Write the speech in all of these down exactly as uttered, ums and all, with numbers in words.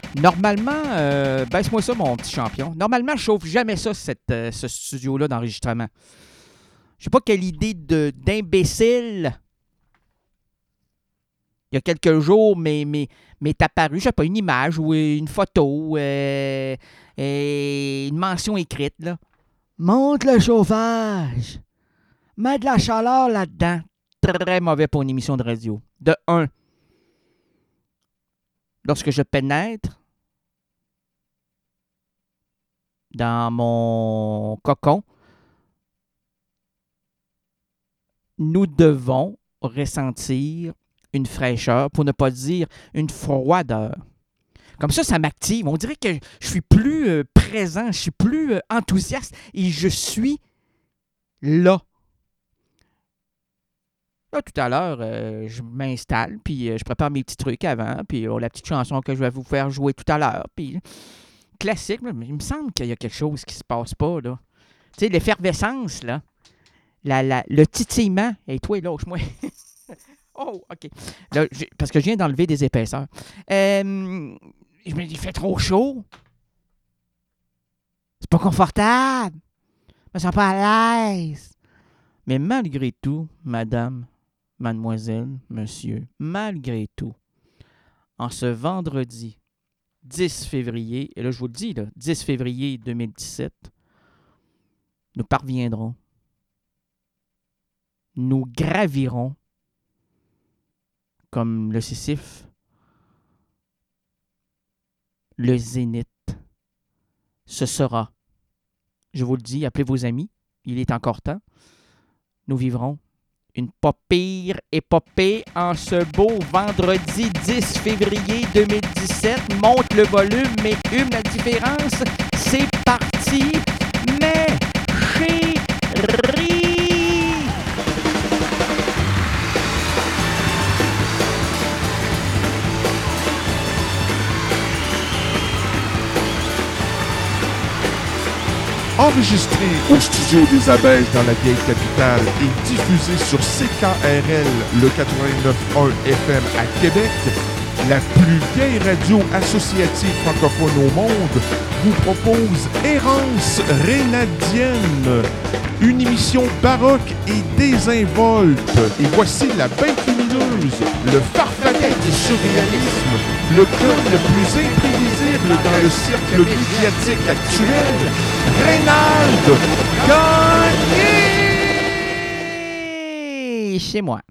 Normalement, euh, baisse-moi ça, mon petit champion. Normalement, je chauffe jamais ça, cette, euh, ce studio-là d'enregistrement. Je sais pas quelle idée de, d'imbécile. Il y a quelques jours, mais, mais, m'est apparu, je sais pas, une image ou une photo, euh, euh, une mention écrite, là. Monte le chauffage. Mets de la chaleur là-dedans. Très mauvais pour une émission de radio. De un, lorsque je pénètre dans mon cocon, nous devons ressentir une fraîcheur, pour ne pas dire une froideur. Comme ça, ça m'active. On dirait que je suis plus euh, présent, je suis plus euh, enthousiaste et je suis là. Là, tout à l'heure, euh, je m'installe, puis euh, je prépare mes petits trucs avant, puis oh, la petite chanson que je vais vous faire jouer tout à l'heure, puis classique, mais il me semble qu'il y a quelque chose qui se passe pas, là. Tu sais, l'effervescence, là, la, la, le titillement, et hey, toi, lâche-moi. Oh, OK. Là, parce que je viens d'enlever des épaisseurs. Euh, je me dis, il fait trop chaud. C'est pas confortable. Je me sens pas à l'aise. Mais malgré tout, madame, mademoiselle, monsieur, malgré tout, en ce vendredi dix février, et là je vous le dis, là, dix février deux mille dix-sept, nous parviendrons, nous gravirons comme le Sisyphe, le zénith. Ce sera, je vous le dis, appelez vos amis, il est encore temps. Nous vivrons une pas pire épopée en ce beau vendredi dix février deux mille dix-sept. Monte le volume, mais hume la différence. C'est parti, mais chérie! Enregistré au studio des Abeilles dans la vieille capitale et diffusé sur C K R L, le quatre-vingt-neuf point un F M à Québec, la plus vieille radio associative francophone au monde vous propose Errance Rénadienne, une émission baroque et désinvolte. Et voici la bête lumineuse, le farfadet du surréalisme, le clown le plus imprévisible dans le cercle médiatique actuel, Reynald Gagné! Chez moi.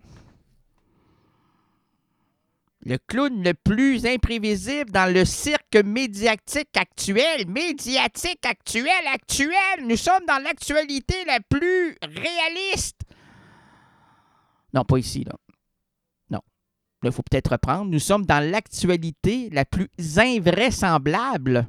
Le clown le plus imprévisible dans le cirque médiatique actuel. Médiatique actuel, actuel. Nous sommes dans l'actualité la plus réaliste. Non, pas ici, là. Non. Là, il faut peut-être reprendre. Nous sommes dans l'actualité la plus invraisemblable.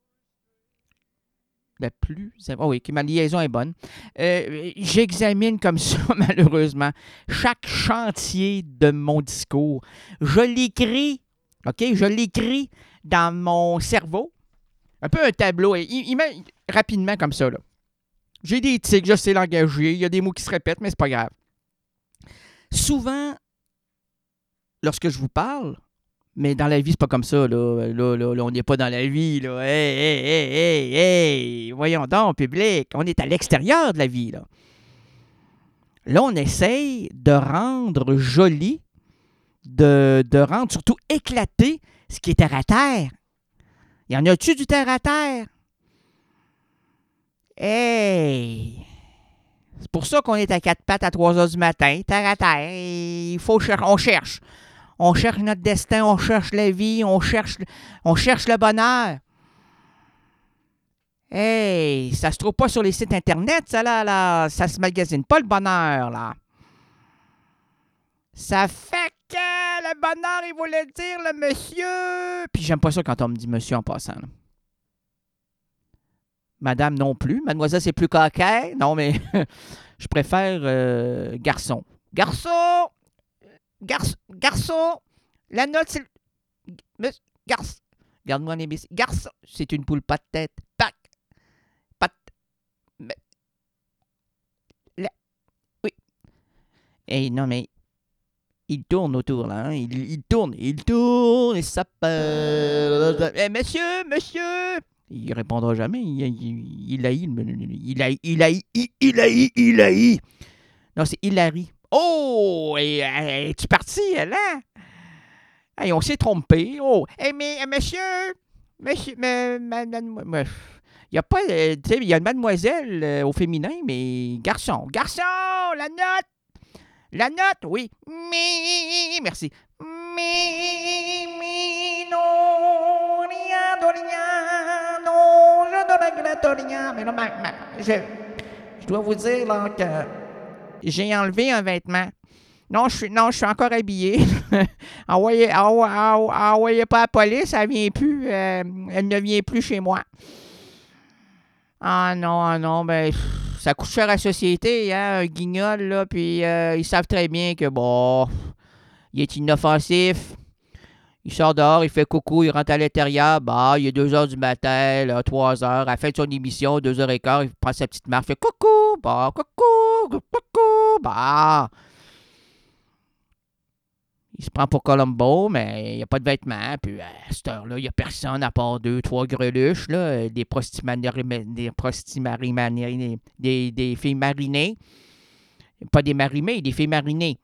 La plus... Oh oui, ma liaison est bonne. Euh, j'examine comme ça, malheureusement, chaque chantier de mon discours. Je l'écris, OK? Je l'écris dans mon cerveau. Un peu un tableau. Il, il met rapidement comme ça, là. J'ai des tics, je sais l'engager. Il y a des mots qui se répètent, mais c'est pas grave. Souvent, lorsque je vous parle, mais dans la vie, c'est pas comme ça, là. Là, là, là on n'est pas dans la vie, là. Hey, hey, hey, hey, hey! Voyons donc, public. On est à l'extérieur de la vie, là. Là, on essaye de rendre joli, de, de rendre surtout éclaté ce qui est terre à terre. Y en a-tu du terre à terre? Hey! C'est pour ça qu'on est à quatre pattes à trois heures du matin, terre à terre. Il faut cher- on cherche. On cherche notre destin, on cherche la vie, on cherche, on cherche le bonheur. Hey, ça se trouve pas sur les sites internet, ça là, là. Ça se magasine pas le bonheur, là. Ça fait que le bonheur, il voulait dire le monsieur. Puis j'aime pas ça quand on me dit monsieur en passant, là. Madame non plus. Mademoiselle, c'est plus coquet. Non, mais je préfère euh, garçon. Garçon! Garçon! Garçon! La note, c'est... Garçon! Garde-moi un imbécile. Garçon! C'est une poule pas de tête. Tac! Pas de... La... Oui. Eh non, mais... Il tourne autour, là. Hein? Il, il tourne, il tourne, et ça s'appelle... Eh, monsieur, monsieur! Il répondra jamais. Il, il, il haït. Il haït, il haït, il haït, il haït. Non, c'est Hilary. Oh! Et, et, es-tu parti, là? Hey, on s'est trompé. Oh! Eh, mais, monsieur... Monsieur... Mais, madame... Il y a pas... Euh, tu sais, il y a une mademoiselle euh, au féminin, mais garçon. Garçon! La note! La note, oui. Mi, merci. Mi, mi, non, rien de rien, non, je ne regrette rien. Mais non, ma, ma, je, je dois vous dire là, que j'ai enlevé un vêtement. Non, je suis, non, je suis encore habillé. envoyez, envoyez, envoyez pas la police, elle vient plus, euh, elle ne vient plus chez moi. Ah non, ah non, ben... Ça coûte cher à la société, hein, un guignol, là, puis euh, ils savent très bien que, bon, il est inoffensif. Il sort dehors, il fait coucou, il rentre à l'intérieur, bah, il est deux heures du matin, là, trois heures, à la fin de son émission, deux heures et quart, il prend sa petite marche, il fait coucou, bah, coucou, coucou, bah. Il se prend pour Columbo, mais il n'y a pas de vêtements. Puis à cette heure-là, il n'y a personne à part deux, trois greluches, là, des prostimarimanies, des prostimarimanies, des, des filles marinées. Pas des marimées, des filles marinées.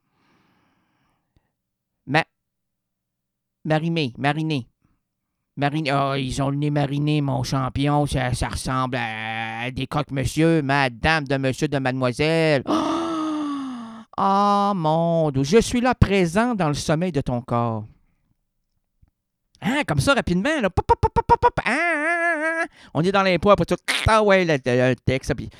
Ma, marimées, marinées. Marinées. Oh, ils ont le nez mariné, mon champion. Ça, ça ressemble à des croque-monsieur, madame, de monsieur, de mademoiselle. Oh! Ah, mon Dieu, je suis là présent dans le sommeil de ton corps. Hein, comme ça, rapidement, là. Pop, pop, pop, pop, pop, hein, hein, hein. On est dans l'impôt, après tout. Ah ouais, le, le texte. Puis...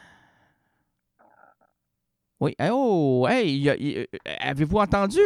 Oui, oh, hey, y a, y, avez-vous entendu?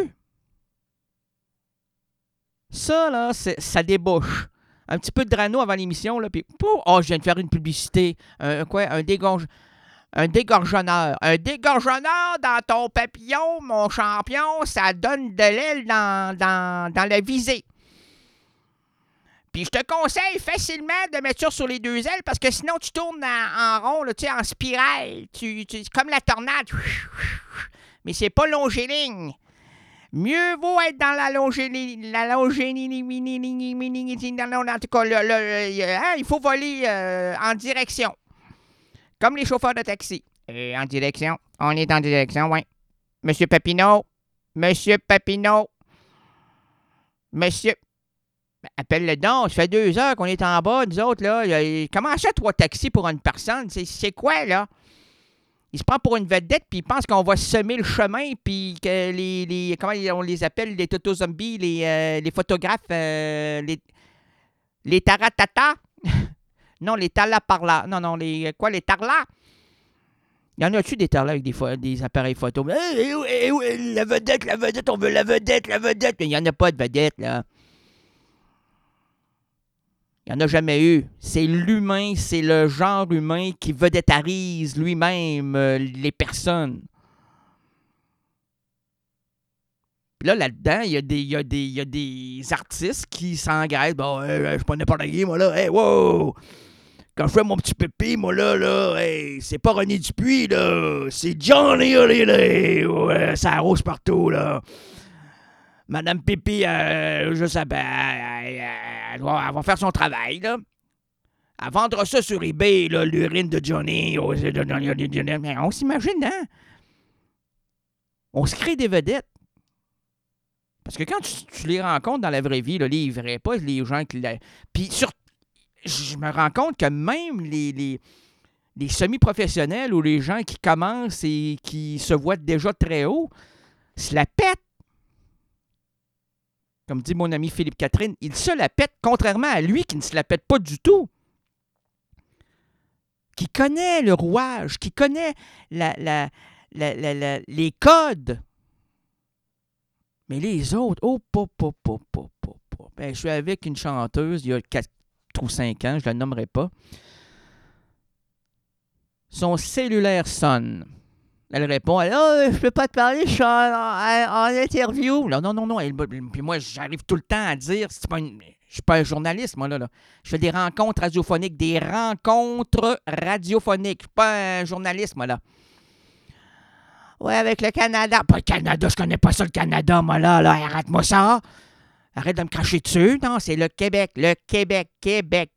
Ça, là, ça débouche. Un petit peu de Drano avant l'émission, là, puis... Oh, je viens de faire une publicité. Un, quoi, un dégorge... Un dégorgonneur. Un dégorgonneur dans ton papillon, mon champion, ça donne de l'aile dans, dans, dans la visée. Puis je te conseille facilement de mettre ça sur les deux ailes parce que sinon tu tournes en, en rond, là, tu sais, en spirale. Tu, tu, comme la tornade. Mais c'est pas longiligne. Mieux vaut être dans la longiligne. La longiligne. En tout cas, le, le, hein, il faut voler euh, en direction. Comme les chauffeurs de taxi. Et en direction. On est en direction, oui. Monsieur Papineau. Monsieur Papineau. Monsieur. Appelle-le donc. Ça fait deux heures qu'on est en bas, nous autres, là. Comment ça, trois taxis pour une personne? C'est, c'est quoi, là? Il se prend pour une vedette, puis il pense qu'on va semer le chemin, puis que les... les comment on les appelle? Les toto-zombies, les, euh, les photographes, euh, les... Les taratata. Non, les tarlas par là. Non, non, les quoi, les tarlas? Y en a-tu des tarlas avec des, fo- des appareils photo? Hey, hey, hey, la vedette, la vedette, on veut la vedette, la vedette. Mais il n'y en a pas de vedette, là. Il n'y en a jamais eu. C'est l'humain, c'est le genre humain qui vedettarise lui-même euh, les personnes. Puis là, là-dedans, il y a des, y a des, y a des artistes qui s'engraissent. Bon, hey, je suis pas n'importe qui, moi, là. Hey, wow! Quand je fais mon petit pépi, moi, là, là, hey, c'est pas René Dupuis, là. C'est Johnny Hallyday. Ouais, ça arrose partout, là. Madame Pépi, euh, je sais pas, elle, elle, doit, elle va faire son travail, là. Elle vendra ça sur eBay, là, l'urine de Johnny. Oh, c'est de Johnny, Johnny. Mais on s'imagine, hein? On se crée des vedettes. Parce que quand tu, tu les rencontres dans la vraie vie, là, les vrais, pas les gens qui... La... Puis sur... je me rends compte que même les, les, les semi-professionnels ou les gens qui commencent et qui se voient déjà très haut se la pètent. Comme dit mon ami Philippe Catherine, il se la pète, contrairement à lui qui ne se la pète pas du tout. Qui connaît le rouage, qui connaît la, la, la, la, la, les codes. Mais les autres, oh, pop, pop, pop, pop, pop, pop. Ben, je suis avec une chanteuse il y a quatre ou cinq ans, je ne la nommerai pas. Son cellulaire sonne. Elle répond, elle, oh, je peux pas te parler, je suis en, en, en interview. Non, non, non, non. Elle, puis moi, j'arrive tout le temps à dire, c'est pas une, je suis pas un journaliste, moi, là, là. Je fais des rencontres radiophoniques, des rencontres radiophoniques. Je suis pas un journaliste, moi, là. Ouais, avec le Canada. Pas le Canada, je connais pas ça, le Canada, moi, là. là arrête-moi ça. Arrête de me cracher dessus. Non, c'est le Québec. Le Québec. Québec.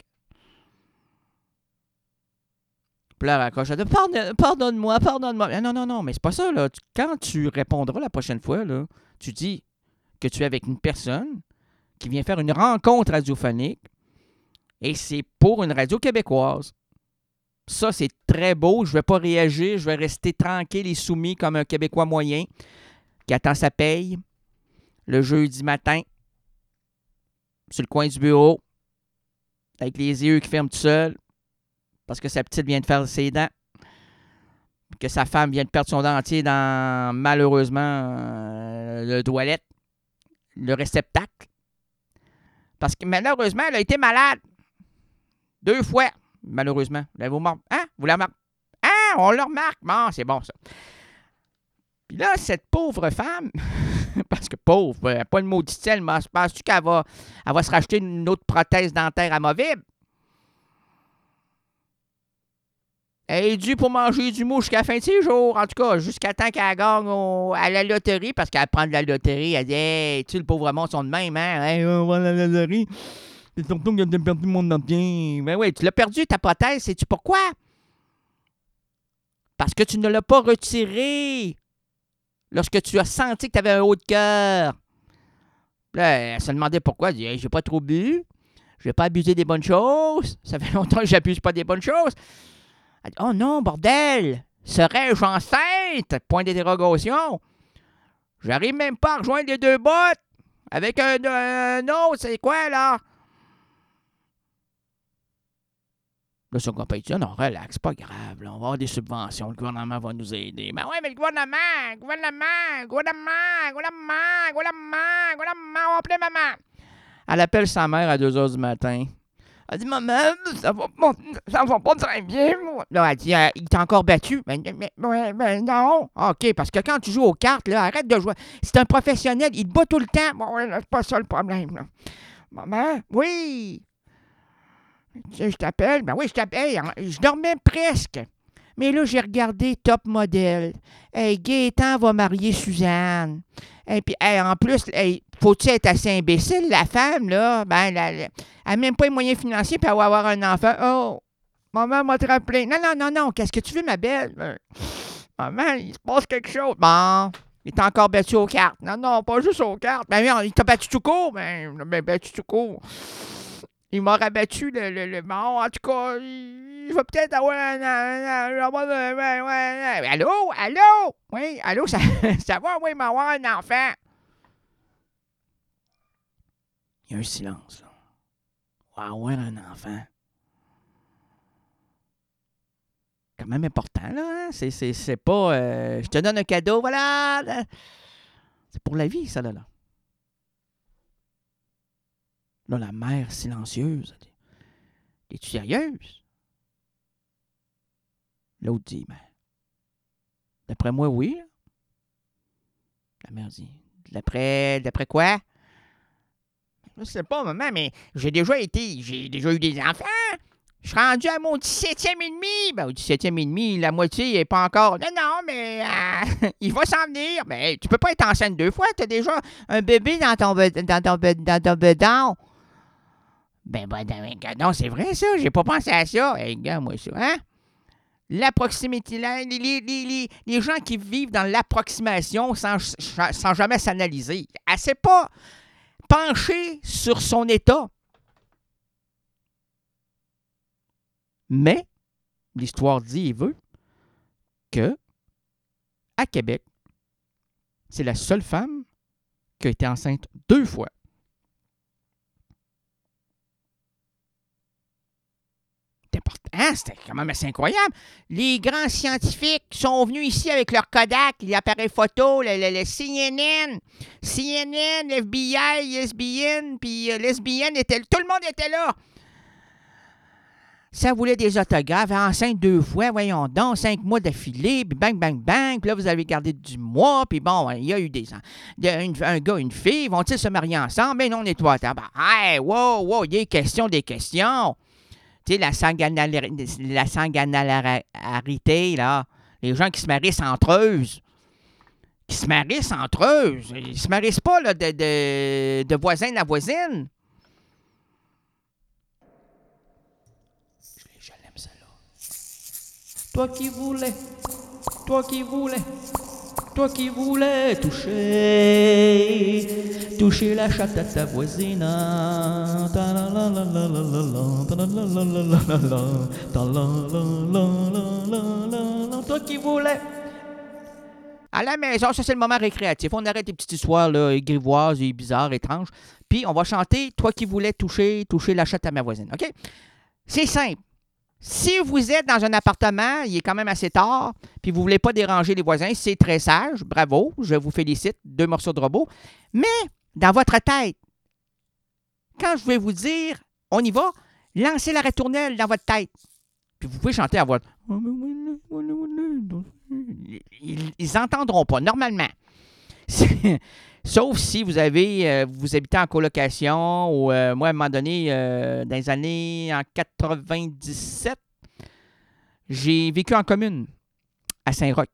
Puis là, raccroche. Pardonne, pardonne-moi, pardonne-moi. Non, non, non, mais c'est pas ça, là. Quand tu répondras la prochaine fois, là, tu dis que tu es avec une personne qui vient faire une rencontre radiophonique et c'est pour une radio québécoise. Ça, c'est très beau. Je ne vais pas réagir. Je vais rester tranquille et soumis comme un Québécois moyen qui attend sa paye le jeudi matin sur le coin du bureau avec les yeux qui ferment tout seul parce que sa petite vient de faire ses dents, que sa femme vient de perdre son dentier dans, malheureusement, euh, le toilette, le réceptacle. Parce que malheureusement, elle a été malade. Deux fois, malheureusement. Vous hein? Vous la remarquez? Ah, on le remarque. Bon, c'est bon, ça. Puis là, cette pauvre femme, parce que pauvre, elle n'a pas le mot dit-elle, mais penses-tu qu'elle va, elle va se racheter une autre prothèse dentaire amovible? Elle est due pour manger du mou jusqu'à la fin de ses jours. En tout cas, jusqu'à temps qu'elle gagne au, à la loterie, parce qu'elle prend de la loterie, elle dit hey, tu sais, le pauvre monde sont de même, hein? Hey, on va à la loterie. C'est surtout que tu as perdu mon dentier. Ben oui, tu l'as perdu, ta prothèse. Sais-tu pourquoi? Parce que tu ne l'as pas retiré lorsque tu as senti que tu avais un haut de cœur. Là, elle se demandait pourquoi. Elle dit hey, j'ai pas trop bu. Je vais pas abuser des bonnes choses. Ça fait longtemps que j'abuse pas des bonnes choses. Elle dit, oh non, bordel! Serais-je enceinte? Point d'interrogation. J'arrive même pas à rejoindre les deux bottes. Avec un, un autre, c'est quoi, là? Là, son copain dit, non, relax, c'est pas grave. Là, on va avoir des subventions. Le gouvernement va nous aider. Mais oui, mais le gouvernement, gouvernement, gouvernement, gouvernement, gouvernement, gouvernement, on va appeler maman. Elle appelle sa mère à deux heures du matin. Elle dit, maman, ça va pas, ça va pas très bien. Là, elle dit, il t'a encore battu. Ben, mais, mais, mais non. OK, parce que quand tu joues aux cartes, là, arrête de jouer. C'est un professionnel, il te bat tout le temps. Bon, ouais, c'est pas ça le problème. Là. Maman, oui. Tu sais, je t'appelle. Ben oui, je t'appelle. Je dormais presque. Mais là, j'ai regardé Top Model. Hey, Gaétan va marier Suzanne. Et puis, hey, en plus, hey, faut-tu être assez imbécile, la femme, là? Ben, la, la, elle n'a même pas les moyens financiers pour avoir un enfant. Oh, maman m'a te rappelé. Non, non, non, non, qu'est-ce que tu veux, ma belle? Ben, maman, il se passe quelque chose. Bon, il t'a encore battu aux cartes. Non, non, pas juste aux cartes. Ben, il t'a battu tout court. Ben, ben battu tout court. Il m'a rabattu le, le, le bon, en tout cas, il, il va peut-être avoir un... un, un, un, un, un, un allô? Allô? Oui, allô, ça, ça va? Oui, m'avoir un enfant. Il y a un silence, là. On va avoir un enfant. Quand même important, là. Hein? C'est, c'est, c'est pas... Euh, je te donne un cadeau, voilà. C'est pour la vie, ça, là. là. Là, la mère silencieuse, elle dit, es-tu sérieuse? L'autre dit, ben, d'après moi, oui. La mère dit, d'après, d'après quoi? Je sais pas, maman, mais j'ai déjà été, j'ai déjà eu des enfants. Je suis rendu à mon dix-septième et demi. Ben, au dix-septième et demi, la moitié n'est pas encore. Non, non, mais euh, il va s'en venir. Mais tu peux pas être enceinte deux fois. Tu as déjà un bébé dans ton, dans ton, dans ton bedon. Ben, ben, non, c'est vrai, ça. J'ai pas pensé à ça. Hey, regarde-moi ça, hein? La proximité, les, les, les, les gens qui vivent dans l'approximation sans, sans jamais s'analyser. Elle ne s'est pas penchée sur son état. Mais, l'histoire dit et veut que, à Québec, c'est la seule femme qui a été enceinte deux fois. C'est important, c'était quand même assez incroyable. Les grands scientifiques sont venus ici avec leur Kodak, l'appareil photo, le, le, le C N N, C N N, F B I, S B N, puis euh, l'S B N, était, tout le monde était là. Ça voulait des autographes, enceinte deux fois, voyons donc, cinq mois d'affilée, puis bang, bang, bang, puis là, vous avez gardé du mois, puis bon, il y a eu des... Une, un gars, une fille, vont-ils se marier ensemble? Mais non, on est toi à table. Hey, wow, wow, il y a des questions, des questions. Tu sais, la sanguinarité, la sanguinarité, là, les gens qui se marient entre eux. qui se marissent entre eux. Ils ne se marissent pas là, de, de, de voisin à voisine. Je, je l'aime, celle-là. Toi qui voulais, toi qui voulais, toi qui voulais toucher, toucher la chatte à ta voisine. Toi qui voulais. À la maison, ça c'est le moment récréatif. On arrête les petites histoires là, grivoises et bizarres, étranges. Puis on va chanter « Toi qui voulais toucher, toucher la chatte à ma voisine ». OK? C'est simple. Si vous êtes dans un appartement, il est quand même assez tard, puis vous ne voulez pas déranger les voisins, c'est très sage. Bravo, je vous félicite. Deux morceaux de robot. Mais dans votre tête, quand je vais vous dire « On y va », lancez la ritournelle dans votre tête. Puis vous pouvez chanter à voix. Ils n'entendront pas, normalement. Sauf si vous avez, euh, vous habitez en colocation ou, euh, moi, à un moment donné, euh, dans les années en quatre-vingt-dix-sept, j'ai vécu en commune à Saint-Roch.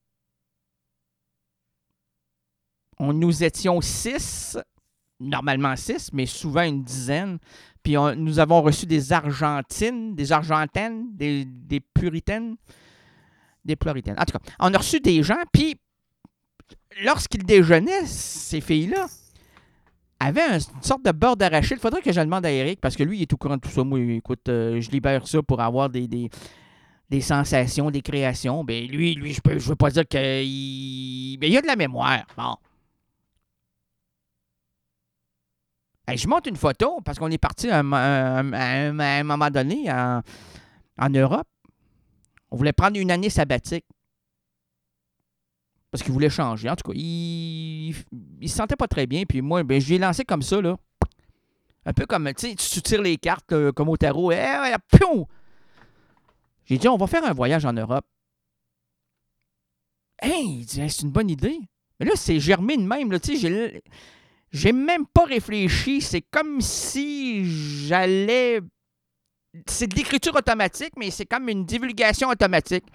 On, nous étions six, normalement six, mais souvent une dizaine. Puis on, nous avons reçu des Argentines, des Argentines, des, des Puritaines, des Pluritaines. En tout cas, on a reçu des gens, puis lorsqu'ils déjeunaient, ces filles-là avaient une sorte de beurre d'arachide. Il faudrait que je le demande à Eric, parce que lui, il est au courant de tout ça. Moi, écoute, euh, je libère ça pour avoir des, des, des sensations, des créations. Ben lui, lui, je ne veux pas dire qu'il... Mais il a de la mémoire. Bon. Hey, je monte une photo, parce qu'on est parti à un, à un, à un, à un moment donné en, en Europe. On voulait prendre une année sabbatique. Parce qu'il voulait changer. En tout cas, il ne se sentait pas très bien. Puis moi, ben, je l'ai lancé comme ça, là. Un peu comme, tu sais, tu tires les cartes euh, comme au tarot. Eh, eh, piou! J'ai dit, on va faire un voyage en Europe. Hey, il dit, hey, c'est une bonne idée. Mais là, c'est germé de même, là. Tu sais, j'ai, j'ai même pas réfléchi. C'est comme si j'allais... C'est de l'écriture automatique, mais c'est comme une divulgation automatique.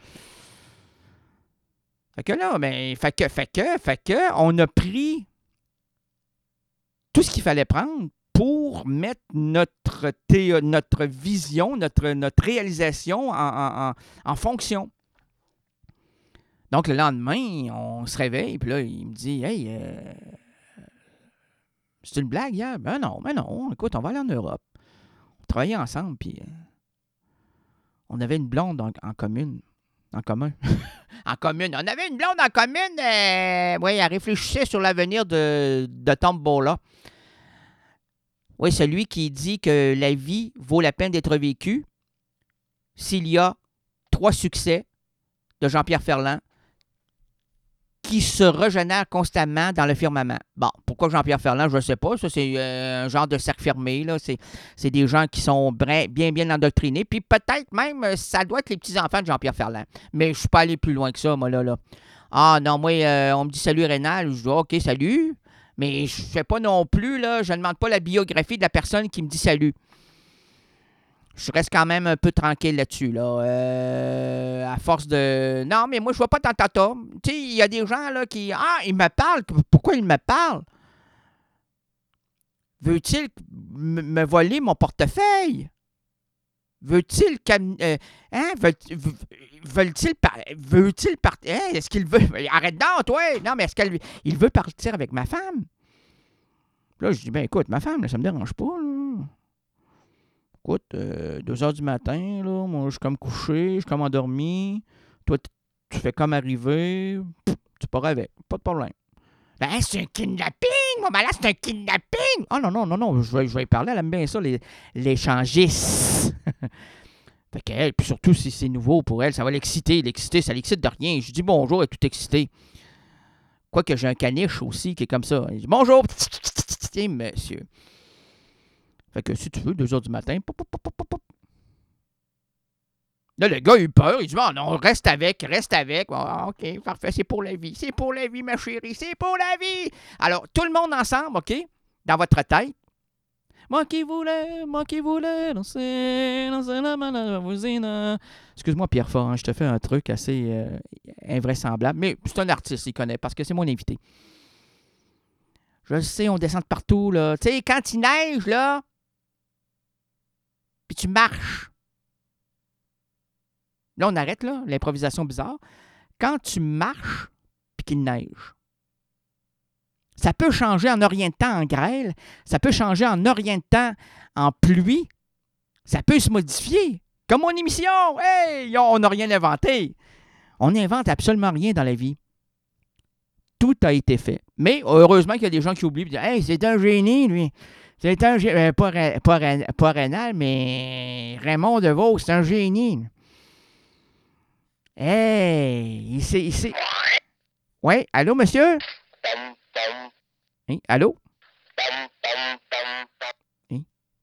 Fait que là, ben, fait que, fait que, fait que, on a pris tout ce qu'il fallait prendre pour mettre notre, thé, notre vision, notre, notre réalisation en, en, en, en fonction. Donc, le lendemain, on se réveille, puis là, il me dit, « Hey, euh, c'est une blague hier? » Ben non, ben non, écoute, on va aller en Europe. On travaillait ensemble, puis euh, on avait une blonde en, en commune. En commun. En commune. On avait une blonde en commune. Euh, oui, elle réfléchissait sur l'avenir de, de Tombola. Oui, celui qui dit que la vie vaut la peine d'être vécue s'il y a trois succès de Jean-Pierre Ferland qui se régénèrent constamment dans le firmament. Bon, pourquoi Jean-Pierre Ferland, je ne sais pas. Ça, c'est euh, un genre de cercle fermé. Là. C'est, c'est des gens qui sont bien, bien, bien endoctrinés. Puis peut-être même, ça doit être les petits-enfants de Jean-Pierre Ferland. Mais je ne suis pas allé plus loin que ça, moi, là. là. Ah non, moi, euh, on me dit « Salut, Rénal ». Je dis « OK, salut ». Mais je ne fais pas non plus, là, je ne demande pas la biographie de la personne qui me dit « Salut ». Je reste quand même un peu tranquille là-dessus, là. Euh, à force de... Non, mais moi, je vois pas tant tata. Tu sais, il y a des gens, là, qui... Ah, ils me parlent. Pourquoi ils me parlent? Veut-il m- me voler mon portefeuille? Veut-il... Cam... Euh, hein? Veut- Veulent-ils... Par... Veut-il partir? Hein? Est-ce qu'il veut... Arrête donc, toi! Non, mais est-ce qu'il veut partir avec ma femme? Là, je dis, ben écoute, ma femme, là, ça me dérange pas, là. Écoute, euh, deux heures du matin, là, moi, je suis comme couché, je suis comme endormi. Toi, tu fais comme arriver. Pff, tu pars avec. Pas de problème. Ben, c'est un kidnapping! Maman, là, c'est un kidnapping! Ah, oh, non, non, non, non, je vais, je vais y parler. Elle aime bien ça, les, l'échangistes. Fait qu'elle, puis surtout, si c'est nouveau pour elle, ça va l'exciter. L'exciter, ça l'excite de rien. Je dis bonjour, elle est tout excitée. Quoique j'ai un caniche aussi qui est comme ça. Je dis bonjour, monsieur. Fait que si tu veux, deux heures du matin, pop, pop, pop, pop, pop. Là, le gars a eu peur. Il dit, oh, non, reste avec, reste avec. Oh, OK, parfait, c'est pour la vie. C'est pour la vie, ma chérie, c'est pour la vie. Alors, tout le monde ensemble, OK, dans votre tête, Moi qui voulais, moi qui voulais danser, danser la main à la voisine. Excuse-moi, Pierre Fort, hein, je te fais un truc assez euh, invraisemblable, mais c'est un artiste, il connaît, parce que c'est mon invité. Je le sais, on descend de partout, là. Tu sais, quand il neige, là, puis tu marches. Là, on arrête, là, l'improvisation bizarre. Quand tu marches, puis qu'il neige, ça peut changer en orient de temps en grêle, ça peut changer en orient de temps en pluie, ça peut se modifier. Comme mon émission, hey, on n'a rien inventé. On n'invente absolument rien dans la vie. Tout a été fait. Mais heureusement qu'il y a des gens qui oublient et disent « Hey, c'est un génie, lui. C'est un génie. Euh, pas, pas, pas Rénal, mais Raymond DeVos, c'est un génie. » Hey, il sait, il sait. Oui, allô, monsieur? Hein? Allô? Hein?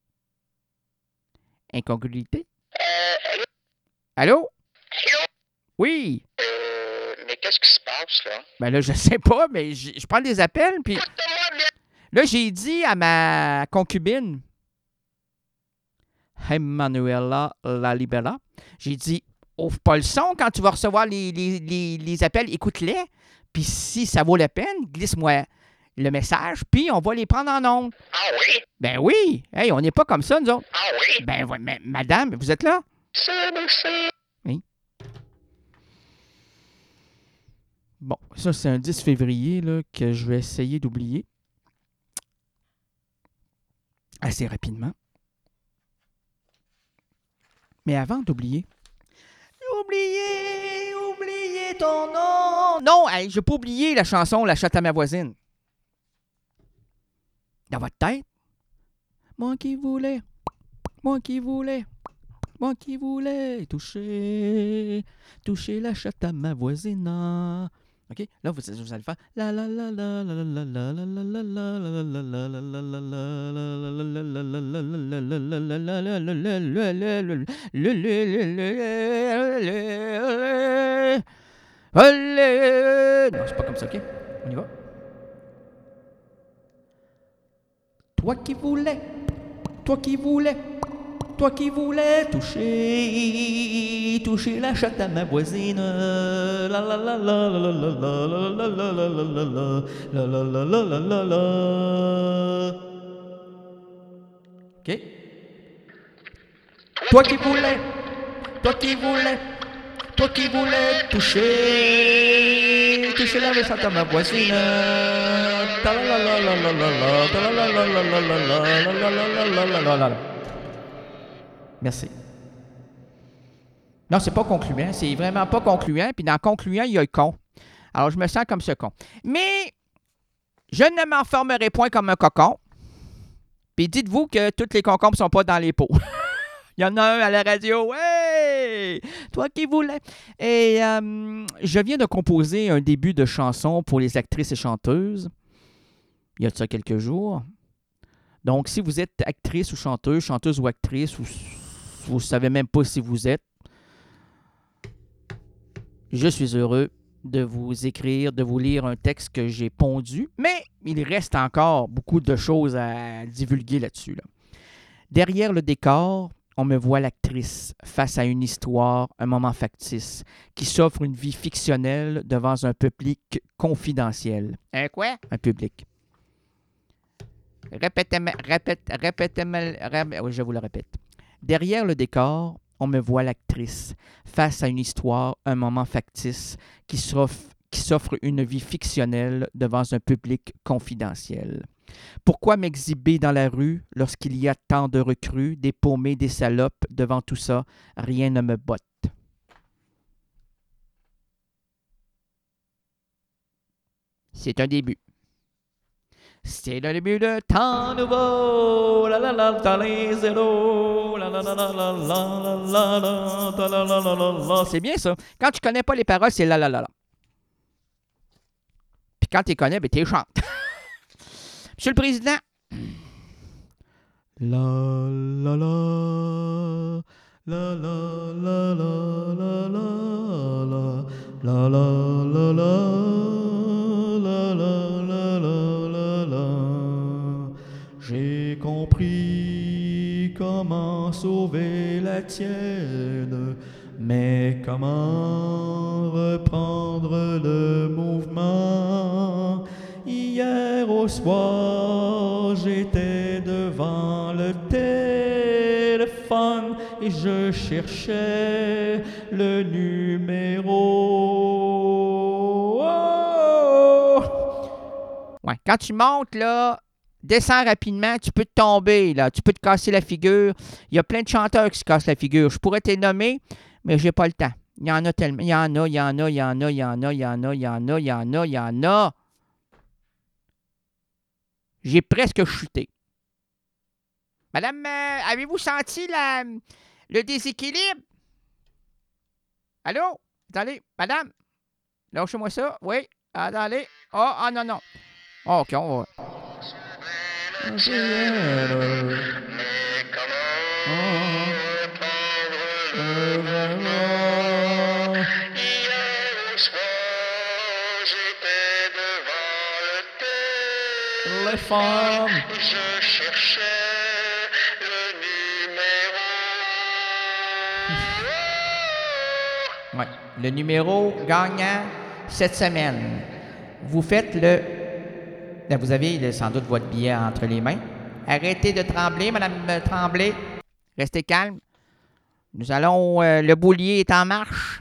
Incongruité? Allô? Oui? Euh, mais qu'est-ce qui se passe, là? Ben là, je sais pas, mais je, je prends des appels, puis... Là, j'ai dit à ma concubine, Emanuela Lalibela, j'ai dit, ouvre pas le son quand tu vas recevoir les, les, les, les appels, écoute-les, puis si ça vaut la peine, glisse-moi le message, puis on va les prendre en ondes. Ah oui? Ben oui! Hey, on n'est pas comme ça, nous autres. Ah oui? Ben, ouais, mais, madame, vous êtes là? C'est monsieur. Oui. Bon, ça, c'est un dix février là, que je vais essayer d'oublier assez rapidement. Mais avant d'oublier, oubliez, oubliez ton nom. Non, hey, je n'ai pas oublié la chanson La chatte à ma voisine. Dans votre tête, moi qui voulais, moi qui voulais, moi qui voulais toucher, toucher la chatte à ma voisine. OK? Là, vous, vous allez faire la la la la la la la la la la la la non, c'est pas comme ça, OK? On y va. Toi qui voulais, toi qui voulais, toi qui voulais toucher, toucher la chatte à ma voisine. La la la la la la la la la la la la la la la la la. OK? Toi qui voulais, toi qui voulais, toi qui voulais toucher, toucher la chatte à ma voisine. Ta la la la la la la la, ta la la la la la la la la la la la la la. Merci. Non, c'est pas concluant. C'est vraiment pas concluant. Puis dans concluant, il y a le con. Alors, je me sens comme ce con. Mais je ne m'enfermerai point comme un cocon. Puis dites-vous que toutes les concombres ne sont pas dans les pots. Il y en a un à la radio. Hey! Toi qui voulais. Et euh, je viens de composer un début de chanson pour les actrices et chanteuses. Il y a de ça quelques jours. Donc, si vous êtes actrice ou chanteuse, chanteuse ou actrice, ou vous ne savez même pas si vous êtes, je suis heureux de vous écrire, de vous lire un texte que j'ai pondu, mais il reste encore beaucoup de choses à divulguer là-dessus. Là. Derrière le décor, on me voit l'actrice face à une histoire, un moment factice, qui s'offre une vie fictionnelle devant un public confidentiel. Un quoi? Un public. Répétez-moi, répète, répétez-moi, répétez, oui, je vous le répète. Derrière le décor, on me voit l'actrice face à une histoire, un moment factice qui s'offre, qui s'offre une vie fictionnelle devant un public confidentiel. Pourquoi m'exhiber dans la rue lorsqu'il y a tant de recrues, des paumés, des salopes? Devant tout ça, rien ne me botte. C'est un début. C'est le début de temps nouveau. La la la dans les zéros. La la la la la la la la la la la. C'est bien ça. Quand tu connais pas les paroles, c'est la la la la. Puis quand tu les connais, ben tu les chantes. Monsieur le Président. La la la la la la la la la la la la la la la la la. J'ai j'ai compris comment sauver la tienne, mais comment reprendre le mouvement? Hier au soir, j'étais devant le téléphone et je cherchais le numéro. Oh! Ouais, quand tu montes, là, descends rapidement, tu peux te tomber, là, tu peux te casser la figure. Il y a plein de chanteurs qui se cassent la figure. Je pourrais te les nommer, mais j'ai pas le temps. Il y en a tellement. Il y en a, il y en a, il y en a, il y en a, il y en a, il y en a, il y en a, il y en a. J'ai presque chuté. Madame, euh, avez-vous senti la, le déséquilibre? Allô? Attendez, madame? Lâchez-moi ça. Oui. Attendez. Oh, ah non, non. Oh, OK, on va. Mais comment reprendre le mouvement? Hier au soir, j'étais devant le téléphone. Je cherchais le numéro. Ouais. Le numéro gagnant cette semaine. Vous faites le... Là, vous avez le- sans doute votre billet entre les mains. Arrêtez de trembler, Madame Tremblay. Restez calme. Nous allons... euh, le boulier est en marche.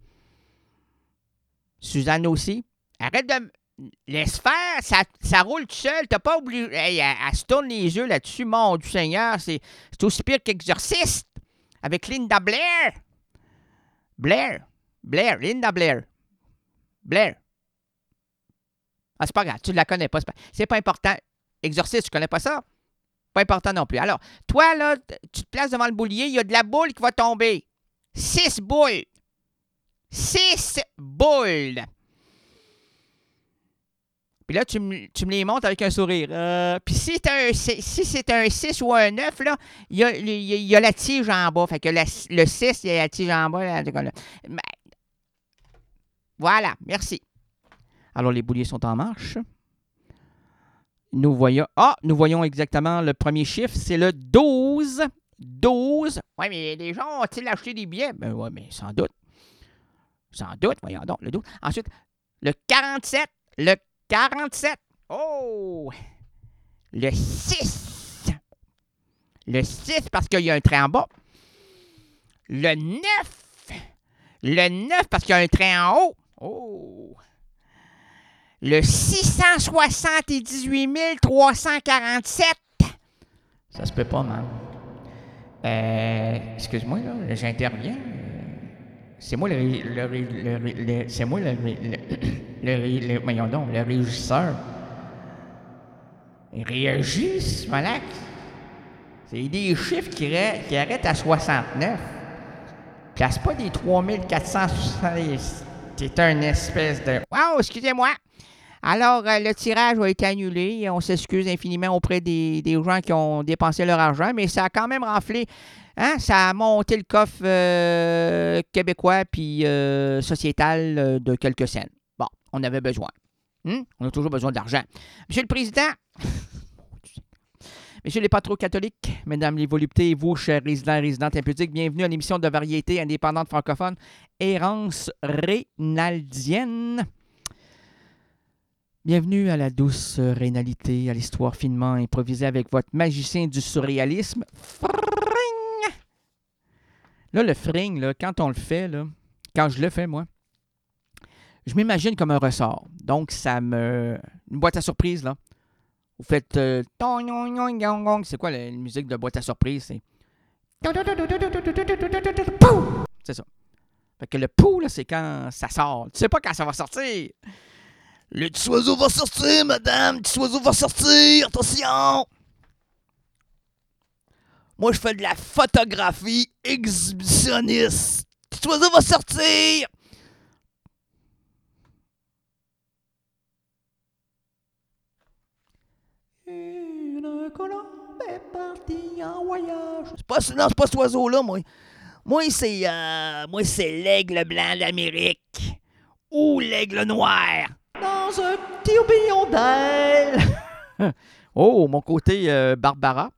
Suzanne aussi. Arrête de... m- Laisse faire. Ça, ça roule tout seul. T'as pas oublié... Hey, elle, elle se tourne les yeux là-dessus. Mon Dieu Seigneur, c'est, c'est aussi pire qu'Exorciste. Avec Linda Blair. Blair. Blair. Linda Blair. Blair. Ah, c'est pas grave, tu ne la connais pas. C'est pas, c'est pas important. Exorciste, tu connais pas ça? Pas important non plus. Alors, toi, là, t- tu te places devant le boulier, il y a de la boule qui va tomber. Six boules. Six boules. Puis là, tu me, tu me les montres avec un sourire. Euh, puis si c'est un, si si c'est un six ou un neuf, là, il y a, il y a- il y a la tige en bas. Fait que la- le six, il y a la tige en bas. Là, là. Mais- Voilà, merci. Alors, les bouliers sont en marche. Nous voyons... Ah, nous voyons exactement le premier chiffre. C'est le douze. douze. Oui, mais les gens ont-ils acheté des billets? Ben oui, mais sans doute. Sans doute, voyons donc, le douze. Ensuite, le quarante-sept. Le quarante-sept. Oh! Le six. Le six parce qu'il y a un trait en bas. Le neuf. Le neuf parce qu'il y a un trait en haut. Oh! Le six cent soixante-dix-huit mille trois cent quarante-sept. Ça se peut pas, man. Euh, excuse-moi, là, j'interviens. Euh, C'est moi le, ré- le, ré- le, ré- le- c'est moi le, ré- le, le, ré- le- voyons donc, le régisseur. Il réagit, Malac. C'est des chiffres qui, ra- qui arrêtent à soixante-neuf. Place pas des trois mille quatre cent soixante. C'est un espèce de... Wow, excusez-moi. Alors, euh, le tirage a été annulé. On s'excuse infiniment auprès des, des gens qui ont dépensé leur argent, mais ça a quand même renflé. Hein? Ça a monté le coffre euh, québécois puis euh, sociétal euh, de quelques cents. Bon, on avait besoin. Hum? On a toujours besoin d'argent. Monsieur le Président, Messieurs les patrons catholiques, mesdames les voluptés et vous, chers résidents et résidentes impudiques, bienvenue à l'émission de variété indépendante francophone Errance rénaldienne. Bienvenue à la douce rénalité, à l'histoire finement improvisée avec votre magicien du surréalisme, Fring! Là, le Fring, là, quand on le fait, là, quand je le fais, moi, je m'imagine comme un ressort. Donc, ça me... Une boîte à surprise, là. Vous faites... Euh... C'est quoi la, la musique de boîte à surprise? C'est... C'est ça. Fait que le pou, là, c'est quand ça sort. Tu sais pas quand ça va sortir. Le petit oiseau va sortir, madame. Le petit oiseau va sortir. Attention. Moi, je fais de la photographie exhibitionniste. Le petit oiseau va sortir. Une colombe est partie en voyage. C'est pas, non, c'est pas cet oiseau-là, moi. Moi, c'est, euh, moi, c'est l'aigle blanc d'Amérique. Ou l'aigle noir. Dans un tourbillon d'aile. Oh, mon côté euh, Barbara.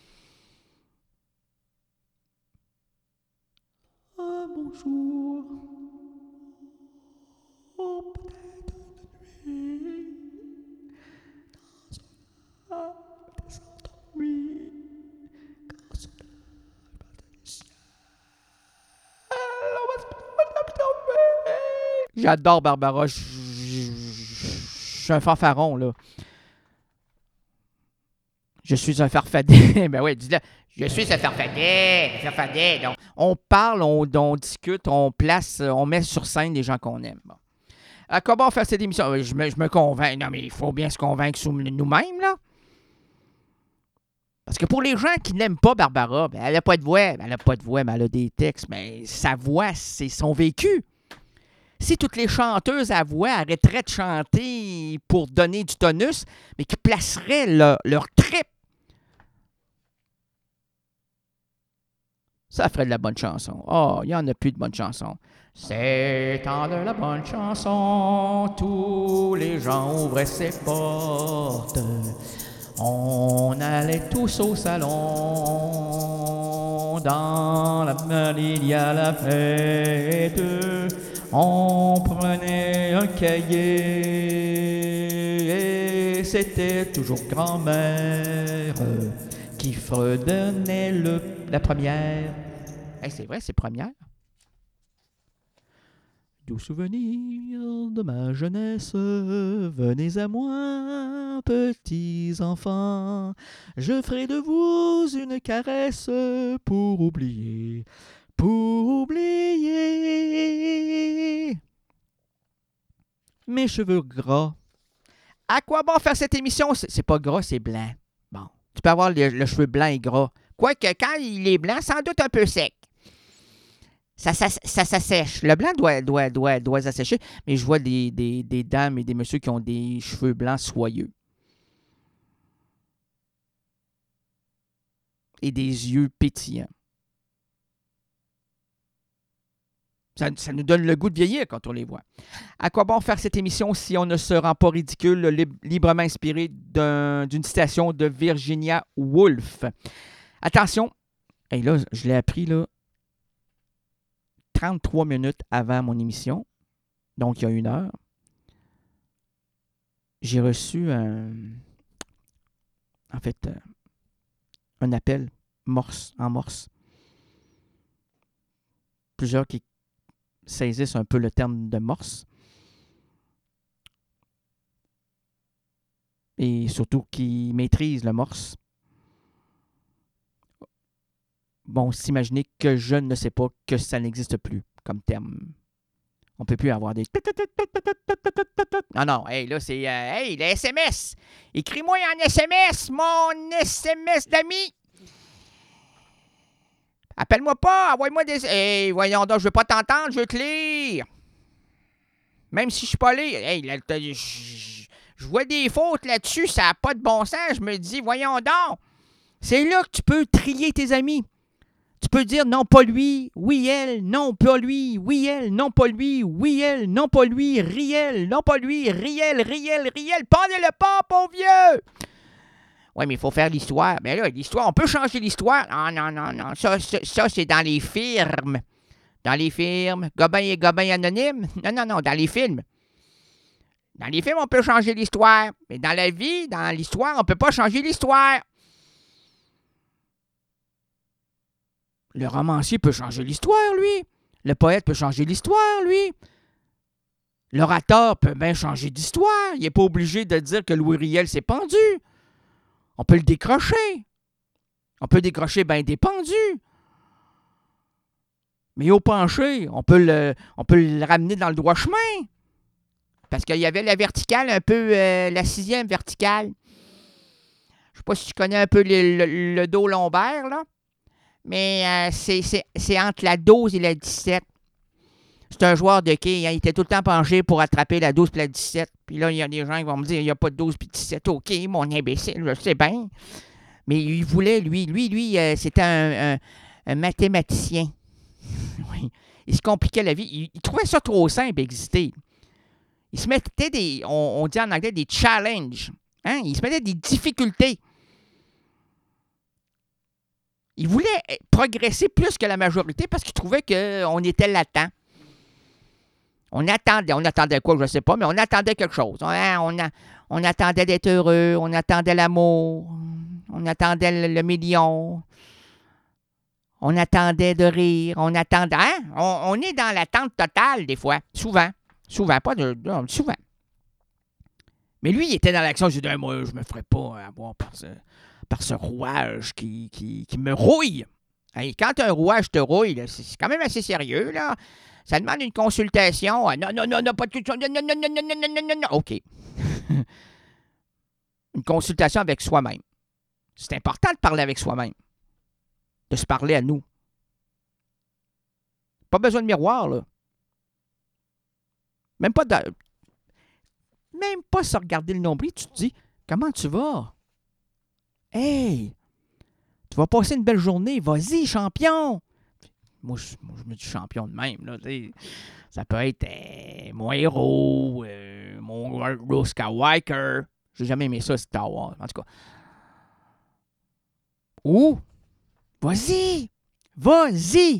Ah, bonjour. Oh, peut-être une nuit. Dans un âme des endormis. Quand son âme battait le ciel. On va se tomber. J'adore Barbara. Je je- je suis un fanfaron, là. Je suis un farfadet. Ben oui, dis-le. Je suis un farfadet. Un farfadet. Donc, on parle, on, on discute, on place, on met sur scène les gens qu'on aime. Bon. À quoi bon faire cette émission? Je me, je me convainc. Non, mais il faut bien se convaincre sous nous-mêmes, là. Parce que pour les gens qui n'aiment pas Barbara, ben, elle n'a pas de voix. Ben, elle n'a pas de voix, mais elle a des textes. Mais sa voix, c'est son vécu. Si toutes les chanteuses à voix arrêteraient de chanter pour donner du tonus, mais qui placeraient leur, leur trip, ça ferait de la bonne chanson. Oh, il n'y en a plus de bonne chanson. C'est temps de la bonne chanson, tous les gens ouvraient ses portes. On allait tous au salon, dans la manille à la fête. On prenait un cahier et c'était toujours grand-mère qui fredonnait le, la première. Hey, c'est vrai, c'est première. Doux souvenirs de ma jeunesse, venez à moi, petits enfants. Je ferai de vous une caresse pour oublier, pour oublier mes cheveux gras. À quoi bon faire cette émission? C'est, c'est pas gras, c'est blanc. Bon, tu peux avoir le, le cheveu blanc et gras. Quoique quand il est blanc, sans doute un peu sec. Ça, ça, ça s'assèche. Le blanc doit, doit, doit, doit s'assécher, mais je vois des, des, des dames et des messieurs qui ont des cheveux blancs soyeux. Et des yeux pétillants. Ça, ça nous donne le goût de vieillir quand on les voit. À quoi bon faire cette émission si on ne se rend pas ridicule, lib- librement inspiré d'un, d'une citation de Virginia Woolf? Attention, et là, je l'ai appris là, trente-trois minutes avant mon émission, donc il y a une heure. J'ai reçu un, en fait, euh, un appel morse, en morse. Plusieurs qui saisissent un peu le terme de morse. Et surtout qui maîtrisent le morse. Bon, s'imaginer que je ne sais pas que ça n'existe plus comme terme. On ne peut plus avoir des... Non, non, hey, là, c'est... Euh, hey, le S M S! Écris-moi en S M S, mon S M S d'ami! Appelle-moi pas, envoie-moi des... Hey, voyons donc, je veux pas t'entendre, je veux te lire! Même si je suis pas lire. Hey, là, je, je vois des fautes là-dessus, ça n'a pas de bon sens. Je me dis, voyons donc! C'est là que tu peux trier tes amis. Tu peux dire non, pas lui, oui, elle, non, pas lui, oui, elle, non, pas lui, oui, elle, non, pas lui, riel, non, pas lui, riel, riel, riel, pendez-le pas, pauvre vieux! Oui, mais il faut faire l'histoire. Mais là, l'histoire, on peut changer l'histoire. Non, non, non, non, ça, ça, ça c'est dans les films. Dans les films. Gobin et Gobin anonyme. Non, non, non, dans les films. Dans les films, on peut changer l'histoire. Mais dans la vie, dans l'histoire, on ne peut pas changer l'histoire. Le romancier peut changer l'histoire, lui. Le poète peut changer l'histoire, lui. L'orateur peut bien changer d'histoire. Il n'est pas obligé de dire que Louis Riel s'est pendu. On peut le décrocher. On peut décrocher bien des pendus. Mais au penché, on peut le, on peut le ramener dans le droit chemin. Parce qu'il y avait la verticale, un peu euh, la sixième verticale. Je ne sais pas si tu connais un peu le, le, le dos lombaire, là. Mais euh, c'est, c'est, c'est entre la douze et la dix-sept. C'est un joueur de quai. Hein, il était tout le temps penché pour attraper la douze et la dix-sept. Puis là, il y a des gens qui vont me dire, il n'y a pas de douze et dix-sept. OK, mon imbécile, je sais bien. Mais il voulait, lui, lui, lui, euh, c'était un, un, un mathématicien. Oui. Il se compliquait la vie. Il, il trouvait ça trop simple d'exister. Il se mettait des, on, on dit en anglais, des challenges Hein? Il se mettait des difficultés. Il voulait progresser plus que la majorité parce qu'il trouvait qu'on était latent. On attendait, on attendait quoi, je ne sais pas, mais on attendait quelque chose. On, on, a, on attendait d'être heureux, on attendait l'amour, on attendait le, le million, on attendait de rire, on attendait... Hein? On, on est dans l'attente totale des fois, souvent. Souvent, pas de... Non, souvent. Mais lui, il était dans l'action. Je disais, moi, je me ferais pas avoir par ce, par ce rouage qui, qui, qui me rouille. Et quand un rouage te rouille, là, c'est, c'est quand même assez sérieux, là. Ça demande une consultation. Non, non, non, non, pas de consultation. Non, non, non, non, non, non, non, non. OK. Une consultation avec soi-même. C'est important de parler avec soi-même. De se parler à nous. Pas besoin de miroir, là. Même pas de... Même pas se regarder le nombril, tu te dis, comment tu vas? Hey! Tu vas passer une belle journée, vas-y, champion! Moi, je, moi, je me dis champion de même, là, t'sais. Ça peut être euh, mon héros, euh, mon Luke Skywalker. J'ai jamais aimé ça, Star Wars, en tout cas. Ou, vas-y! Vas-y!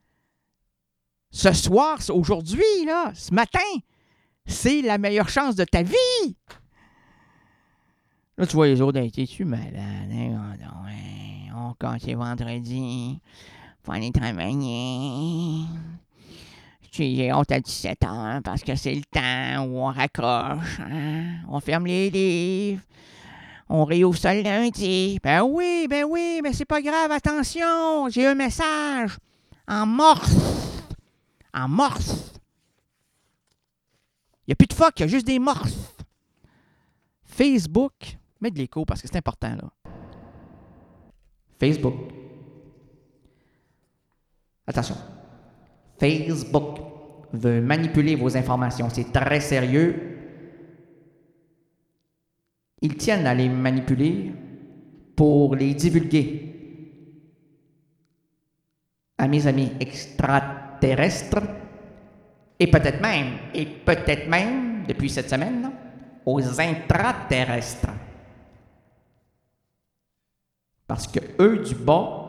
Ce soir, aujourd'hui, là, ce matin, c'est la meilleure chance de ta vie! Là, tu vois les autres, t'es-tu malade? Hein? Oh, non, hein? Oh, quand c'est vendredi, faut aller travailler. J'ai honte à dix-sept heures parce que c'est le temps où on raccroche. Hein? On ferme les livres. On réouvre ça le lundi. Ben oui, ben oui, mais c'est pas grave, attention, j'ai un message. En morse. En morse. Il n'y a plus de fuck, il y a juste des morses. Facebook, mets de l'écho parce que c'est important, là. Facebook. Attention. Facebook veut manipuler vos informations. C'est très sérieux. Ils tiennent à les manipuler pour les divulguer à mes amis extraterrestres et peut-être même, et peut-être même, depuis cette semaine, là, aux intraterrestres. Parce que eux, du bas,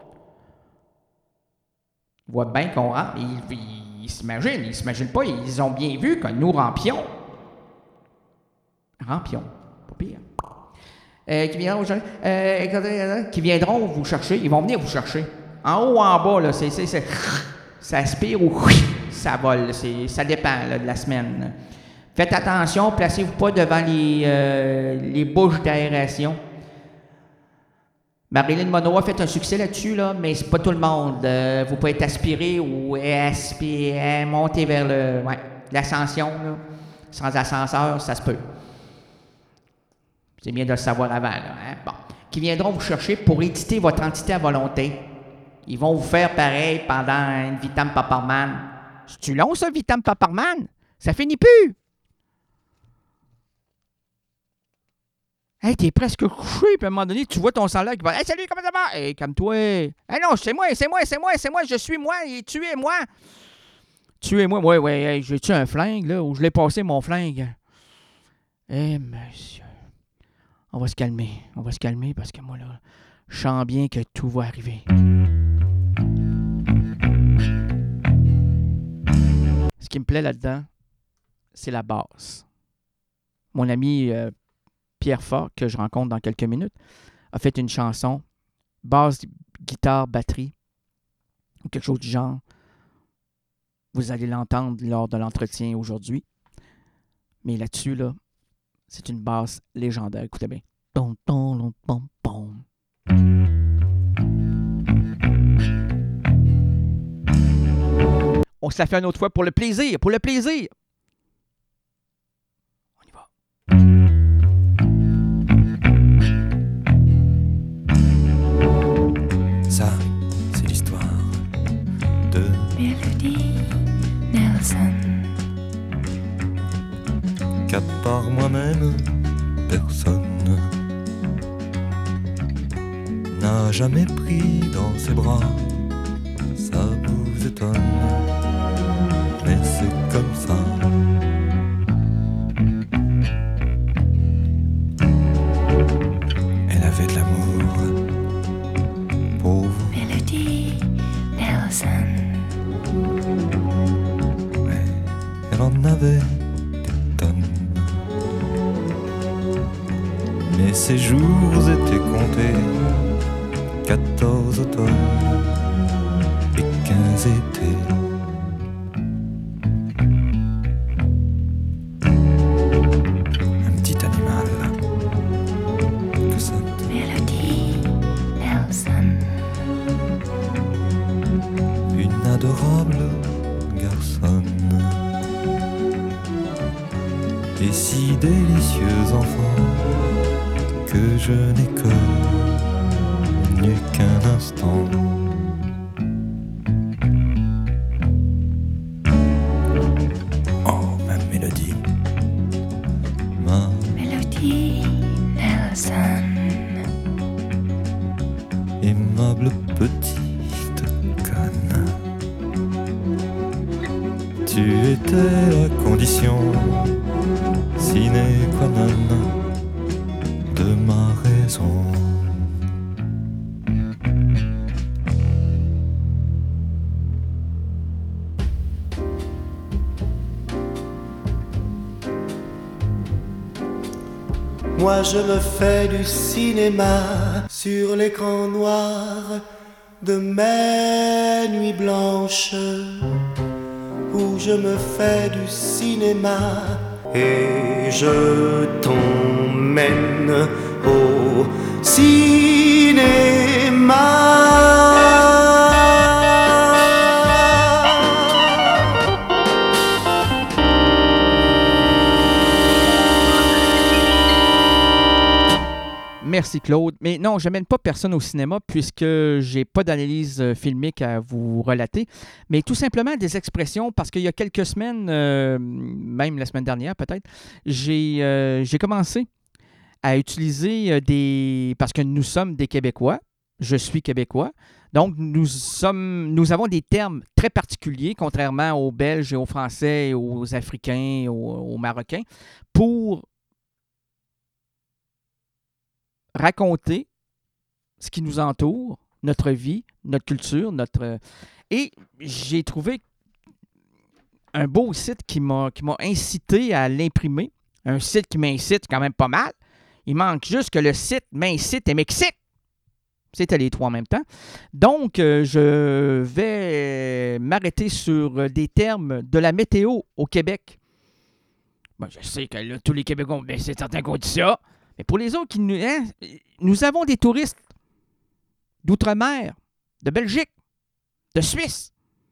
voient bien qu'on rentre. Ils, ils, ils s'imaginent, ils s'imaginent pas, ils ont bien vu que nous rampions. Rampions, pas pire. Euh, qui, viendront, euh, qui viendront vous chercher, ils vont venir vous chercher. En haut ou en bas, là, c'est, c'est, c'est, ça aspire ou ça vole. C'est, ça dépend là, de la semaine. Faites attention, placez-vous pas devant les, euh, les bouches d'aération. Marilyn Monroe a fait un succès là-dessus, là, mais c'est pas tout le monde. Euh, vous pouvez être aspiré ou aspirer, monter vers le, ouais, l'ascension. Là. Sans ascenseur, ça se peut. C'est bien de le savoir avant. Là, hein? Bon. Qui viendront vous chercher pour éditer votre entité à volonté. Ils vont vous faire pareil pendant une Vitam Paparman. C'est-tu long, ça, Vitam Paparman? Ça finit plus! Hey, t'es presque couché, puis à un moment donné, tu vois ton sang là qui va. Hey, salut, comment ça va? Hey, calme-toi. Hey, non, c'est moi, c'est moi, c'est moi, c'est moi, je suis moi, et tuez-moi. Tuez-moi, ouais, ouais, hey, j'ai-tu un flingue, là, ou je l'ai passé, mon flingue? Eh, monsieur. On va se calmer, on va se calmer, parce que moi, là, je sens bien que tout va arriver. Ce qui me plaît là-dedans, c'est la basse. Mon ami euh, Pierre Fort, que je rencontre dans quelques minutes, a fait une chanson, basse, guitare, batterie, ou quelque chose du genre. Vous allez l'entendre lors de l'entretien aujourd'hui. Mais là-dessus, là, c'est une basse légendaire. Écoutez bien. Tom, tom, tom, tom. On se la fait une autre fois pour le plaisir, pour le plaisir. On y va. Ça, c'est l'histoire de Mélodie Nelson. qu'à part moi-même, personne n'a jamais pris dans ses bras. Ça vous étonne, mais c'est comme ça. avait des tonnes. Mais ces jours étaient comptés, quatorze automnes et quinze étés. Un petit animal que cette Melody Nelson. une adorable garçonne et si délicieux enfant que je n'ai connu qu'un instant. Oh, ma mélodie, ma Melody Nelson. aimable petite conne. Tu étais la condition sine qua non de ma raison. Moi je me fais du cinéma sur l'écran noir de mes nuits blanches, où je me fais du cinéma et je t'emmène au cinéma. Merci Claude. Mais non, je n'amène pas personne au cinéma puisque j'ai pas d'analyse euh, filmique à vous relater, mais tout simplement des expressions parce qu'il y a quelques semaines, euh, même la semaine dernière peut-être, j'ai, euh, j'ai commencé à utiliser euh, des... Parce que nous sommes des Québécois, je suis Québécois, donc nous, sommes, nous avons des termes très particuliers, contrairement aux Belges et aux Français, et aux Africains, et aux, aux Marocains, pour raconter ce qui nous entoure, notre vie, notre culture, notre... Et j'ai trouvé un beau site qui m'a, qui m'a incité à l'imprimer. Un site qui m'incite quand même pas mal. Il manque juste que le site m'incite et m'excite. C'était les trois en même temps. Donc, euh, je vais m'arrêter sur des termes de la météo au Québec. Bon, je sais que là, tous les Québécois, ben, c'est certain qu'on dit ça. Mais pour les autres, qui nous, hein, nous avons des touristes d'outre-mer, de Belgique, de Suisse,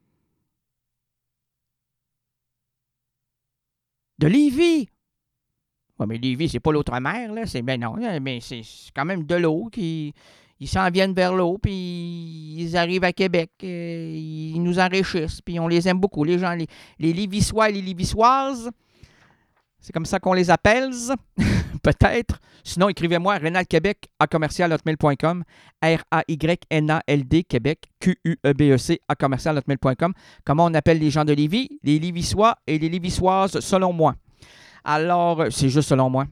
de Lévis. Oui, mais Lévis, c'est pas l'outre-mer, là. C'est, ben non, mais c'est quand même de l'eau. Qui, ils s'en viennent vers l'eau, puis ils arrivent à Québec. Euh, ils nous enrichissent, puis on les aime beaucoup. Les gens, les, les Lévisois et les Lévisoises, c'est comme ça qu'on les appelle, peut-être. Sinon, écrivez-moi renaldquebec à commercial hotmail point com, R A Y N A L D Québec, Q U E B E C à commercial hotmail point com. Comment on appelle les gens de Lévis? Les Lévisois et les Lévisoises, selon moi. Alors, c'est juste selon moi.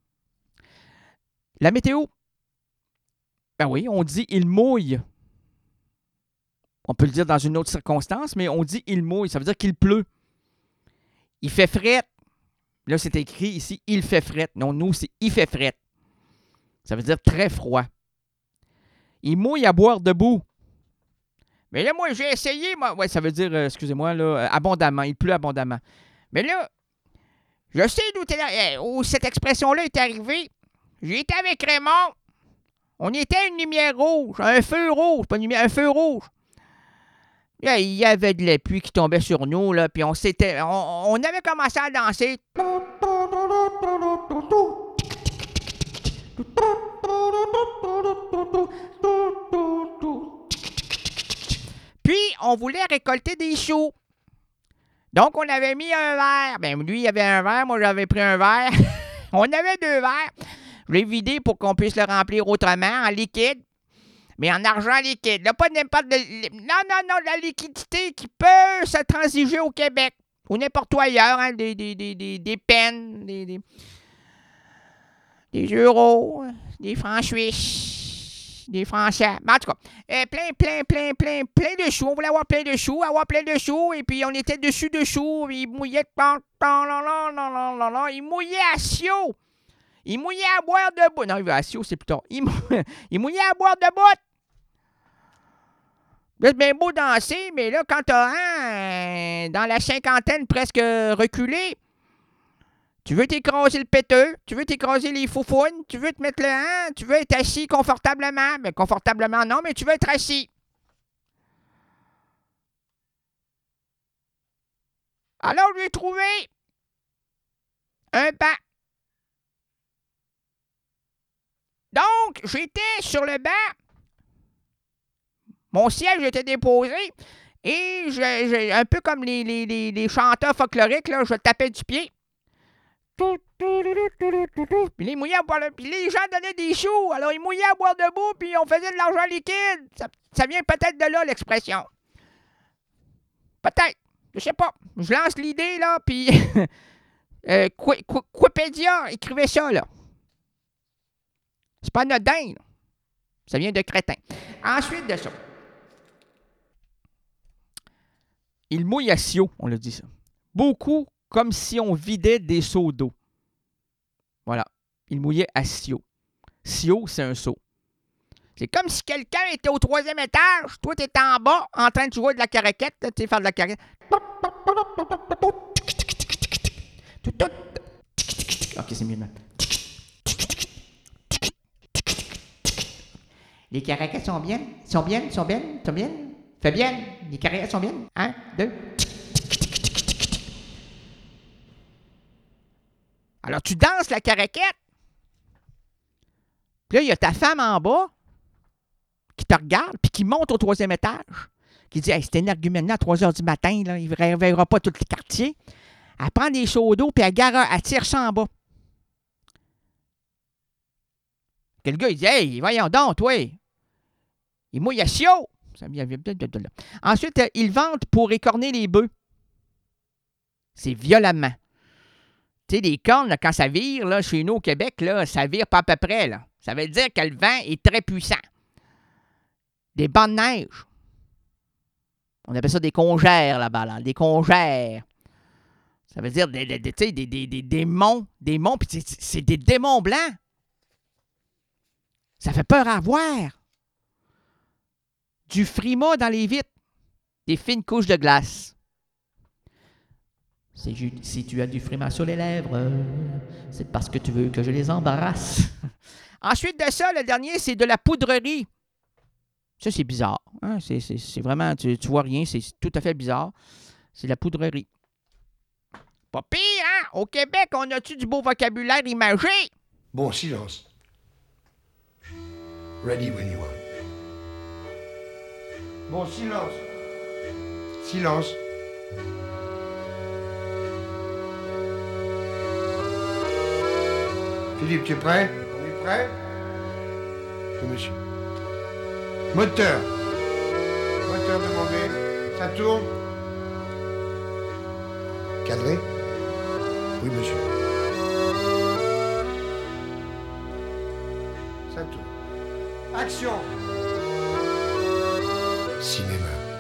La météo. Ben oui, on dit « il mouille ». On peut le dire dans une autre circonstance, mais on dit « il mouille ». Ça veut dire qu'il pleut. Il fait fret. Là, c'est écrit ici « il fait fret ». Non, nous, c'est « il fait fret ». Ça veut dire très froid. Il mouille à boire debout. Mais là, moi, j'ai essayé. Moi. Ouais, ça veut dire, euh, excusez-moi, là, euh, abondamment. Il pleut abondamment. Mais là, je sais d'où, t'es, où cette expression-là est arrivée. J'étais avec Raymond. On était à une lumière rouge, un feu rouge, pas une lumière, un feu rouge. Là, il y avait de la pluie qui tombait sur nous, là, puis on s'était, on, on avait commencé à danser. Puis, on voulait récolter des choux. Donc, on avait mis un verre. Ben, lui, il avait un verre, moi, j'avais pris un verre. On avait deux verres. Je l'ai vidé pour qu'on puisse le remplir autrement, en liquide, mais en argent liquide. Là, pas n'importe... De... Non, non, non, la liquidité qui peut se transiger au Québec ou n'importe où ailleurs, hein, des, des, des, des, des pennes, des, des, des euros, des francs suisses, des Français. Mais en tout cas, euh, plein, plein, plein, plein, plein de sous. On voulait avoir plein de sous, avoir plein de sous. Et puis, on était dessus, dessous. Il mouillait. Il mouillait à Sio. Il mouillait à boire debout. Non, il va à Sio, c'est plus tard. Il, mou... il mouillait à boire debout. C'est bien beau danser, mais là, quand t'as un, hein, dans la cinquantaine presque reculé, tu veux t'écraser le péteux, tu veux t'écraser les foufounes, tu veux te mettre le hein, tu veux être assis confortablement. Mais confortablement, non, mais tu veux être assis. Alors, je lui ai trouvé un banc. Donc, j'étais sur le banc. Mon siège était déposé et je, je, un peu comme les, les, les, les chanteurs folkloriques, là, je tapais du pied. Puis les, mouillaient à boire, puis les gens donnaient des sous, alors ils mouillaient à boire debout, puis on faisait de l'argent liquide. Ça, ça vient peut-être de là, l'expression. Peut-être, je sais pas. Je lance l'idée, là, puis euh, Wikipédia écrivait ça, là. C'est pas anodin, là. Ça vient de crétin. Ensuite de ça, il mouille à Sio, on l'a dit ça. Beaucoup comme si on vidait des seaux d'eau. Voilà. Il mouillait à Sio. Sio, c'est un seau. C'est comme si quelqu'un était au troisième étage, toi, tu étais en bas, en train de jouer de la caraquette, tu sais, faire de la caraquette. Ok, c'est mieux, maintenant. Les caraquettes sont bien? Sont bien? Sont bien? Sont bien? Fais bien. Les caraquettes sont bien? Un, deux. Alors, tu danses la caraquette. Puis là, il y a ta femme en bas qui te regarde puis qui monte au troisième étage. Qui dit hey, c'est énergumène à trois heures du matin, là, il ne réveillera pas tout le quartier. Elle prend des seaux d'eau puis elle, gare, elle tire ça en bas. Que le gars, il dit hey, voyons donc, toi. Il mouille à Sio. Ensuite, ils vendent pour écorner les bœufs. C'est violemment. Tu sais, les cornes, là, quand ça vire, là, chez nous au Québec, là, ça vire pas à peu près. Là. Ça veut dire que le vent est très puissant. Des bancs de neige. On appelle ça des congères là-bas, là. Des congères. Ça veut dire des, des, des, des, des, des, des démons. Des monts, puis c'est, c'est des démons blancs. Ça fait peur à voir. Du frima dans les vitres. Des fines couches de glace. C'est ju- si tu as du frima sur les lèvres, c'est parce que tu veux que je les embarrasse. Ensuite de ça, le dernier, c'est de la poudrerie. Ça, c'est bizarre. Hein? C'est, c'est, c'est vraiment, tu, tu vois rien, c'est tout à fait bizarre. C'est de la poudrerie. Pas pire, hein? Au Québec, on a-tu du beau vocabulaire imagé? Bon, silence. Ready when you are. Bon, silence. Silence. Philippe, tu es prêt? On est prêt? Oui, monsieur. Moteur. Moteur demandé. Ça tourne? Cadré? Oui, monsieur. Ça tourne. Action! Cinéma.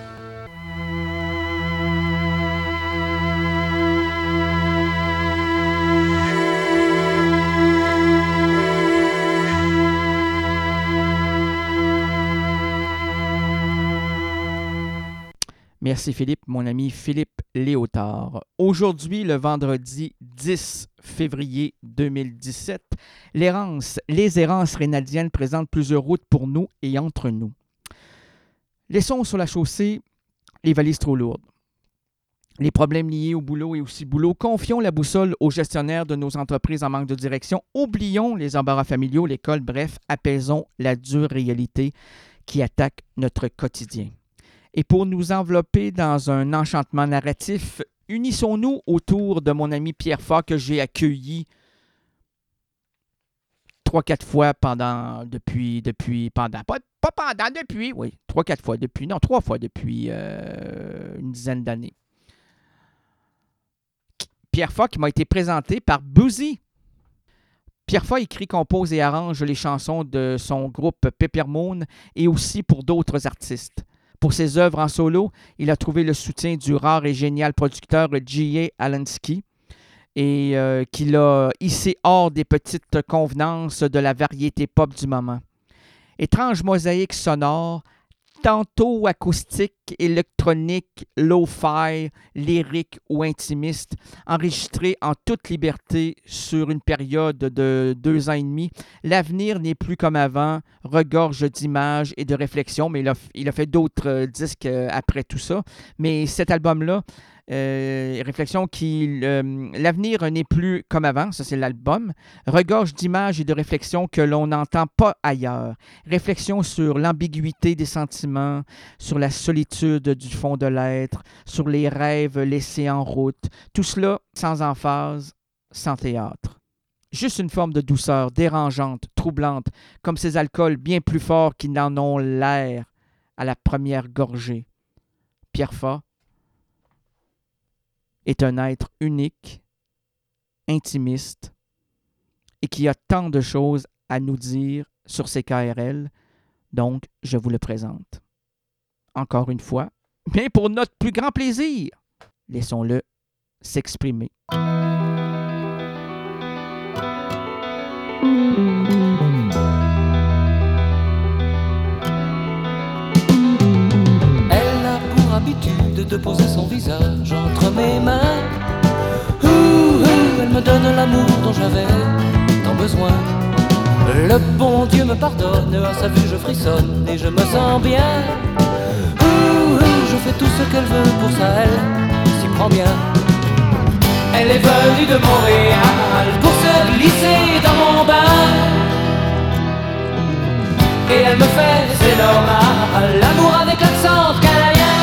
Merci Philippe, mon ami Philippe Léotard. Aujourd'hui, le vendredi dix février deux mille dix-sept, l'errance, les errances rénadiennes présentent plusieurs routes pour nous et entre nous. Laissons sur la chaussée les valises trop lourdes. Les problèmes liés au boulot et aussi boulot, confions la boussole aux gestionnaires de nos entreprises en manque de direction. Oublions les embarras familiaux, l'école, bref, apaisons la dure réalité qui attaque notre quotidien. Et pour nous envelopper dans un enchantement narratif, unissons-nous autour de mon ami Pierre Faure que j'ai accueilli trois, quatre fois pendant, depuis, depuis, pendant, pas, pas pendant, depuis, oui, trois, quatre fois, depuis, non, trois fois depuis euh, une dizaine d'années. Pierre Faure qui m'a été présenté par Boozy. Pierre Foy écrit, compose et arrange les chansons de son groupe Peppermoon et aussi pour d'autres artistes. Pour ses œuvres en solo, il a trouvé le soutien du rare et génial producteur J A. Alansky et euh, qui l'a hissé hors des petites convenances de la variété pop du moment. Étrange mosaïque sonore, tantôt acoustique, électronique, lo-fi, lyrique ou intimiste, enregistré en toute liberté sur une période de deux ans et demi. L'avenir n'est plus comme avant, regorge d'images et de réflexions, mais il a, il a fait d'autres euh, disques euh, après tout ça. Mais cet album-là, Euh, réflexion qui euh, l'avenir n'est plus comme avant, ça c'est l'album, regorge d'images et de réflexions que l'on n'entend pas ailleurs. Réflexion sur l'ambiguïté des sentiments, sur la solitude du fond de l'être, sur les rêves laissés en route, tout cela sans emphase, sans théâtre. Juste une forme de douceur dérangeante, troublante, comme ces alcools bien plus forts qui n'en ont l'air à la première gorgée. Pierre Foy est un être unique, intimiste, et qui a tant de choses à nous dire sur C K R L, donc je vous le présente. Encore une fois, mais pour notre plus grand plaisir, laissons-le s'exprimer. Elle a pour habitude de poser son visage entre mes mains. Ouh, ouh, elle me donne l'amour dont j'avais tant besoin. Le bon Dieu me pardonne, à sa vue je frissonne et je me sens bien. Ouh, ouh, je fais tout ce qu'elle veut, pour ça elle s'y prend bien. Elle est venue de Montréal pour se glisser dans mon bain. Et elle me fait, c'est normal, l'amour avec l'accent canadien.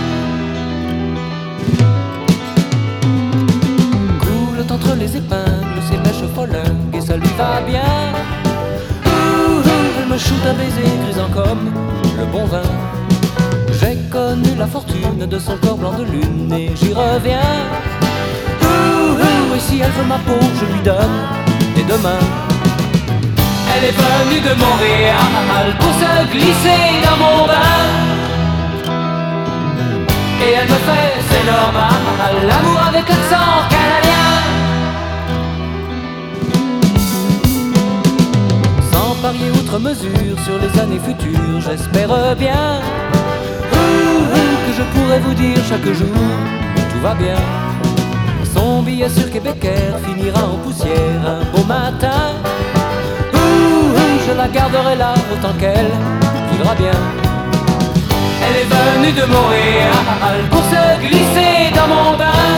Coule entre les épingles, ses mèches follingues et ça lui va bien. Ouh, ouh, elle me shoot un baiser grisant comme le bon vin. J'ai connu la fortune de son corps blanc de lune et j'y reviens. Ouh, ouh, et si elle veut ma peau, je lui donne des deux mains. Elle est venue de Montréal pour se glisser dans mon bain. Et elle me fait, c'est normal, l'amour avec l'accent canadien. Sans parier outre mesure sur les années futures, j'espère bien ouh, ouh, que je pourrai vous dire chaque jour, tout va bien. Son billet sur Québécois finira en poussière un beau matin. Je la garderai là autant qu'elle voudra bien. Elle est venue de Montréal pour se glisser dans mon bain.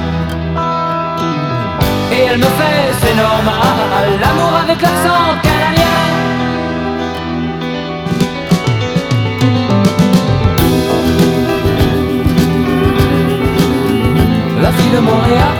Et elle me fait, c'est normal, l'amour avec l'accent canadien. La fille de Montréal.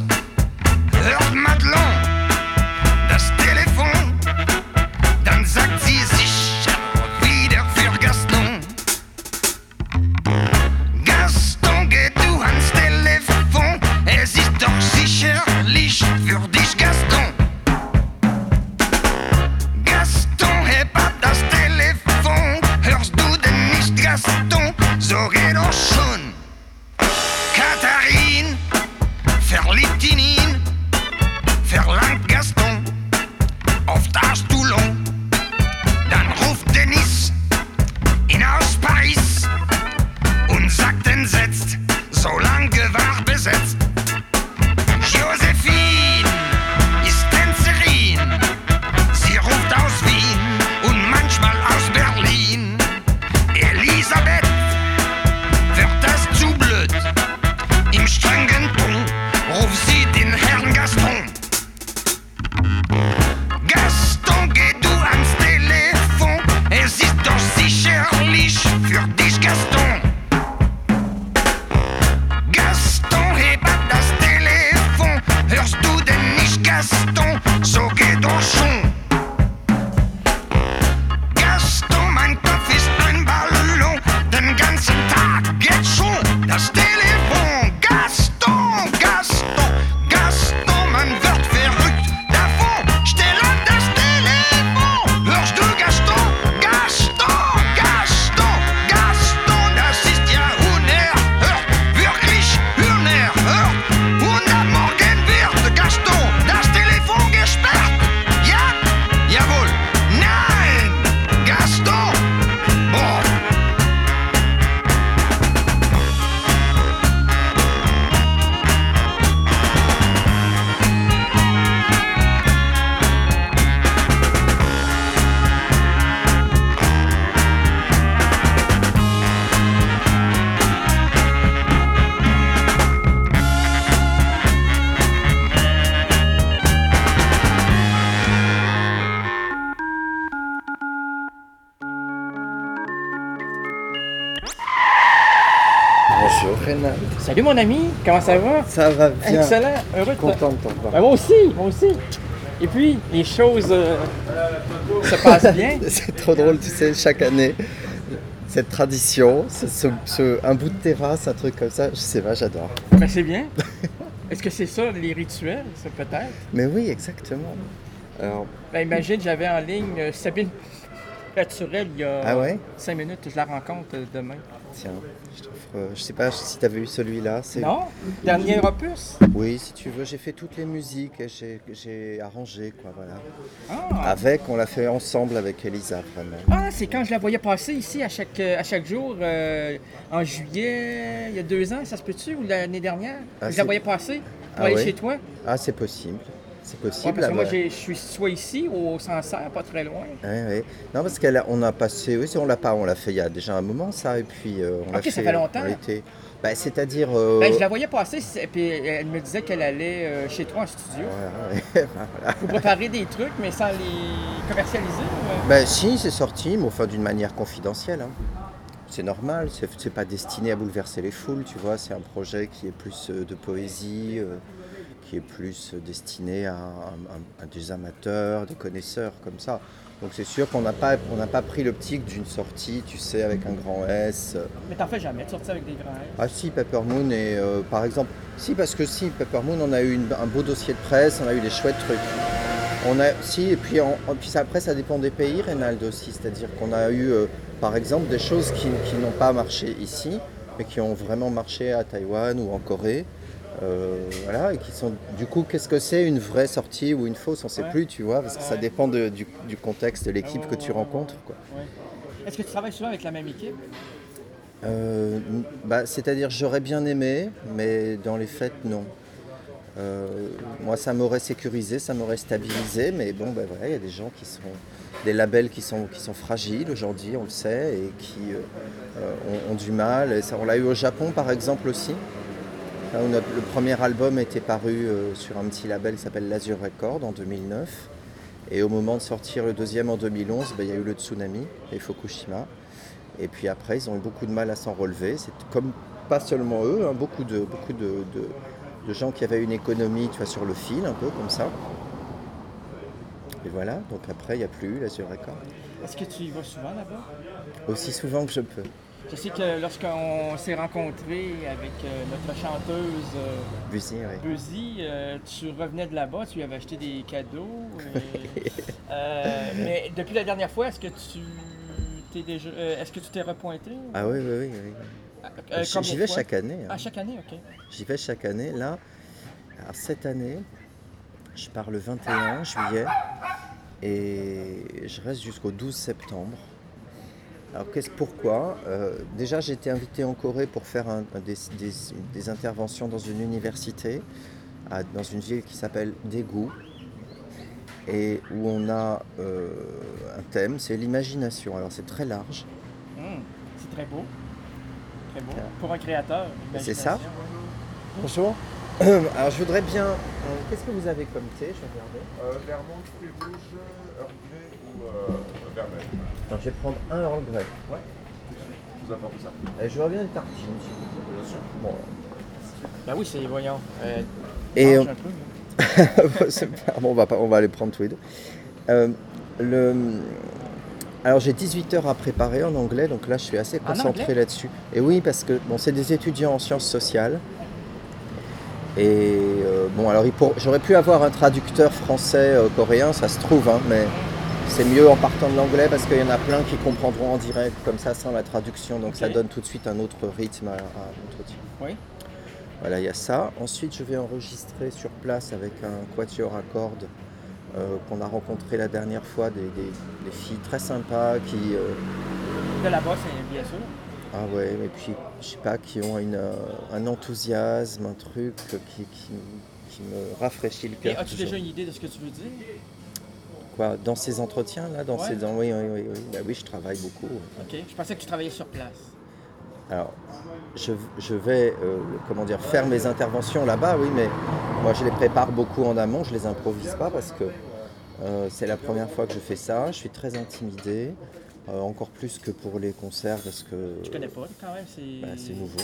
Hört man lang, das Telefon, dann sagt für dich, Gaston. Gaston, heb ab das Telefon. Hörst du denn nicht, Gaston? So geht doch schon. Katharin verliebt in ihn, verlangt Gaston auf das Toulon. Dann ruft Denis ihn aus Paris und sagt entsetzt, so lang war besetzt. Josephine ist Tänzerin, sie ruft aus Wien und manchmal aus Berlin. Elisabeth wird das zu blöd, im strengen Ton ruft sie den Herrn Gaston. Gaston, geh du ans Telefon, es ist doch sicherlich für dich, Gaston. Gaston, heb ab das Telefon, hörst du denn nicht, Gaston? So geht doch schon. Gaston, mein Kopf ist ein Ballon, den ganzen Tag geht schon das Telefon. Gaston, Gaston, Gaston, man wird verrückt davon. Stell an das Telefon, hörst du, Gaston? Gaston, Gaston, Gaston, das ist ja unerhört, wirklich unerhört. Und am Morgen wird Gaston das Telefon gesperrt. Ja, jawohl, nein, Gaston, boah. Bonjour Rénal. Salut mon ami, comment ça va? Ça va bien. Excellent, heureux de te- Content de t'en voir. Ben, moi aussi, moi aussi. Et puis, les choses euh, se passent bien. C'est trop drôle, tu sais, chaque année, cette tradition, ce, ce- ce- un bout de terrasse, un truc comme ça, je sais pas, j'adore. Ben, c'est bien. Est-ce que c'est ça, les rituels, ça peut-être? Mais oui, exactement. Alors, Ben, imagine, j'avais en ligne euh, Sabine Naturel il y a Ah ouais? cinq minutes, je la rencontre euh, demain. tiens, je t'offre, euh, je sais pas si tu avais eu celui-là. c'est- Non? Dernier opus? Oui, si tu veux, j'ai fait toutes les musiques, et j'ai, j'ai arrangé, quoi, voilà. Ah! Avec, on l'a fait ensemble avec Elisa, vraiment. Ah, c'est quand je la voyais passer ici à chaque, euh, à chaque jour, euh, en juillet, il y a deux ans, ça se peut-tu, ou l'année dernière? Ah, je c'est- la voyais passer pour Ah aller ouais? chez toi. Ah, c'est possible. C'est Ouais, possible. parce que moi, là-bas. j'ai- je suis soit ici, au Sancerre, pas très loin. Ouais, ouais. Non, parce qu'on a passé, oui, on l'a pas, on l'a fait il y a déjà un moment, ça, et puis euh, on l'a Ok, fait. ça fait longtemps. on était- bah, c'est-à-dire. euh, Ben, je la voyais passer, c'est- puis elle me disait qu'elle allait euh, chez toi en studio. ouais, ouais, voilà. Vous préparez des trucs, mais sans les commercialiser? ou, euh? Ben si, c'est sorti, mais enfin d'une manière confidentielle. hein. C'est normal, c'est, c'est pas destiné à bouleverser les foules, tu vois. C'est un projet qui est plus euh, de poésie, euh, qui est plus euh, destiné à, à- à des amateurs, des connaisseurs, comme ça. Donc c'est sûr qu'on n'a pas, on n'a pas pris l'optique d'une sortie, tu sais, avec un grand S. euh. Mais t'en fais jamais, de sortir avec des grands S. Ah si, Pepper Moon, et euh, par exemple, si, parce que si, Pepper Moon, on a eu une- un beau dossier de presse, on a eu des chouettes trucs. On a, si, et puis, en- en- puis ça, après, ça dépend des pays, Reynald aussi, c'est-à-dire qu'on a eu, euh, par exemple, des choses qui, qui n'ont pas marché ici, mais qui ont vraiment marché à Taïwan ou en Corée. Euh, voilà, et qui sont, du coup, qu'est-ce que c'est une vraie sortie ou une fausse, on ne sait Ouais. plus, tu vois, parce que ça Ouais. dépend de- du, du contexte de l'équipe Ouais, que ouais, tu ouais, rencontres, quoi. Ouais. Est-ce que tu travailles souvent avec la même équipe? Euh, bah, c'est-à-dire j'aurais bien aimé, mais dans les faits, non. Euh, moi, ça m'aurait sécurisé, ça m'aurait stabilisé, mais bon, bah, voilà, il y a des gens qui sont, des labels qui sont, qui sont fragiles aujourd'hui, on le sait, et qui euh, euh, ont, ont du mal. Et ça, on l'a eu au Japon, par exemple, aussi. Là où notre- le premier album était paru euh, sur un petit label qui s'appelle l'Azur Record en deux mille neuf. Et au moment de sortir le deuxième en deux mille onze, bah, il y a eu le tsunami et Fukushima. Et puis après, ils ont eu beaucoup de mal à s'en relever. C'est comme pas seulement eux, hein, beaucoup, de, beaucoup de, de- de gens qui avaient une économie, tu vois, sur le fil, un peu comme ça. Et voilà, donc après, il n'y a plus l'Azur Record. Est-ce que tu y vas souvent là-bas? Aussi souvent que je peux. Je sais que lorsqu'on s'est rencontrés avec euh, notre chanteuse euh, Buzy, oui. Buzy, euh, tu revenais de là-bas, tu lui avais acheté des cadeaux. euh, euh, mais depuis la dernière fois, est-ce que tu t'es déjà, euh, est-ce que tu t'es repointé? Ah oui, oui, oui. oui. Euh, J- combien J'y de vais fois? chaque année. hein. Ah, chaque année, ok. J'y vais chaque année. Là, alors cette année, je pars le vingt et un juillet et je reste jusqu'au douze septembre. Alors qu'est-ce pourquoi Euh, Déjà, j'ai été invité en Corée pour faire un- un des, des- des interventions dans une université, à- dans une ville qui s'appelle Daegu, et où on a euh, un thème, c'est l'imagination. Alors c'est très large. Hum, c'est très beau. Très beau. Ah. Pour un créateur. C'est ça. imagination. Bonjour. Alors je voudrais bien. euh, Qu'est-ce que vous avez comme thé? Je vais regarder. Euh, Vermont, fruits rouges, Earl Grey ou euh, Vermeil. Alors, je vais prendre un Earl Grey. Ouais. Je vous apporte ça. Et je reviens une tartine. s'il vous plaît. Bien sûr. Bon. Ben oui, c'est, voyons. Euh, Et mange euh, un peu, là. c'est pas- bon, on va pas, on va aller prendre tous les deux. Euh, le, alors j'ai dix-huit heures à préparer en anglais, donc là je suis assez En concentré anglais? là-dessus. Et oui, parce que bon, c'est des étudiants en sciences sociales. Et euh, bon, alors il pour- j'aurais pu avoir un traducteur français-coréen, ça se trouve, hein, mais c'est mieux en partant de l'anglais parce qu'il y en a plein qui comprendront en direct comme ça sans la traduction, donc ça Ok. donne tout de suite un autre rythme à, à l'entretien. Oui. Voilà, il y a ça. Ensuite, je vais enregistrer sur place avec un quatuor à cordes euh, qu'on a rencontré la dernière fois, des, des- des filles très sympas qui, euh, De là-bas, c'est bien sûr. ah ouais, et puis je sais pas, qui ont une, euh, un enthousiasme, un truc qui, qui, qui me rafraîchit le Et cœur. as-tu toujours. déjà une idée de ce que tu veux dire? Quoi, dans ces entretiens là, dans Ouais. ces, dans- oui, oui, oui, oui. Bah oui, je travaille beaucoup. Ok. Je pensais que tu travaillais sur place. Alors, je, je vais euh, comment dire, faire mes interventions là-bas, oui, mais moi je les prépare beaucoup en amont, je les improvise pas parce que euh, c'est la première fois que je fais ça, je suis très intimidé, euh, encore plus que pour les concerts parce que Je connais pas quand même. C'est, bah, c'est nouveau.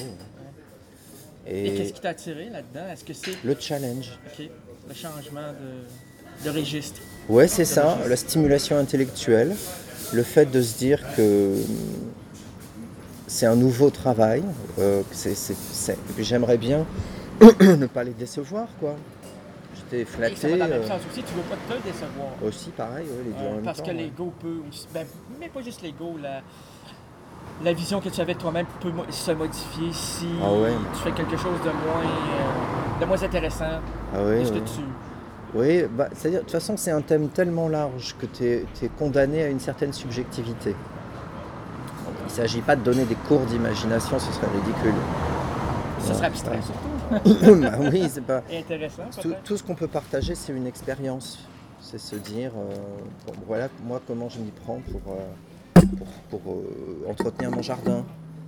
Et, Et, qu'est-ce qui t'a attiré là-dedans? Est-ce que c'est le challenge. ok, le changement de, de registre? Ouais, c'est ça, la stimulation intellectuelle, le fait de se dire que hum, c'est un nouveau travail, euh, que c'est, c'est- c'est- et puis j'aimerais bien ne pas les décevoir, quoi. J'étais Et ça flatté. va dans le même euh, sens aussi, tu veux pas te décevoir. aussi, pareil, ouais, les deux Euh, en même parce temps. que ouais. l'ego peut aussi. Ben, mais pas juste l'ego, la, la vision que tu avais de toi-même peut mo- se modifier si Ah ouais. tu fais quelque chose de moins, euh, de moins intéressant Ah oui, que ce oui. que tu. Oui, bah, c'est-à-dire, de toute façon, c'est un thème tellement large que tu es condamné à une certaine subjectivité. Donc, il ne s'agit pas de donner des cours d'imagination, ce serait ridicule. Ce Non, serait abstrait ouais. surtout. Bah oui, c'est pas. Et intéressant, Tout, peut-être. tout ce qu'on peut partager, c'est une expérience. C'est se dire, euh, bon, voilà, moi, comment je m'y prends pour, euh, pour, pour, euh, entretenir mon jardin.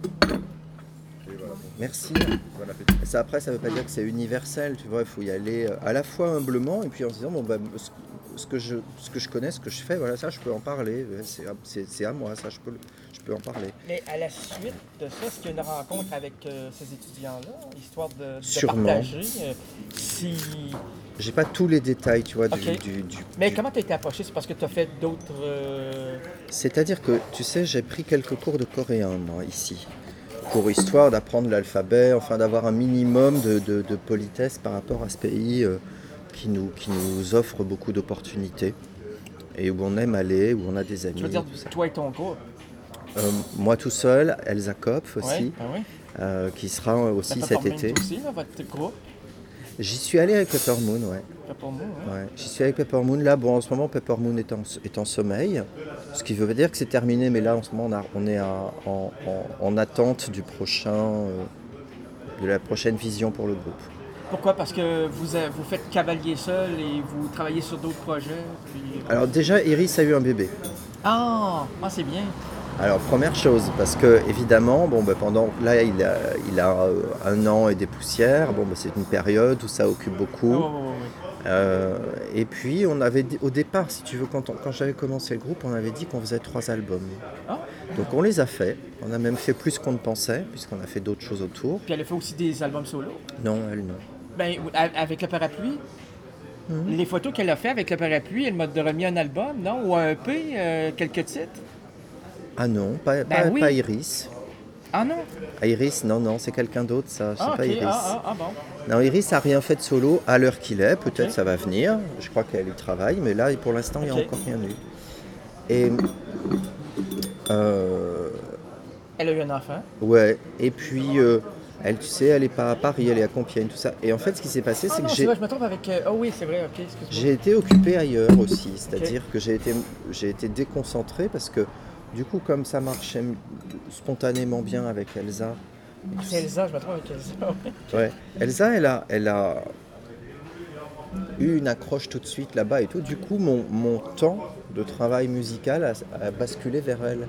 Et voilà. Merci. Bon appétit. Ça, après, ça ne veut pas dire que c'est universel, tu vois, il faut y aller euh, à la fois humblement et puis en se disant, bon, bah, ce, ce que je, ce que je connais, ce que je fais, voilà, ça, je peux en parler, c'est à- c'est c'est à moi, ça, je peux, le- je peux en parler. Mais à la suite de ça, est-ce qu'il y a une rencontre avec euh, ces étudiants-là, histoire de, de Sûrement. partager euh, si. J'ai pas tous les détails, tu vois, du... Ok. du- du- Mais du- comment tu as été approché? C'est parce que tu as fait d'autres. euh, C'est-à-dire que, tu sais, j'ai pris quelques cours de coréen, moi, ici, pour histoire d'apprendre l'alphabet, enfin d'avoir un minimum de, de- de politesse par rapport à ce pays euh, qui, nous, qui nous offre beaucoup d'opportunités et où on aime aller, où on a des amis. Je veux dire, tout ça. toi et ton groupe. Euh, moi tout seul, Elsa Kopf aussi, Ouais, ben oui. euh, qui sera aussi Ben, cet Peppermint été. aussi, là, votre groupe. J'y suis allé avec Pepper Moon, ouais. Peppermint, ouais. Ouais, j'y suis avec Pepper Moon. Là, bon, en ce moment, Pepper Moon est en, est en sommeil, ce qui veut dire que c'est terminé, mais là, en ce moment, on, a- on est à- en, en- en attente du prochain, euh, de la prochaine vision pour le groupe. Pourquoi? Parce que vous, euh, vous faites cavalier seul et vous travaillez sur d'autres projets. Puis... Alors déjà, Iris a eu un bébé. Ah, ah c'est bien. Alors première chose, parce que évidemment, bon, bah, pendant là, il a, il a euh, un an et des poussières. Bon, bah, c'est une période où ça occupe beaucoup. Oh, oh, oh, oui. Euh, et puis, on avait dit- au départ, si tu veux, quand, on- quand j'avais commencé le groupe, on avait dit qu'on faisait trois albums. Ah. Donc on les a fait. On a même fait plus qu'on ne pensait, puisqu'on a fait d'autres choses autour. Puis elle a fait aussi des albums solo. Non, elle non. Ben, a- avec le parapluie. Mhm. Les photos qu'elle a fait avec le parapluie, elle m'a remis un album, non? Ou un E P, euh, quelques titres. Ah non, pas, Ben pas, oui. pas Iris. Ah non? Iris, non, non, c'est quelqu'un d'autre, ça. C'est Ah, pas ok. Iris. Ah, ah, ah, bon. Non, Iris n'a rien fait de solo à l'heure qu'il est. Peut-être Ok. ça va venir. Je crois qu'elle y travaille, mais là, pour l'instant, il n'y a Ok. encore rien eu. Et. euh, Elle a eu un enfant. ouais, et puis. euh, elle, tu sais, elle n'est pas à Paris, elle est à Compiègne, tout ça. Et en fait, ce qui s'est passé, Ah c'est non, que c'est j'ai. vrai, je me trompe avec... euh, Oh oui, c'est vrai, ok, excuse-moi. J'ai été occupé ailleurs aussi, c'est-à-dire que j'ai été, j'ai été déconcentré parce que du coup, comme ça marchait m- spontanément bien avec Elsa, Ah, c'est Elsa, je me trompe avec Elsa. ouais. ouais, Elsa, elle a, elle a eu une accroche tout de suite là-bas et tout. Du coup, mon, mon temps de travail musical a, a basculé vers elle.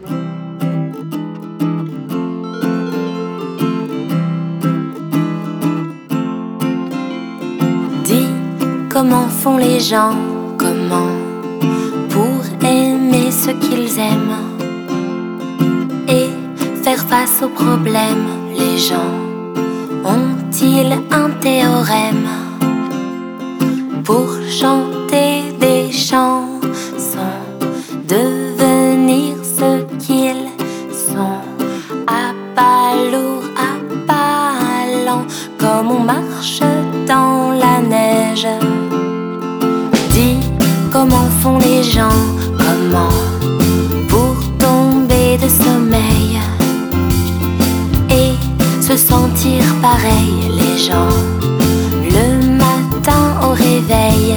Dis comment font les gens, comment pour aimer ce qu'ils aiment et faire face aux problèmes. Les gens ont-ils un théorème pour chanter des chansons, devenir ce qu'ils sont, à pas lourd, à pas lent, comme on marche dans la neige. Dis comment font les gens, comment pour tomber de sommeil et se sentir pareil. Les gens le matin au réveil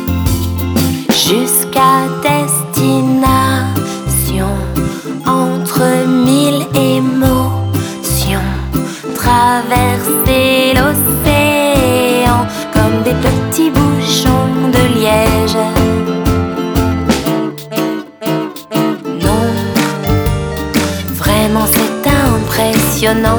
jusqu'à destination, entre mille émotions, traverser l'océan comme des petits bouchons de liège. Non, vraiment c'est impressionnant,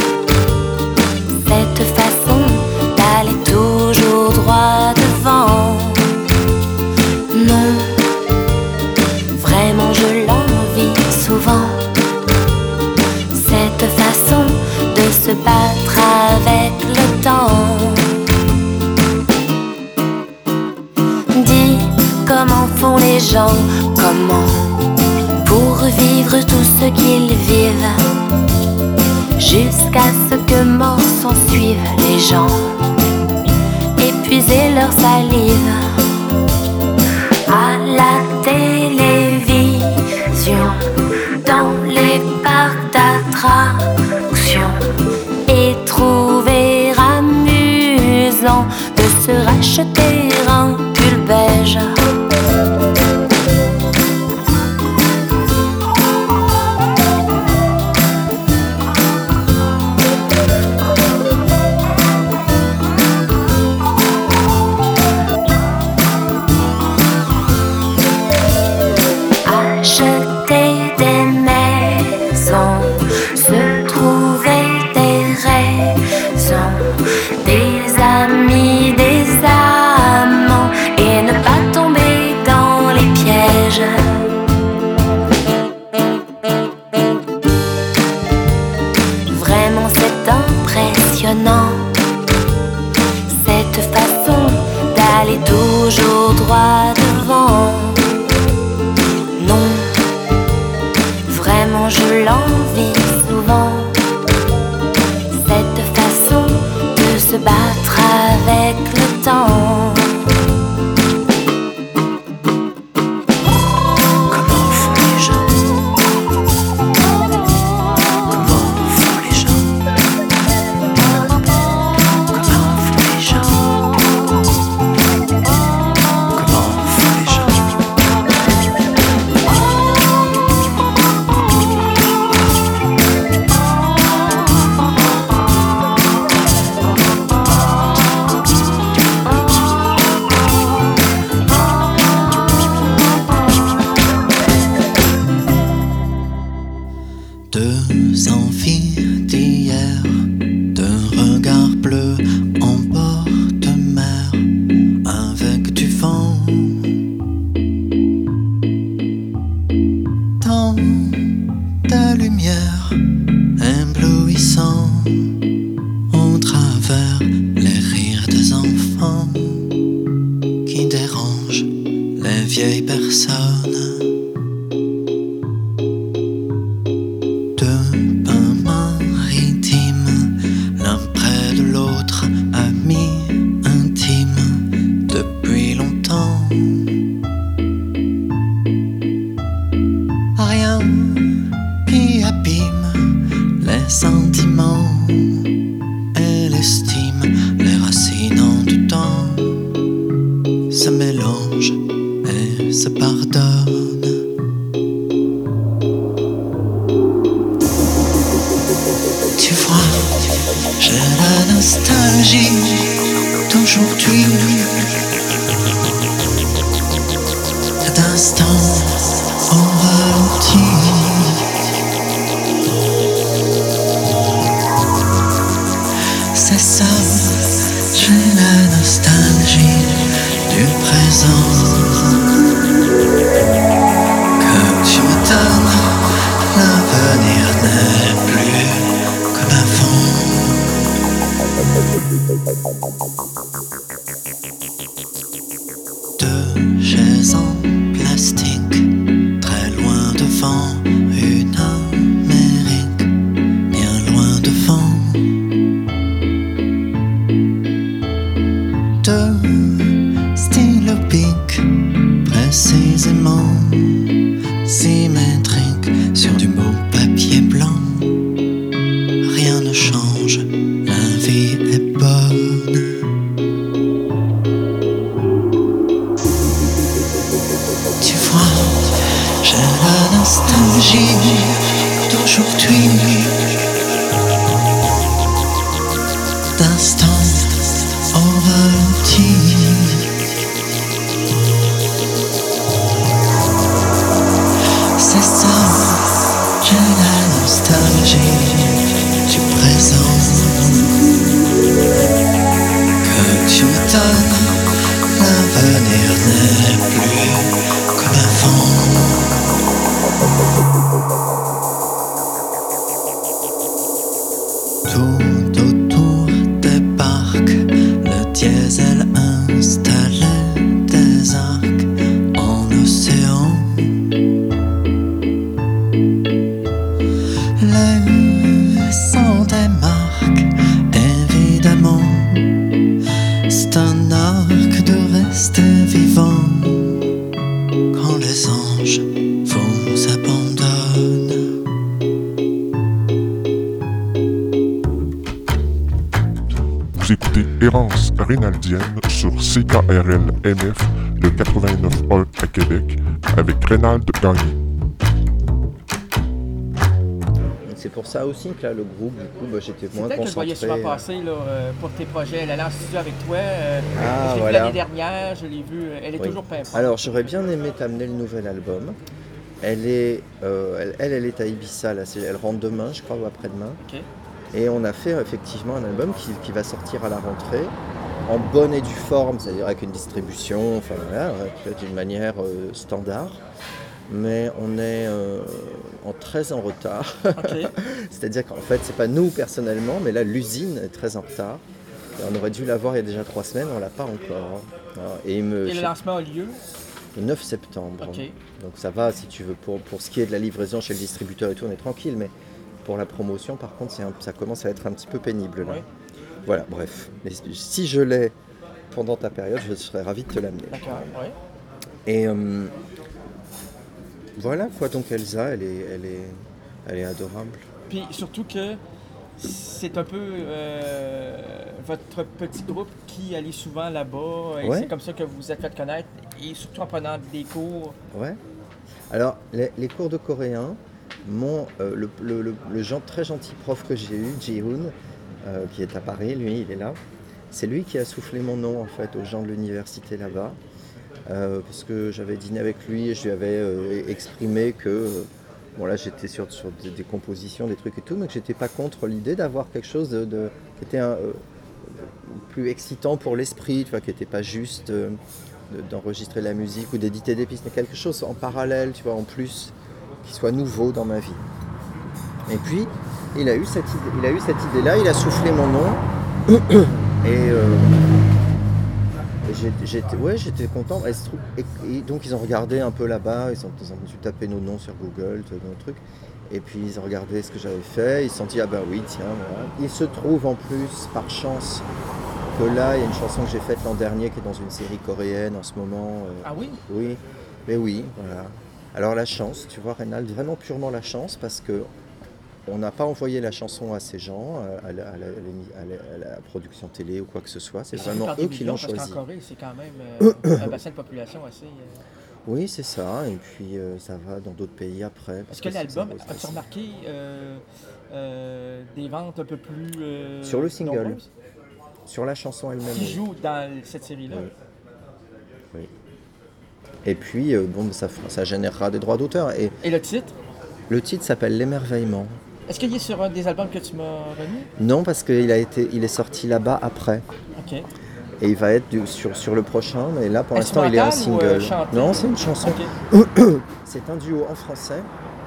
cette façon d'aller toujours droit devant. Non, vraiment je l'envie souvent, cette façon de se battre avec le temps. Dis comment font les gens, comment pour vivre tout ce qu'ils vivent, jusqu'à ce que mort s'en suive. Les gens épuiser leur salive à la télévision, dans les parcs d'attractions, et trouver amusant de se racheter un pull beige. Acheter des maisons, se trouver des raisons, des amis, des amants, et ne pas tomber dans les pièges. Vraiment c'est impressionnant, cette façon d'aller toujours droit devant. Non, vraiment je l'envie souvent, cette façon de se battre avec le temps. Comment font les gens? Comment font les gens? Comment font les gens? Comment font les gens? Deux envies d'hier, d'un regard bleu en bord de mer, avec du vent. Dans ta lumière éblouissant, au travers les rires des enfants qui dérangent les vieilles personnes. Deux mains change et se pardonne. Tu vois, j'ai la nostalgie d'aujourd'hui, d'instant au ralenti. C'est ça, j'ai la nostalgie du présent que tu me donnes. L'avenir n'est plus comme avant. Deux chaises en plastique, très loin devant une Amérique, bien loin devant. Deux stylos bic, précisément symétriques sur du beau papier blanc. Rien ne change, la vie est bonne. Tu vois, j'ai la nostalgie d'aujourd'hui, d'instant au ralenti. C'est ça, j'ai la nostalgie du présent que tu me donnes. L'avenir n'est plus comme avant. Tout autour des parcs, le diesel installait des arcs en océan. Laissant des marques, évidemment. C'est un arc de rester vivant quand les anges vous abandonnent. Vous écoutez Errance Reynaldienne sur C K R L M F, le quatre-vingt-neuf point un à Québec, avec Reynald Gagné. C'est pour ça aussi que là, le groupe, du coup, bah, j'étais moins C'est peut-être que je voyais souvent concentré. passer là, euh, pour tes projets. Elle allait en studio avec toi. euh, Ah, je l'ai voilà. vue l'année dernière, je l'ai vue. Elle est Oui. toujours pimpante. Alors, j'aurais bien aimé t'amener le nouvel album. Elle est, euh, elle, elle, elle est à Ibiza, là. C'est- Elle rentre demain, je crois, ou après-demain. Ok. Et on a fait effectivement un album qui, qui va sortir à la rentrée, en bonne et due forme, c'est-à-dire avec une distribution, enfin voilà, euh, d'une manière euh, standard. Mais on est euh, en très en retard. Ok. C'est-à-dire qu'en fait, c'est pas nous personnellement, mais là, l'usine est très en retard. Et on aurait dû l'avoir il y a déjà trois semaines, on l'a pas encore. Voilà. Et, il me, Et le lancement a lieu. le neuf septembre. Ok. Donc ça va, si tu veux, pour, pour ce qui est de la livraison chez le distributeur et tout, on est tranquille, mais pour la promotion, par contre, c'est un- ça commence à être un petit peu pénible là. Oui. Voilà, bref. Mais si je l'ai pendant ta période, je serais ravi de te l'amener. D'accord, oui. Et euh, voilà quoi, donc Elsa, elle est, elle est, elle est adorable. Puis surtout que c'est un peu euh, votre petit groupe qui allait souvent là-bas. Et Ouais. c'est comme ça que vous vous êtes fait connaître. Et surtout en prenant des cours. Ouais. Alors, les, les cours de coréen, mon, euh, le, le, le, le gen- très gentil prof que j'ai eu, Ji-hoon, euh, qui est à Paris, lui, il est là. C'est lui qui a soufflé mon nom, en fait, aux gens de l'université là-bas. Euh, parce que j'avais dîné avec lui et je lui avais euh, exprimé que euh, bon, là, j'étais sur, sur des, des compositions, des trucs et tout, mais que j'étais pas contre l'idée d'avoir quelque chose de, de- qui était un, euh, plus excitant pour l'esprit, tu vois, qui n'était pas juste euh, de- d'enregistrer la musique ou d'éditer des pistes, mais quelque chose en parallèle, tu vois, en plus, qui soit nouveau dans ma vie. Et puis, il a eu cette idée, il a eu cette idée-là, il a soufflé mon nom et, euh, et j'ai- j'étais, ouais, j'étais content. Et, se trouve- et- et donc ils ont regardé un peu là-bas, ils ont, ils ont dû taper nos noms sur Google, tout un truc. Et puis ils ont regardé ce que j'avais fait, ils se sont dit ah ben oui tiens voilà. Il se trouve en plus par chance que là il y a une chanson que j'ai faite l'an dernier qui est dans une série coréenne en ce moment. euh, Ah oui? Oui, mais oui, voilà. Alors la chance, tu vois Reynald, vraiment purement la chance parce que on n'a pas envoyé la chanson à ces gens, à, à la, à la- à la- à la production télé ou quoi que ce soit. C'est Et vraiment surtout eux dans qui des l'ont millions, parce choisi. qu'en Corée, c'est quand même euh, un bassin de population assez... euh, Oui, c'est ça. Et puis euh, ça va dans d'autres pays après. parce Est-ce que c'est- l'album, ça- as-tu remarqué euh, euh, des ventes un peu plus euh, Sur le single, nombreuses sur la chanson elle-même. qui oui. jouent dans cette série-là? Oui. Oui. Et puis, euh, bon, ça, fera- ça générera des droits d'auteur. Et Et le titre? le titre s'appelle L'émerveillement. Est-ce qu'il est sur un des albums que tu m'as remis? Non, parce qu'il a été, il est sorti là-bas après. OK. Et il va être du- sur, sur le prochain, mais là pour l'instant il est en Instrumental ou, single. euh, chanté? Non, c'est une chanson. OK. C'est un duo en français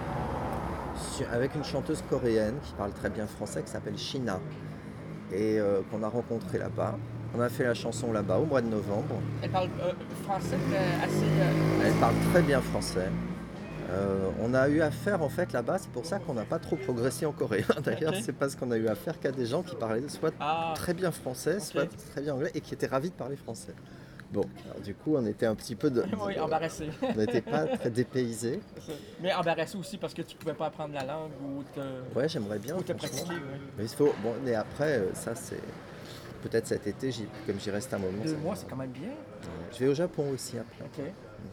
sur- avec une chanteuse coréenne qui parle très bien français qui s'appelle Shina et euh, qu'on a rencontrée là-bas. On a fait la chanson là-bas au mois de novembre. Elle parle euh, français euh, assez... euh, Elle parle très bien français. Euh, on a eu affaire en fait là-bas, c'est pour ça qu'on n'a pas trop progressé en coréen. D'ailleurs, Ok. c'est parce qu'on a eu affaire qu'à des gens qui parlaient soit Ah. très bien français, soit très bien anglais et qui étaient ravis de parler français. Bon, alors du coup, on était un petit peu de, Oui, embarrassé. on n'était pas très dépaysés. Mais embarrassé aussi parce que tu pouvais pas apprendre la langue ou te... Ouais, j'aimerais bien. Ou te franchement. pratiquer, ouais. Mais il faut. Bon, mais après, euh, ça c'est peut-être cet été, j'y- comme j'y reste un moment. Deux ça- mois, c'est quand même bien. Je vais au Japon aussi après. OK.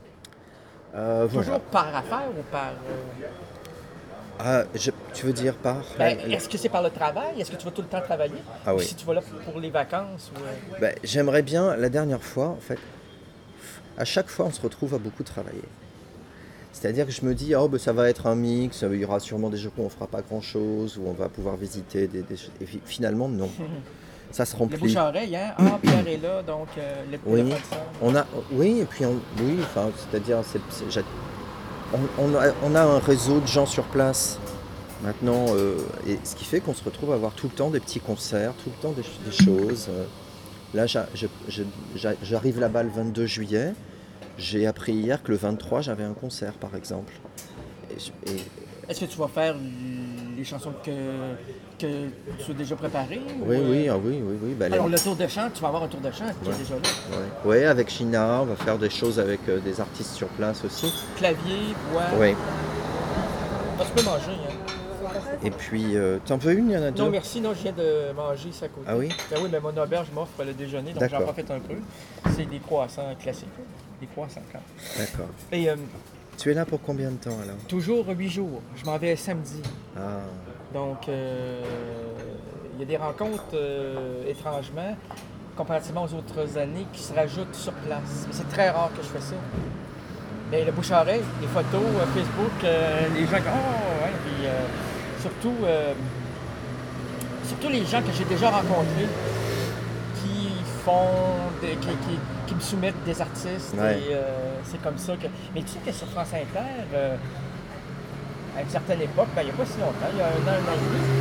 Euh, voilà. Toujours par affaire ou par... euh, Ah, je- tu veux dire par. Ben, est-ce que c'est par le travail? Est-ce que tu vas tout le temps travailler? Ah Ou oui. si tu vas là pour les vacances? Ou, euh, Ben, j'aimerais bien, la dernière fois, en fait, à chaque fois, on se retrouve à beaucoup travailler. C'est-à-dire que je me dis, oh, ben, ça va être un mix, il y aura sûrement des jours où on ne fera pas grand-chose, où on va pouvoir visiter des, des choses. Et fi- finalement, non. Ça se Le remplit. bouche-oreille, hein? Ah, Pierre est là, donc euh, le Oui, téléphone sonne. on a, oui, et puis on, oui, enfin, c'est-à-dire, c'est, c'est- j'a- on, on a, on a un réseau de gens sur place maintenant, euh, et ce qui fait qu'on se retrouve à avoir tout le temps des petits concerts, tout le temps des, des choses. euh. Là, j'a- je- je- j'a- j'arrive là-bas le vingt-deux juillet. J'ai appris hier que le vingt-trois, j'avais un concert, par exemple. Et je- et- Est-ce que tu vas faire les chansons que, que tu as déjà préparées? ou, oui, euh, oui, ah oui, oui, oui. bah, Alors, les- le tour de chant, tu vas avoir un tour de chant qui Ouais. est déjà là. ouais. Ouais, avec China, on va faire des choses avec euh, des artistes sur place aussi. Clavier, voix. Oui. Ah, tu peux manger, hein? Et puis, euh, t'en veux une, il y en a deux? Non, merci, non, je viens de manger ça à côté. Ah oui? Ben oui, mais mon auberge m'offre le déjeuner, donc j'en D'accord. profite un peu. C'est des croissants classiques, des croissants quand D'accord. Et euh, Tu es là pour combien de temps alors? toujours huit jours. Je m'en vais samedi. Ah, Donc, euh, il y a des rencontres, euh, étrangement, comparativement aux autres années, qui se rajoutent sur place. Mais c'est très rare que je fais ça. Mais le bouche-à-oreille, les photos, euh, Facebook, euh, les gens qui... Oh, ouais, puis, euh, surtout, euh, surtout les gens que j'ai déjà rencontrés qui font, des- qui, qui- qui me soumettent des artistes. Ouais. Et euh, c'est comme ça que... Mais tu sais que sur France Inter... euh, à une certaine époque, ben, il n'y a pas si longtemps, il y a un an, un an et demi,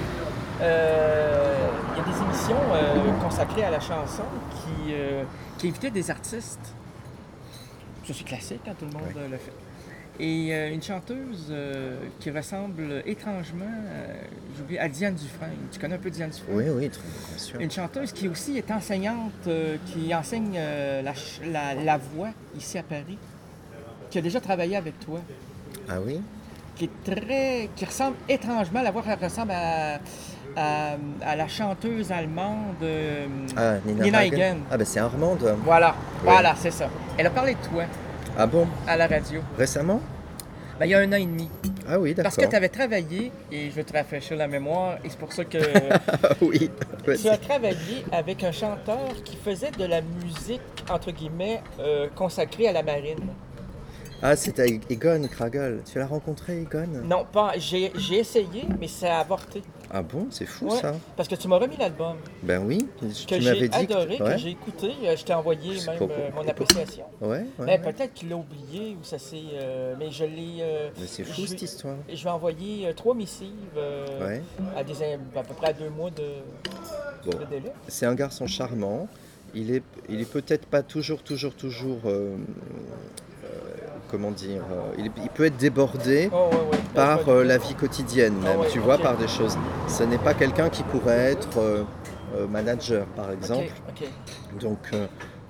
euh, il y a des émissions euh, consacrées à la chanson qui, euh, qui invitaient des artistes. Ça, c'est classique, hein, tout le monde euh, le fait. Et euh, une chanteuse euh, qui ressemble étrangement, euh, j'ai oublié, à Diane Dufresne. Tu connais un peu Diane Dufresne? oui, oui, très- bien sûr. Une chanteuse qui aussi est enseignante, euh, qui enseigne euh, la, ch- la- la voix ici à Paris, qui a déjà travaillé avec toi. Ah oui? Qui est très. qui ressemble étrangement, la voix elle ressemble à, à, à la chanteuse allemande euh, Ah, Nina, Nina Hagen. Hagen. Ah, ben c'est Armande. Voilà, Oui. voilà, c'est ça. Elle a parlé de toi Ah bon? à la radio. Récemment? Ben, il y a un an et demi. Ah oui, d'accord. Parce que tu avais travaillé, et je vais te rafraîchir la mémoire, et c'est pour ça que oui. tu as travaillé avec un chanteur qui faisait de la musique, entre guillemets, euh, consacrée à la marine. Ah, c'était Egon Kragel. Tu l'as rencontré, Egon? Non, pas. J'ai j'ai essayé, mais ça a avorté. Ah bon? C'est fou Ouais, ça. Parce que tu m'as remis l'album. Ben oui. Que tu m'avais j'ai dit adoré, que... que ouais. j'ai écouté. Euh, Je t'ai envoyé C'est même pas- euh, mon pas- appréciation. Ouais, ouais, Mais ouais. peut-être qu'il l'a oublié ou ça s'est. euh, mais je l'ai. euh, Mais c'est fou je cette vais- histoire. Je vais envoyer euh, trois missives euh, Ouais. à, des, à peu près à deux mois de, Bon. de délai. C'est un garçon charmant. Il est, il est peut-être pas toujours, toujours, toujours. euh, euh, comment dire euh, il, est- il peut être débordé Oh, ouais, ouais. par Ouais, ouais. euh, la vie quotidienne, même. Ah ouais, tu vois, ok. par des choses. Ce n'est pas quelqu'un qui pourrait être euh, euh, manager, par exemple. Ok, ok. Donc, euh,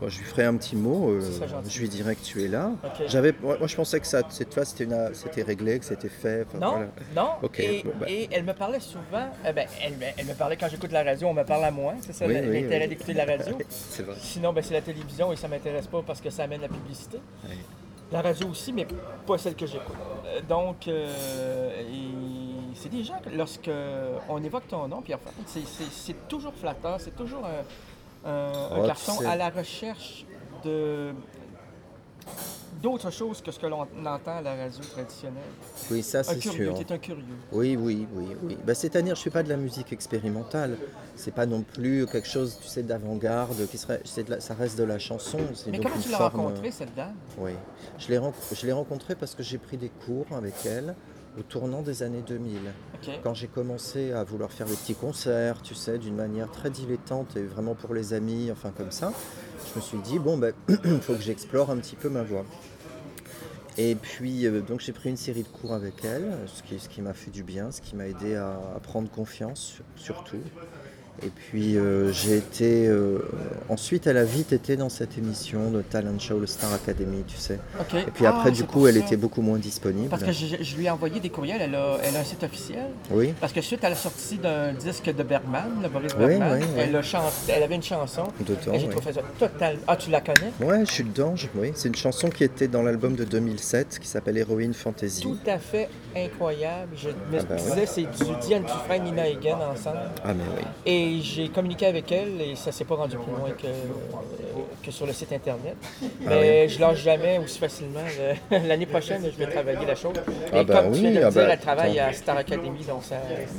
Bon, je lui ferai un petit mot, euh, C'est gentil. je lui dirai que tu es là. Ok. J'avais, moi, moi, je pensais que ça, cette fois c'était, une- c'était réglé, que c'était fait. enfin, Non, voilà. non. Ok, Et, bon, ben. et elle me parlait souvent. euh, ben, elle, me- elle me parlait quand j'écoute la radio, on me parle à moi. C'est ça Oui, l- oui, l'intérêt oui. d'écouter la radio. C'est vrai. Sinon, ben, c'est la télévision et ça m'intéresse pas parce que ça amène la publicité. Oui. La radio aussi, mais pas celle que j'écoute. Euh, Donc, euh, et c'est des gens que lorsque on évoque ton nom, Pierre Ford, c'est, c'est, c'est toujours flatteur, c'est toujours un, un- un Oh, garçon tu sais. à la recherche de d'autres choses que ce que l'on entend à la radio traditionnelle. Oui, ça Un c'est curieux, sûr. t'es un curieux. Oui, oui, oui, oui. Bah, c'est-à-dire, je fais pas de la musique expérimentale. C'est pas non plus quelque chose, tu sais, d'avant-garde. Qui serait, c'est de la- ça reste de la chanson. C'est Mais donc comment une tu l'as forme, rencontrée, euh, cette dame? Oui, je l'ai, ren- je l'ai rencontrée parce que j'ai pris des cours avec elle au tournant des années deux mille. Ok. Quand j'ai commencé à vouloir faire des petits concerts, tu sais, d'une manière très dilettante et vraiment pour les amis, enfin comme ça, je me suis dit, bon, ben, il faut que j'explore un petit peu ma voix. Et puis, euh, donc j'ai pris une série de cours avec elle, ce qui, ce qui m'a fait du bien, ce qui m'a aidé à, à prendre confiance, surtout. Et puis euh, j'ai été... euh, ensuite, elle a vite été dans cette émission de Talent Show, le Star Academy, tu sais. Ok. Et puis Ah, après, du c'est coup, pour elle ça. était beaucoup moins disponible. Parce que je, je lui ai envoyé des courriels, elle a, elle a un site officiel. Oui. Parce que suite à la sortie d'un disque de Bergman, le Boris Oui, Bergman, oui, oui. Elle, a chan- elle avait une chanson. Dedans, et j'ai oui. trouvé ça total. Ah, tu la connais? Ouais, je suis dedans, je- oui. C'est une chanson qui était dans l'album de deux mille sept qui s'appelle Heroine Fantasy. Tout à fait incroyable. Je me Ah ben disais, oui. c'est du Diane Dufresne, Nina Hagen ensemble. Ah, mais oui. Et j'ai communiqué avec elle et ça s'est pas rendu plus loin que, que sur le site internet. Mais oui. je lâche jamais aussi facilement. Le- L'année prochaine, je vais travailler la chose. Et Ah ben comme tu oui, viens de le ah dire, ben, elle travaille attends. à Star Academy, donc ça.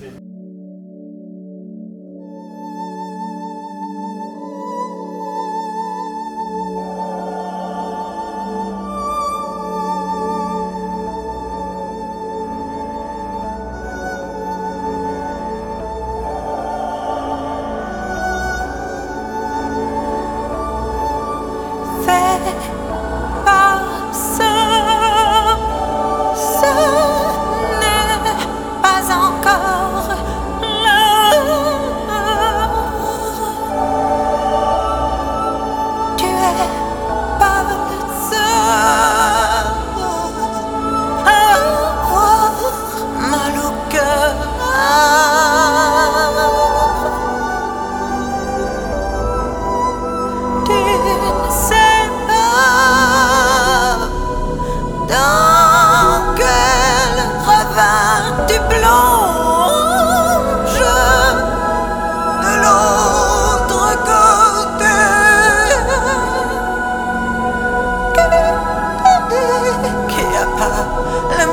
Fais pas ça, ce n'est pas encore l'heure. Tu es pas seul à avoir mal au cœur. Tu ne sais pas dans quel ravin tu plonges de l'autre côté. Qu'il n'y a pas le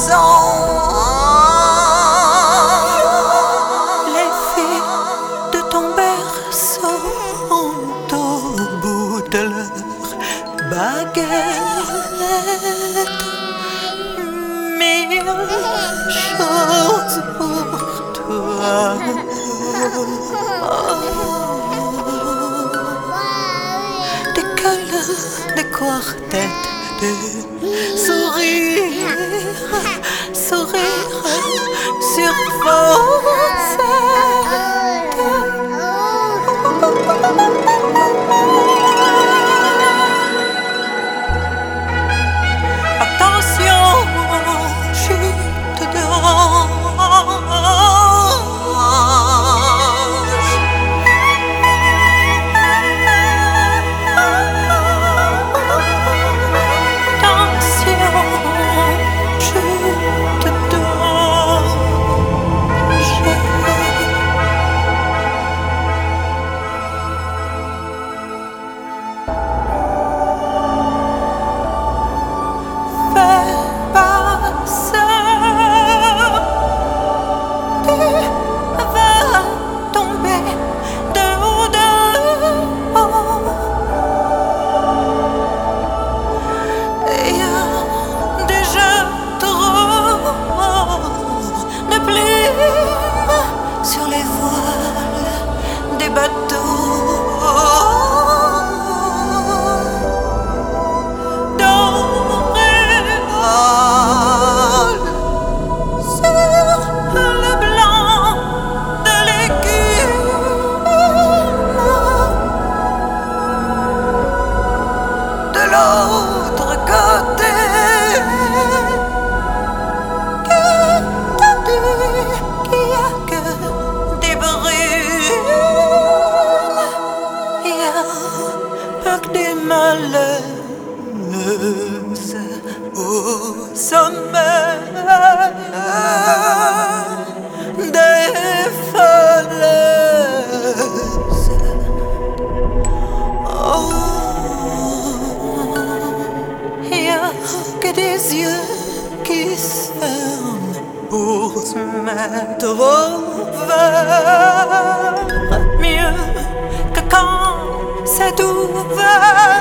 mensonge. Les filles de ton berceau ont au bout de leur baguette mille choses pour toi. Des câlins, des quartettes, des sourires, sourires sur vos Attention, chute d'ange. Attention, chute d'ange. sommet des falaises. Oh, il n'y a que des yeux qui se ferment pour se mettre au vert. Mieux que quand c'est ouvert.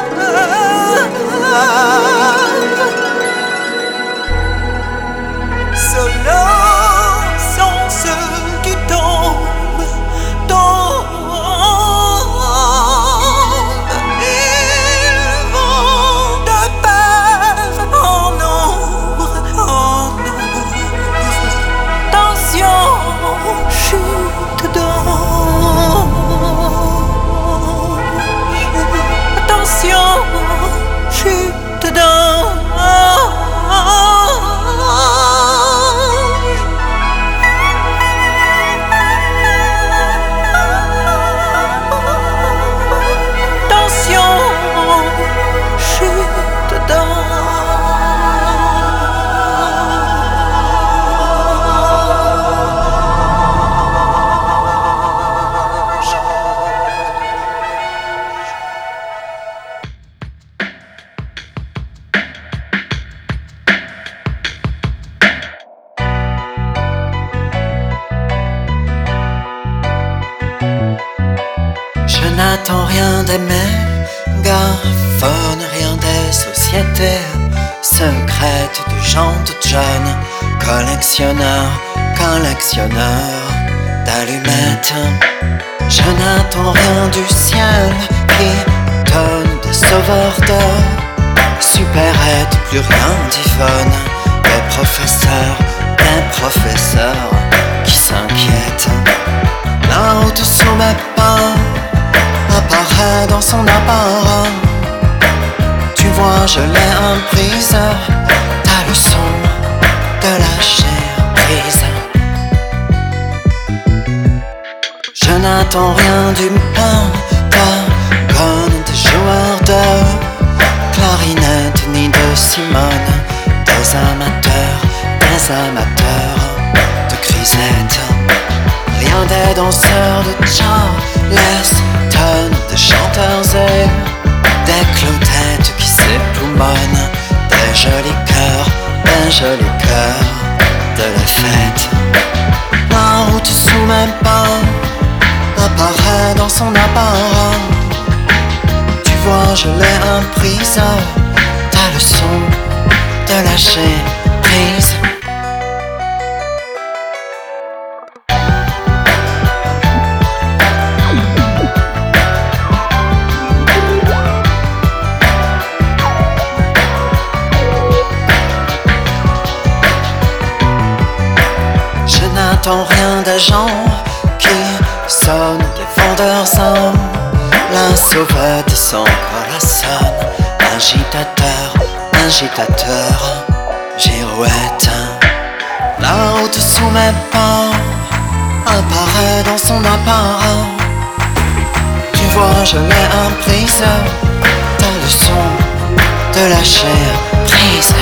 Solos sont ceux qui tombent, tombent. Ils vont de pair en ombre, en ombre. Attention, chute d'ange. Attention, chute d'ange. Je n'attends rien des mégaphones, rien des sociétés secrètes de gens de jeunes, collectionneurs, collectionneurs d'allumettes. Je n'attends rien du ciel qui donne des sauveurs de supérettes, plus rien d'iPhone, des professeurs, des professeurs qui s'inquiètent. Là au-dessous mes pas apparaît dans son apparat. Tu vois, je l'ai imprise, ta leçon de lâcher prise. Je n'attends rien du pentagone, des joueurs de clarinette ni de Simone, des amateurs, des amateurs de grisette. Rien des danseurs de Charleston, des chanteurs et des clotettes qui s'époumonnent, des jolis cœurs, des jolis cœurs de la fête. La route sous mes pas apparaît dans son apparat. Tu vois, je l'ai imprise, ta leçon de lâcher prise. J'attends rien des gens qui sonnent, des vendeurs sans la sauvette sans corazon. Agitateur, agitateur, girouette. Là au-dessous mes pas apparaît dans son apparat. Tu vois, je l'ai imprise, ta leçon de lâcher prise.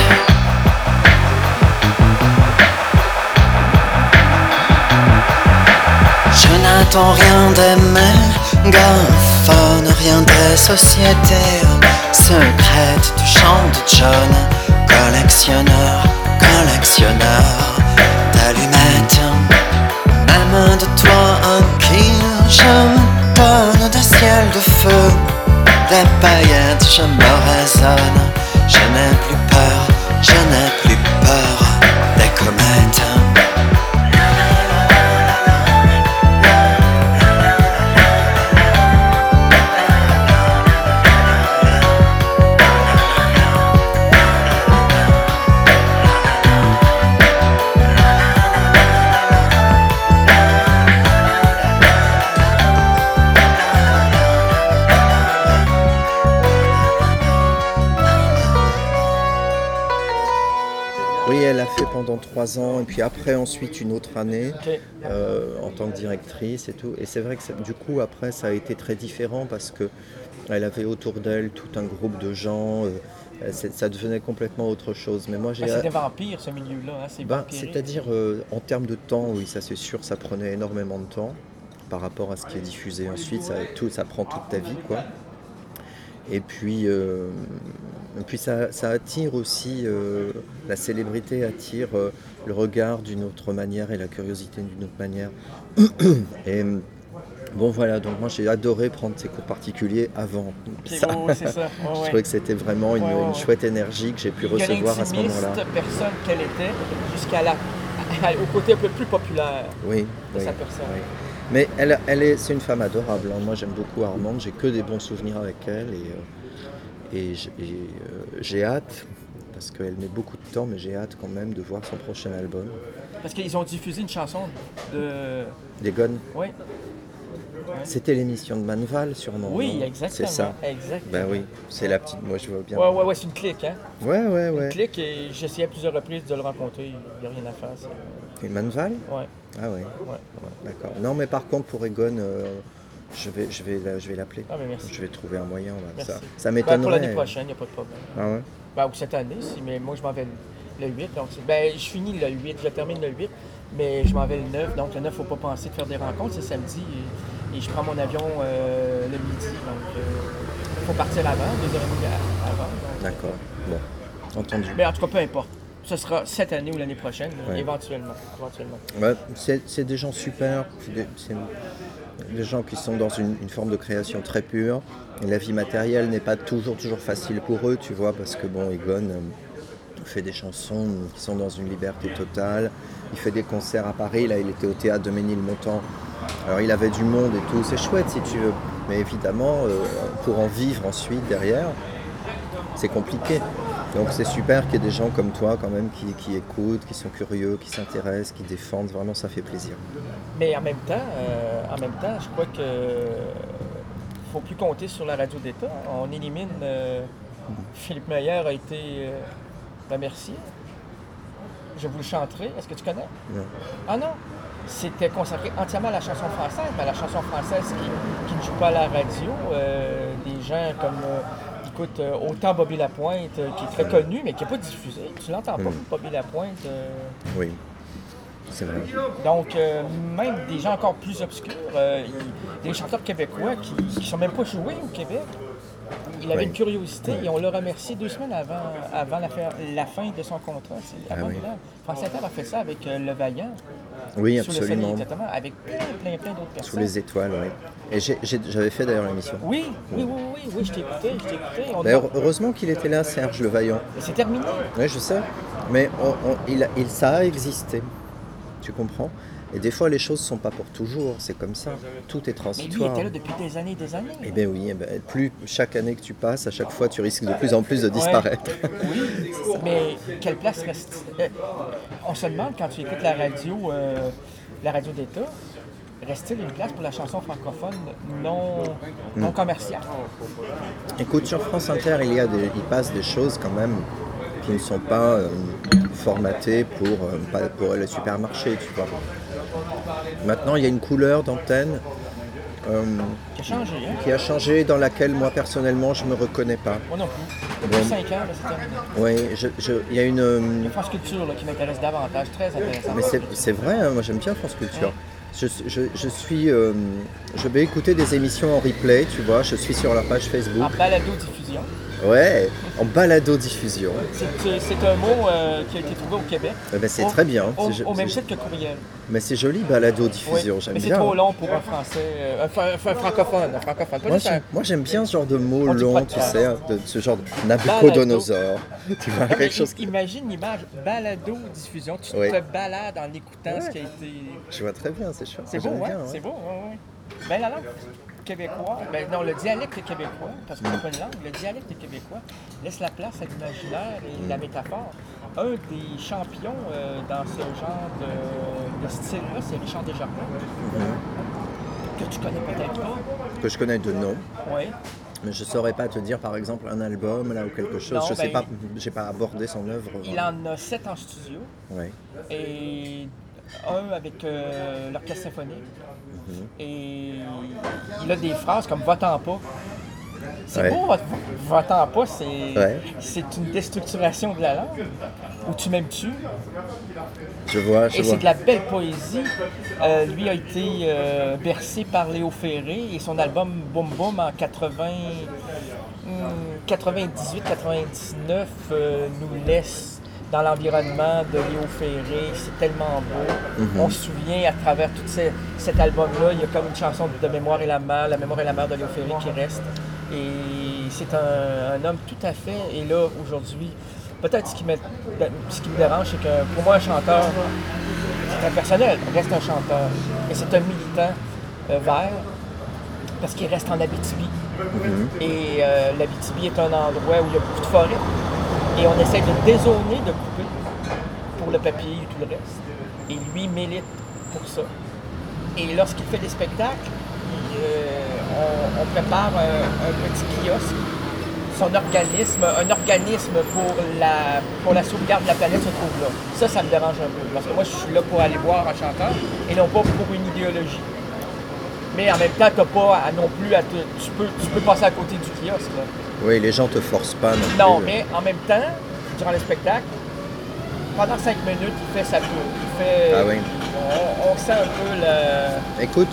Je n'attends rien des mégaphones, rien des sociétés secrètes du chant de John, collectionneur, collectionneur d'allumettes. Même de toi un kill, je me donne des ciels de feu, des paillettes, je me raisonne. Je n'ai plus peur, je n'ai plus peur des comètes. Pendant trois ans et puis après ensuite une autre année okay. euh, en tant que directrice et tout. Et c'est vrai que du coup après ça a été très différent parce que elle avait autour d'elle tout un groupe de gens, euh, c'est- ça devenait complètement autre chose. Mais moi, j'ai... Ben, c'est des vampires, ce milieu-là. Hein, c'est Ben, vampiré. c'est-à-dire, euh, en termes de temps, oui, ça c'est sûr, ça prenait énormément de temps par rapport à ce qui est diffusé ensuite. Ça, tout, ça prend toute ta vie, quoi. Et puis, euh, et puis ça, ça attire aussi, euh, la célébrité attire euh, le regard d'une autre manière et la curiosité d'une autre manière. Et bon, voilà, donc moi j'ai adoré prendre ces cours particuliers avant Ok, ça. ouais, ouais, c'est ça. Ouais, Je ouais. trouvais que c'était vraiment une, Ouais, ouais, une ouais. chouette énergie que j'ai pu recevoir à ce moment-là. L'intimiste personne qu'elle était, jusqu'à la, au côté un peu plus populaire Oui, de oui, sa personne. oui. Mais elle, elle est, c'est une femme adorable, hein. Moi j'aime beaucoup Armande, j'ai que des bons souvenirs avec elle et, euh, et, j'- et, euh, j'ai hâte, parce qu'elle met beaucoup de temps, mais j'ai hâte quand même de voir son prochain album. Parce qu'ils ont diffusé une chanson de... Les Gones, Oui. c'était l'émission de Manval sûrement. Oui, non? exactement. C'est ça. Exactement. Ben oui, c'est la petite, moi je vois bien. Ouais, ouais, ouais, c'est une clique, hein. Ouais, ouais, ouais. Une clique et j'ai essayé à plusieurs reprises de le rencontrer, il n'y a rien à faire. c'est- Et Manval? Ouais. Ah ouais. Ouais. Ouais, d'accord. Non, mais par contre pour Egon, euh, je vais, je vais, la- je vais l'appeler. Ah, mais merci. Je vais trouver un moyen. Là, Merci. ça, ça Ben, m'étonnerait. pour l'année prochaine, il n'y a pas de problème. Ah ouais. Ben, ou cette année, si, mais moi je m'en vais le le huit. Donc, c'est- ben, je finis le huit, je termine le huit, mais je m'en vais le neuf. Donc le neuf, il ne faut pas penser de faire des rencontres, c'est samedi. Et, et je prends mon avion euh, le midi. Donc il faut partir avant, deux heures et demie à- avant. donc- D'accord. Bon, entendu. Mais en tout cas, peu importe. Ce sera cette année ou l'année prochaine, Ouais. éventuellement. éventuellement. Ouais, c'est, c'est des gens super. C'est des, c'est des gens qui sont dans une, une forme de création très pure. Et la vie matérielle n'est pas toujours, toujours facile pour eux, tu vois, parce que bon, Egon euh, fait des chansons qui sont dans une liberté totale. Il fait des concerts à Paris. Là, il était au théâtre de Ménilmontant. Alors, il avait du monde et tout. C'est chouette, si tu veux. Mais évidemment, euh, pour en vivre ensuite, derrière, c'est compliqué. Donc, c'est super qu'il y ait des gens comme toi, quand même, qui, qui écoutent, qui sont curieux, qui s'intéressent, qui défendent. Vraiment, ça fait plaisir. Mais en même temps, euh, en même temps, je crois que faut plus compter sur la radio d'État. On élimine euh, Philippe Meyer a été euh, remercié. Je vous le chanterai. Est-ce que tu connais? Non. Ah non? C'était consacré entièrement à la chanson française, mais à la chanson française qui, qui ne joue pas à la radio. Euh, des gens comme, euh, écoute, euh, autant Bobby Lapointe, euh, qui est très connu, mais qui n'est pas diffusé. Tu l'entends pas, Mm. Bobby Lapointe. euh, Oui, c'est vrai. donc, euh, même des gens encore plus obscurs, euh, il- des chanteurs québécois qui ne sont même pas joués au Québec. Il avait Oui. une curiosité et on l'a remercié deux semaines avant, avant la, fin, la fin de son contrat. C'est avant Ah oui. Milan. France Inter a fait ça avec euh, Le Vaillant. Oui, Sous le soleil, absolument. exactement, avec plein, plein, plein d'autres personnes. Sous les étoiles, oui. Et j'ai- j'ai- j'avais fait d'ailleurs l'émission. Oui, oui, oui, oui, oui, je t'ai écouté, je t'ai écouté. On D'ailleurs, heureusement qu'il était là, Serge Le Vaillant. Mais c'est terminé. Oui, je sais. Mais on- on- il, a- il- ça a existé. Tu comprends? Et des fois, les choses ne sont pas pour toujours. C'est comme ça. Tout est Mais lui, il transitoire. était là depuis des années et des années. Eh bien oui, eh ben, plus chaque année que tu passes, à chaque fois, tu risques de plus en plus de disparaître. Oui, mais quelle place reste... euh, on se demande, quand tu écoutes la radio, euh, la radio d'État, reste-t-il une place pour la chanson francophone non, non commerciale? Écoute, sur France Inter, il, y a des, il passe des choses quand même qui ne sont pas euh, formatées pour, euh, pas pour les supermarchés, tu vois. Maintenant, il y a une couleur d'antenne euh, Qui a changé, hein? qui a changé, dans laquelle moi personnellement je ne me reconnais pas. Moi non plus. Depuis Bon. cinq ans, là, c'est terminé. Oui, je, je- il y a une... euh, Il y a France Culture là, qui m'intéresse davantage, très intéressant. mais c'est, c'est vrai, hein, moi j'aime bien France Culture. Je, je- je suis... euh, je vais écouter des émissions en replay, tu vois, je suis sur leur page Facebook. En balado-diffusion. Ouais, en balado-diffusion. C'est, c'est- c'est un mot euh, qui a été trouvé au Québec. Eh ben, c'est Au- très bien. Au, C'est jo- au même c'est- titre que courriel. Mais c'est joli, balado-diffusion, Oui, j'aime mais c'est bien. trop long pour un français, euh, un, fa- un francophone, un francophone. Pas Moi juste un- j'aime, moi, j'aime bien ce genre de mots On dit longs, pas tu de sais, de, de ce genre de Nabucodonosor. Tu vois, Non, mais quelque chose. im- Imagine l'image balado-diffusion. Tu Oui. te balades en écoutant Ouais. ce qui a été. Je vois très bien, c'est chouette. C'est beau, j'aime hein? bien, ouais. C'est beau, oui, oui. Ben, la langue québécois, ben non, le dialecte québécois, parce qu'on n'a pas une langue, le dialecte québécois laisse la place à l'imaginaire et la métaphore. Un des champions euh, dans ce genre de, de style-là, c'est Richard Desjardins, que tu connais peut-être pas. Que je connais de nom. Oui. Mais je saurais pas te dire par exemple un album là ou quelque chose. Non, je sais ben, pas, j'ai pas abordé son œuvre. Il en a sept en studio. Ouais. Et un avec euh, l'orchestre symphonique. Mhm. Et il a des phrases comme « Va-t'en pas ». C'est Ouais. beau, votre, votre emploi, c'est, Ouais. c'est une déstructuration de la langue, où tu m'aimes-tu. Je vois, je Et vois. c'est de la belle poésie. Euh, lui a été euh, bercé par Léo Ferré et son album Boum Boum en quatre-vingts, hmm, quatre-vingt-dix-huit quatre-vingt-dix-neuf euh, nous laisse dans l'environnement de Léo Ferré. C'est tellement beau. Mhm. On se souvient à travers tout ces- cet album-là, il y a comme une chanson de Mémoire et la mer, La Mémoire et la mer de Léo Ferré qui reste. Et c'est un, un homme tout à fait. Et là, aujourd'hui, peut-être ce qui me, ce qui me dérange, c'est que pour moi, un chanteur, c'est impersonnel, reste un chanteur. Et c'est un militant euh, vert, parce qu'il reste en Abitibi. Mhm. Et euh, l'Abitibi est un endroit où il y a beaucoup de forêts. Et on essaie de dézoner, de couper pour le papier et tout le reste. Et lui milite pour ça. Et lorsqu'il fait des spectacles, il, euh, on, on prépare un, un petit kiosque. Son organisme, un organisme pour la, pour la sauvegarde de la planète se trouve là. Ça, ça me dérange un peu. Parce que moi, je suis là pour aller voir un chanteur et non pas pour une idéologie. Mais en même temps, t'as pas à non plus à te, tu, peux, tu peux passer à côté du kiosque. Là. Oui, les gens te forcent pas non, Non, plus. mais en même temps, durant le spectacle, pendant cinq minutes, il fait sa pub. Il fait. Ah oui. On, on sent un peu le. Écoute,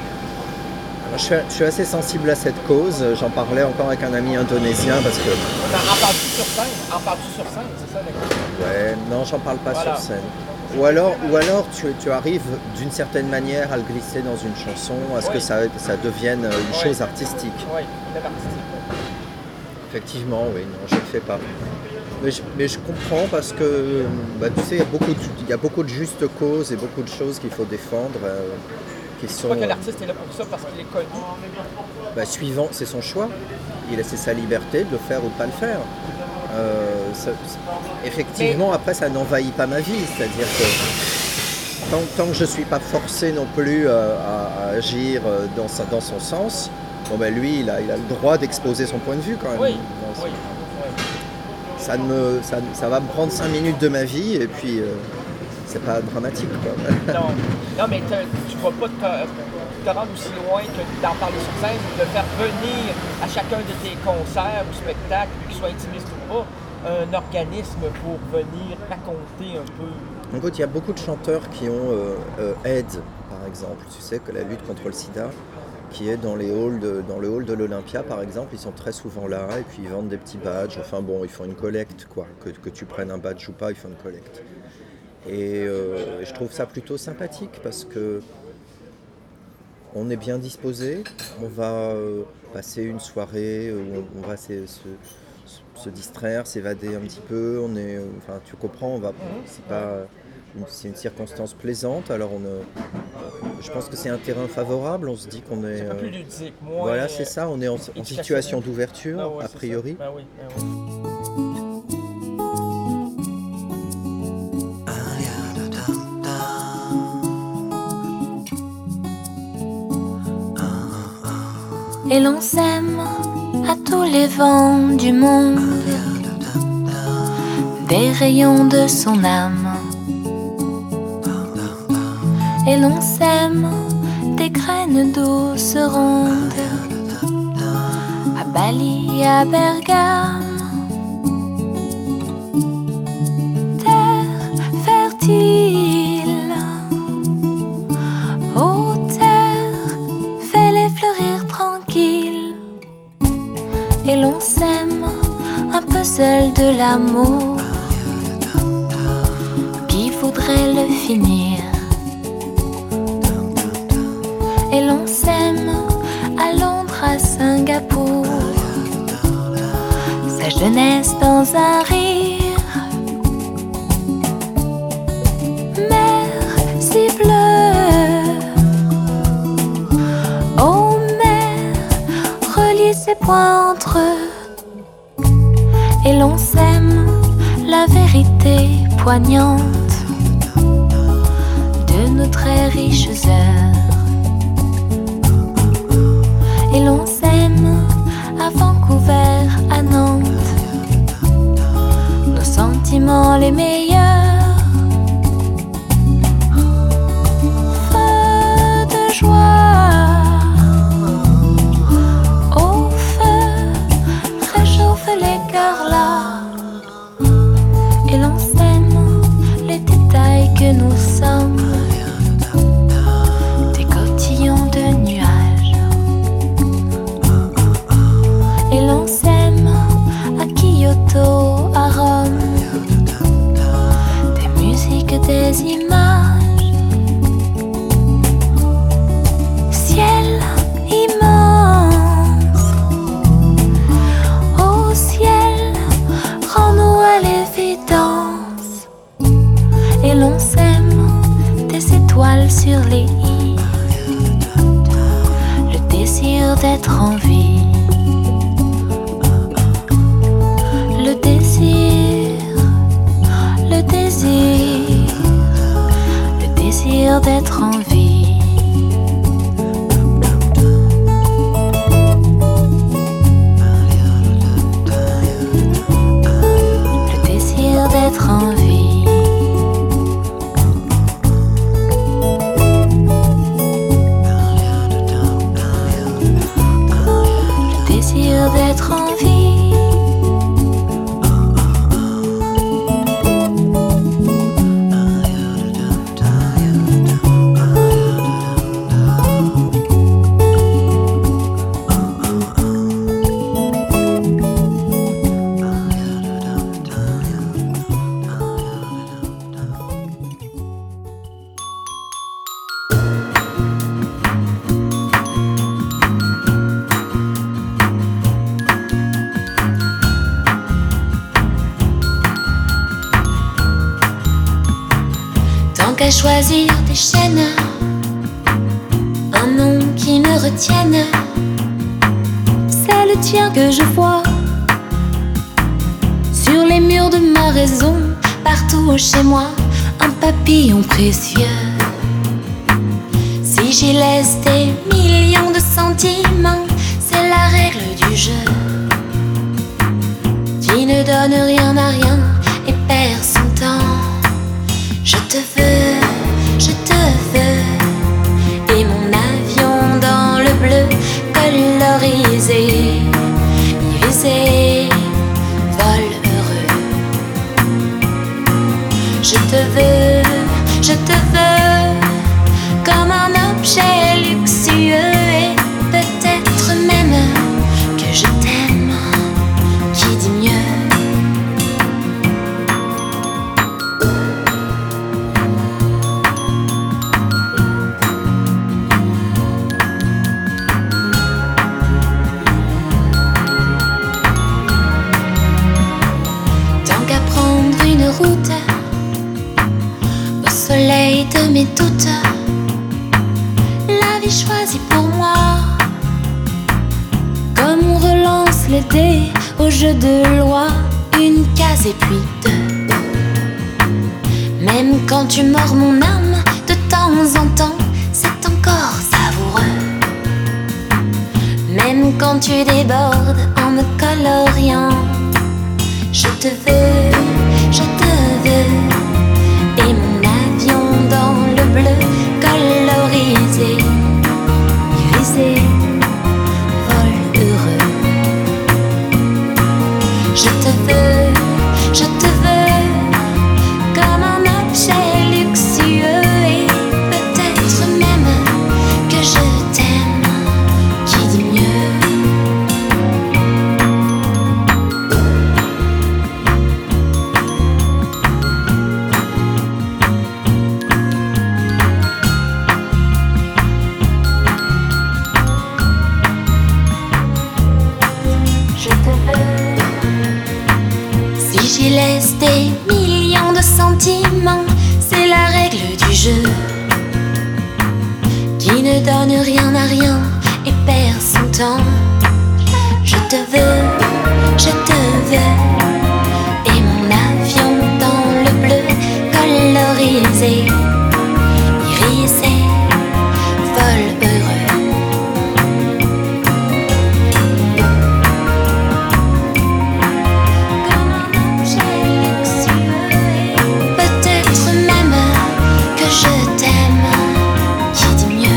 je suis, je suis assez sensible à cette cause. J'en parlais encore avec un ami indonésien parce que... En parles-tu sur scène? En parles-tu sur scène, c'est ça la question? Ouais, non, j'en parle pas Voilà. sur scène. Ou alors, ou alors tu, tu arrives d'une certaine manière à le glisser dans une chanson, à ce Oui. que ça, ça devienne une Oui. chose artistique. Oui, une œuvre artistique. Effectivement, oui, non, je ne le fais pas. Mais je, mais je comprends parce que, bah, tu sais, il y a beaucoup de, il y a beaucoup de justes causes et beaucoup de choses qu'il faut défendre, euh, qui Je sont... crois que l'artiste est là pour ça parce qu'il est connu. Bah, suivant, c'est son choix. Il a c'est sa liberté de le faire ou de ne pas le faire. Euh, ça- effectivement, après, ça n'envahit pas ma vie. C'est-à-dire que tant, tant que je ne suis pas forcé non plus euh, à, à agir euh, dans, sa- dans son sens, bon, ben, lui, il a, il a le droit d'exposer son point de vue quand même. Oui, Dans son- oui, oui. Ça, ne me, ça, ça va me prendre cinq minutes de ma vie et puis euh, c'est pas dramatique. Quoi. Non, non mais te- tu ne vas pas te, te rendre aussi loin que d'en parler sur scène, de faire venir à chacun de tes concerts ou spectacles, qu'il soit intimiste ou pas, un organisme pour venir raconter un peu. Écoute, il y a beaucoup de chanteurs qui ont euh, euh, AIDS, par exemple. Tu sais que la lutte contre le sida, qui est dans, les halls de, dans le hall de l'Olympia, par exemple, ils sont très souvent là et puis ils vendent des petits badges. Enfin bon, ils font une collecte, quoi. Que, que tu prennes un badge ou pas, ils font une collecte. Et euh, je trouve ça plutôt sympathique parce que on est bien disposé, on va euh, passer une soirée où on, on va se, se, se distraire, s'évader un petit peu. On est, euh, enfin, tu comprends, on va, c'est pas, une, c'est une circonstance plaisante. Alors on, euh, je pense que c'est un terrain favorable. On se dit qu'on est, C'est un peu plus euh, ludique, moins, voilà, c'est ça. On est en, en éducationnel. situation d'ouverture, Ah ouais, a c'est priori. ça. Ben oui, ben oui. Et l'on s'aime à tous les vents du monde, des rayons de son âme. Et l'on sème des graines d'eau se rondes à Bali, à Bergame. Terre fertile, ô terre, fais-les fleurir tranquilles. Et l'on sème un puzzle de l'amour qui voudrait le finir. Et l'on s'aime à Londres, à Singapour, sa jeunesse dans un rire. Mer si bleue, ô mer, relie ses points entre eux. Et l'on sème la vérité poignante de nos très riches heures. Et l'on s'aime à Vancouver, à Nantes, nos sentiments les meilleurs. Feu de joie, au feu sur les i, le désir d'être en vie, le désir, le désir, le désir d'être en vie. Le désir d'être en vie. Le désir d'être en vie. Qu'à choisir des chaînes, un nom qui me retienne, c'est le tien que je vois sur les murs de ma raison, partout chez moi, un papillon précieux. Si j'y laisse des millions de sentiments, c'est la règle du jeu qui ne donne rien à rien et perd son temps. Je te veux, je te veux, et mon avion dans le bleu colorisé, irisé, vol heureux. Je te veux, je te veux, comme un objet luxueux, et peut-être même que je t'aime, qui dit mieux? Route au soleil de mes doutes, la vie choisie pour moi, comme on relance les dés au jeu de loi, une case et puis deux. Même quand tu mords mon âme de temps en temps, c'est encore savoureux. Même quand tu débordes en me coloriant, je te veux, je te veux, et mon avion dans le bleu colorisé, irisé, vol heureux. Je te veux, je te veux, comme un objet luxueux, et peut-être même que je t'aime, qui dit mieux? J'y laisse des millions de sentiments, c'est la règle du jeu qui ne donne rien à rien et perd son temps. Je te veux, je te veux, et mon avion dans le bleu colorisé, irisé, vol heureux. Je t'aime, qui dit mieux?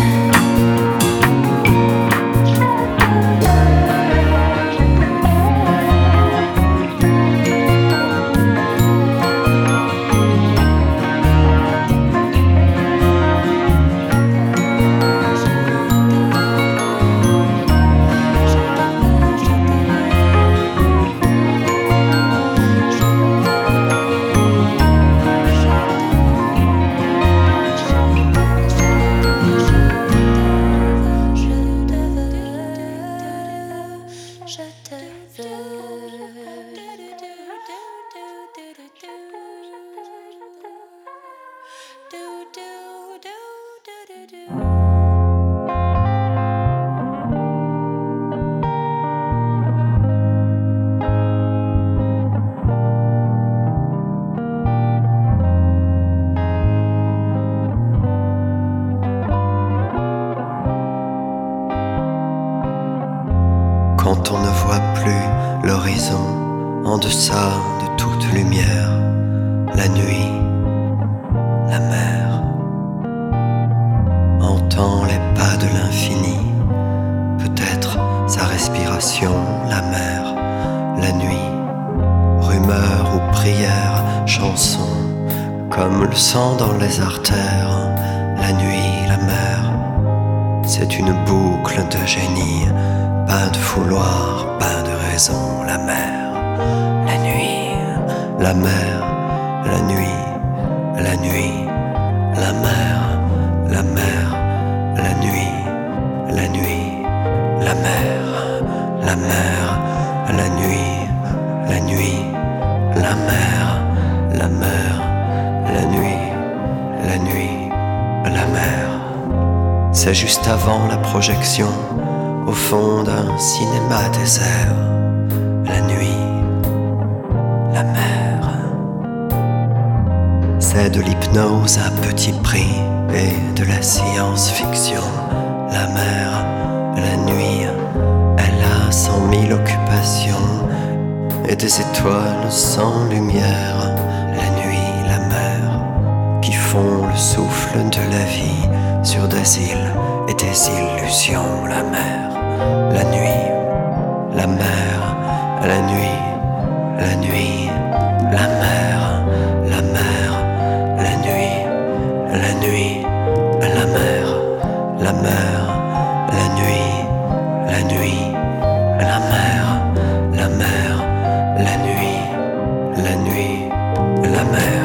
Quand on ne voit plus l'horizon en deçà de toute lumière, la nuit, la mer, entend les pas de l'infini, peut-être sa respiration, la mer, la nuit, rumeur ou prière, chanson, comme le sang dans les artères, la nuit, la mer, c'est une boucle de génie. Pas de fouloir, pas de raison, la mer, la nuit, la mer, la nuit, la nuit, la mer, la mer, la nuit, la nuit, la mer, la mer, la nuit, la nuit, la mer, la mer, la nuit, la nuit, la mer. C'est juste avant la projection. Au fond d'un cinéma désert, la nuit, la mer. C'est de l'hypnose à petit prix et de la science-fiction. La mer, la nuit, elle a cent mille occupations et des étoiles sans lumière. La nuit, la mer, qui font le souffle de la vie sur des îles et des illusions. La mer. La nuit, la mer, la nuit, la nuit, la mer, la mer, la nuit, la nuit, la mer, la mer, la nuit, la nuit, la mer, la mer, la nuit, la nuit, la mer.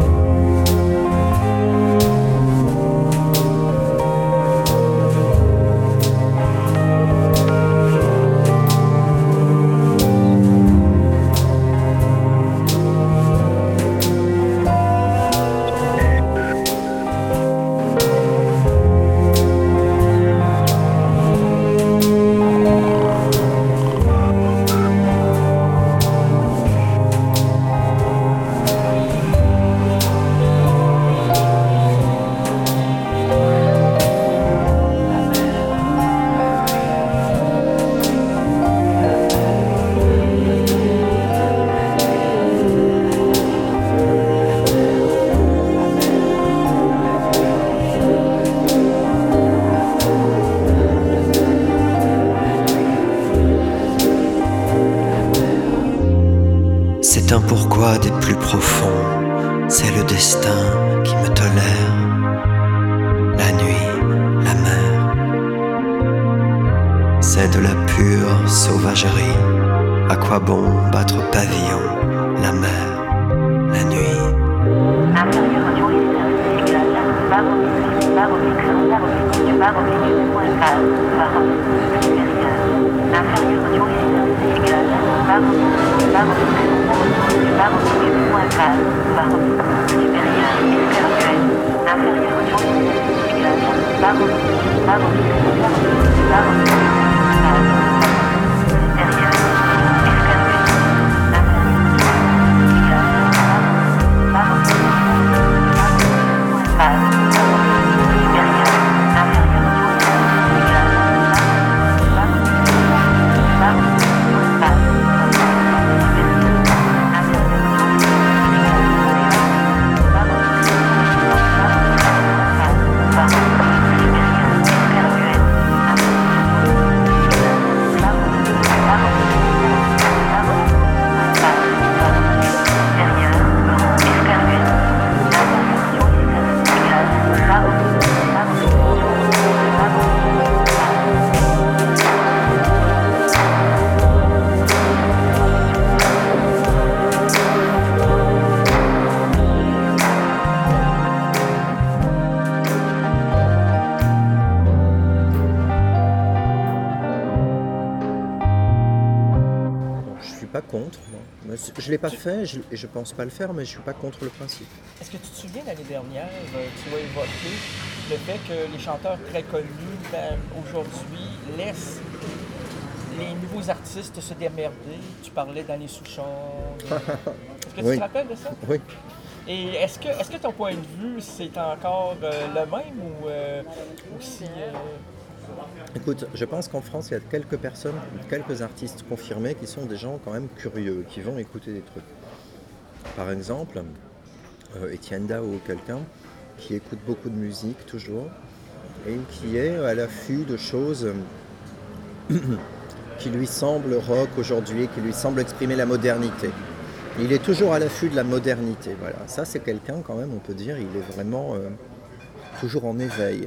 C'est un pourquoi des plus profonds, c'est le destin qui me tolère. La nuit, la mer, c'est de la pure sauvagerie. À quoi bon battre pavillon, la mer, la nuit. Contre, moi. Je ne l'ai pas fait, je ne pense pas le faire, mais je ne suis pas contre le principe. Est-ce que tu te souviens l'année dernière, tu as évoqué le fait que les chanteurs très connus ben, aujourd'hui laissent les nouveaux artistes se démerder. Tu parlais d'Annie Souchon. De... Est-ce que tu Oui. te rappelles de ça? Oui. Et est-ce que, est-ce que ton point de vue, c'est encore euh, le même ou euh, aussi... Euh... Écoute, je pense qu'en France, il y a quelques personnes, quelques artistes confirmés qui sont des gens quand même curieux, qui vont écouter des trucs. Par exemple, euh, Étienne Dao, quelqu'un qui écoute beaucoup de musique toujours et qui est à l'affût de choses qui lui semblent rock aujourd'hui, qui lui semblent exprimer la modernité. Il est toujours à l'affût de la modernité. Voilà. Ça, c'est quelqu'un quand même, on peut dire, il est vraiment euh, toujours en éveil.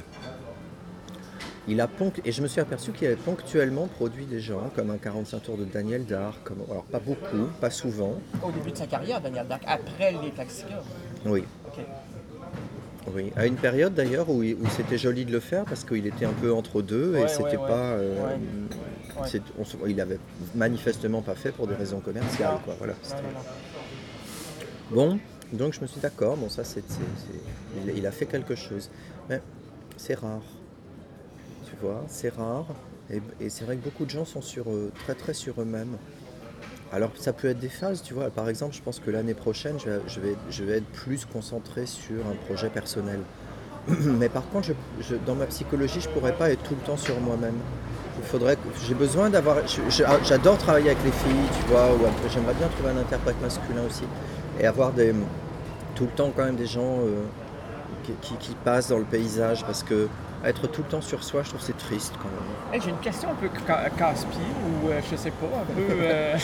Il a ponct... Et je me suis aperçu qu'il avait ponctuellement produit des gens, comme un quarante-cinq tours de Daniel Dark, comme... alors pas beaucoup, pas souvent. Au début de sa carrière, Daniel Dark, après les Taxicas. Oui. OK. Oui, à une période d'ailleurs où, il- où c'était joli de le faire parce qu'il était un peu entre deux et Ouais, c'était ouais, ouais. pas. euh, Ouais. Ouais. c'est- on se- il avait manifestement pas fait pour des raisons commerciales, quoi. Voilà. Non, c'était- non, non. Bon, donc je me suis dit d'accord, bon ça c'est, c'est- c'est- il, il a fait quelque chose. Mais c'est rare. Tu vois, c'est rare. Et, et c'est vrai que beaucoup de gens sont sur, eux- très très sur eux-mêmes. Alors ça peut être des phases, tu vois. Par exemple, je pense que l'année prochaine, je vais, je vais, je vais être plus concentré sur un projet personnel. Mais par contre, je, je- dans ma psychologie, je ne pourrais pas être tout le temps sur moi-même. Il faudrait que j'ai besoin d'avoir. je- je- J'adore travailler avec les filles, tu vois. Ou un- j'aimerais bien trouver un interprète masculin aussi et avoir des, tout le temps quand même des gens euh, qui, qui- qui passent dans le paysage parce que être tout le temps sur soi, je trouve que c'est triste quand même. Hey, j'ai une question un peu ca- casse-pied ou euh, je sais pas, un peu. euh,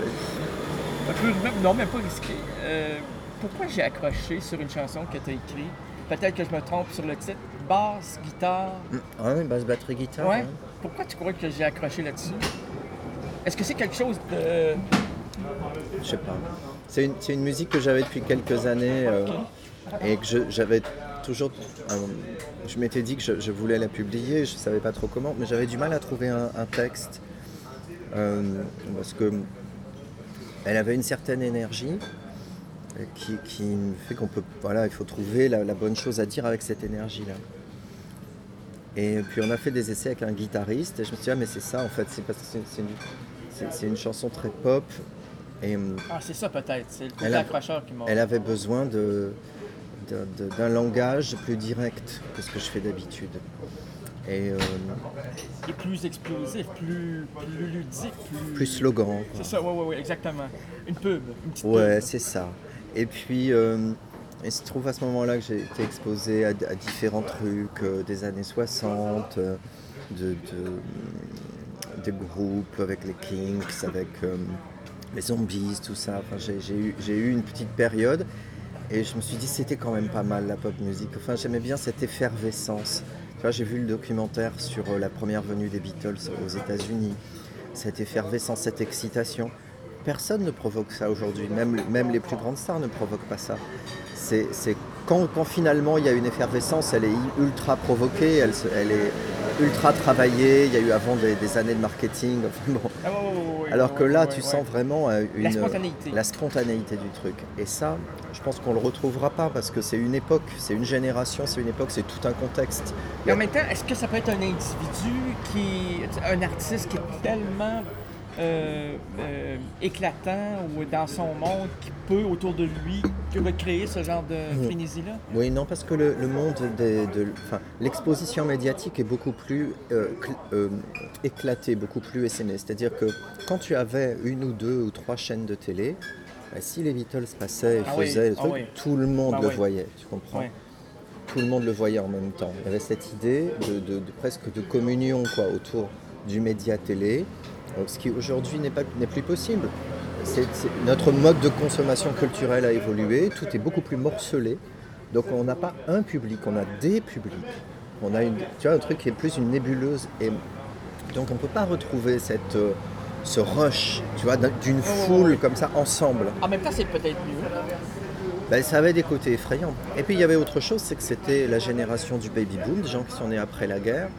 un peu même- non, même pas risqué. Euh, pourquoi j'ai accroché sur une chanson que tu as écrite? Peut-être que je me trompe sur le titre. Basse, guitare. Ah oui, basse, batterie, guitare. Ouais. hein. Pourquoi tu crois que j'ai accroché là-dessus? Est-ce que c'est quelque chose de. Je sais pas. C'est une, c'est une musique que j'avais depuis quelques années euh, et que je- j'avais toujours. euh, je m'étais dit que je, je voulais la publier, je savais pas trop comment, mais j'avais du mal à trouver un, un texte euh, parce que elle avait une certaine énergie euh, qui, qui fait qu'on peut. Voilà, il faut trouver la, la bonne chose à dire avec cette énergie-là. Et puis on a fait des essais avec un guitariste et je me suis dit, ah mais c'est ça en fait, c'est parce que c'est, c'est une, c'est- c'est une chanson très pop. Et, hum, Ah, c'est ça peut-être. C'est le côté Elle a- accrocheur qui m'a. elle avait besoin de, de- de- d'un langage plus direct que ce que je fais d'habitude. Et euh, Et plus explosif, plus, plus ludique, plus. plus slogan. quoi. C'est ça, oui, oui, oui, exactement. Une pub, une petite Ouais, pub. c'est ça. Et puis, euh, il se trouve à ce moment-là que j'ai été exposé à, à différents trucs euh, des années soixante, euh, de, de- des groupes avec les Kinks, avec euh, les Zombies, tout ça. Enfin, j'ai, j'ai eu, j'ai eu une petite période et je me suis dit c'était quand même pas mal la pop music. Enfin, j'aimais bien cette effervescence. Tu vois, j'ai vu le documentaire sur euh, la première venue des Beatles aux États-Unis. Cette effervescence, cette excitation. Personne ne provoque ça aujourd'hui, même, même les plus grandes stars ne provoquent pas ça. C'est, c'est quand, quand finalement il y a une effervescence, elle est ultra provoquée, elle, se- elle est ultra travaillée, il y a eu avant des, des années de marketing. Enfin, bon. Ah, ouais, ouais, ouais, ouais, Alors ouais, que là, ouais, tu ouais. sens vraiment euh, une, La spontanéité. la spontanéité du truc. Et ça, je pense qu'on ne le retrouvera pas parce que c'est une époque, c'est une génération, c'est une époque, c'est tout un contexte. Mais en même temps, est-ce que ça peut être un individu qui. un artiste qui est tellement euh, euh, éclatant ou dans son monde qui peut autour de lui recréer ce genre de Mhm. frénésie-là? Oui, non, parce que le, le monde, des- de, enfin, l'exposition médiatique est beaucoup plus euh, cl- euh, éclatée, beaucoup plus essaimée. C'est-à-dire que quand tu avais une ou deux ou trois chaînes de télé, bah, si les Beatles passaient et Ah oui, faisaient le ah truc, oui. tout le monde Bah le oui. voyait, tu comprends? Ouais. Tout le monde le voyait en même temps. Il y avait cette idée de, de- de presque de communion quoi, autour du média télé, euh, ce qui aujourd'hui n'est, pas, n'est plus possible. C'est, c'est- notre mode de consommation culturelle a évolué, tout est beaucoup plus morcelé. Donc on n'a pas un public, on a des publics. On a une, tu vois, un truc qui est plus une nébuleuse. Et donc on ne peut pas retrouver cette, euh, ce rush tu vois, d'un- d'une foule comme ça ensemble. En même temps, c'est peut-être mieux. Ben, ça avait des côtés effrayants. Et puis il y avait autre chose, c'est que c'était la génération du baby boom, des gens qui sont nés après la guerre.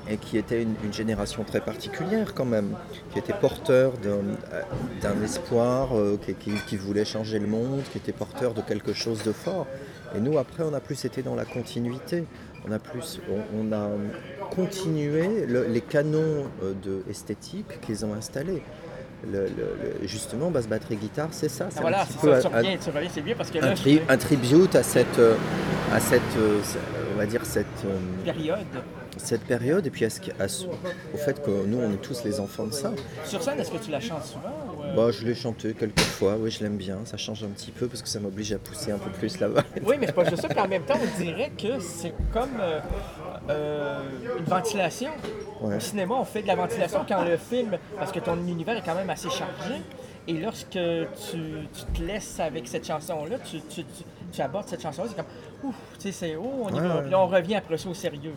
et qui était une, une génération très particulière quand même, qui était porteur d'un, d'un espoir, euh, qui, qui, qui voulait changer le monde, qui était porteur de quelque chose de fort. Et nous, après, on a plus été dans la continuité. On a, plus, on, on a continué le, les canons de esthétique qu'ils ont installés. Le, le, le, justement, basse, batterie, guitare, c'est ça. C'est ah voilà, un c'est peu ça, un, tu reviens, tu reviens, c'est bien parce que là... Un, tri, un tribute à cette, à cette, on va dire, cette... Période. Cette période, et puis à ce, à ce, au fait que nous, on est tous les enfants de ça. Sur scène, est-ce que tu la chantes souvent ou euh... bah, je l'ai chanté quelques fois, oui, je l'aime bien. Ça change un petit peu parce que ça m'oblige à pousser un peu plus là-bas. Oui, mais c'est pas juste ça, puis en même temps, on dirait que c'est comme euh, euh, une ventilation. Ouais. Au cinéma, on fait de la ventilation quand le film, parce que ton univers est quand même assez chargé, et lorsque tu, tu te laisses avec cette chanson-là, tu, tu, tu, tu abordes cette chanson-là, c'est comme, ouf, tu sais, c'est, oh, on y ouais, va. Puis là, on revient après ça au sérieux.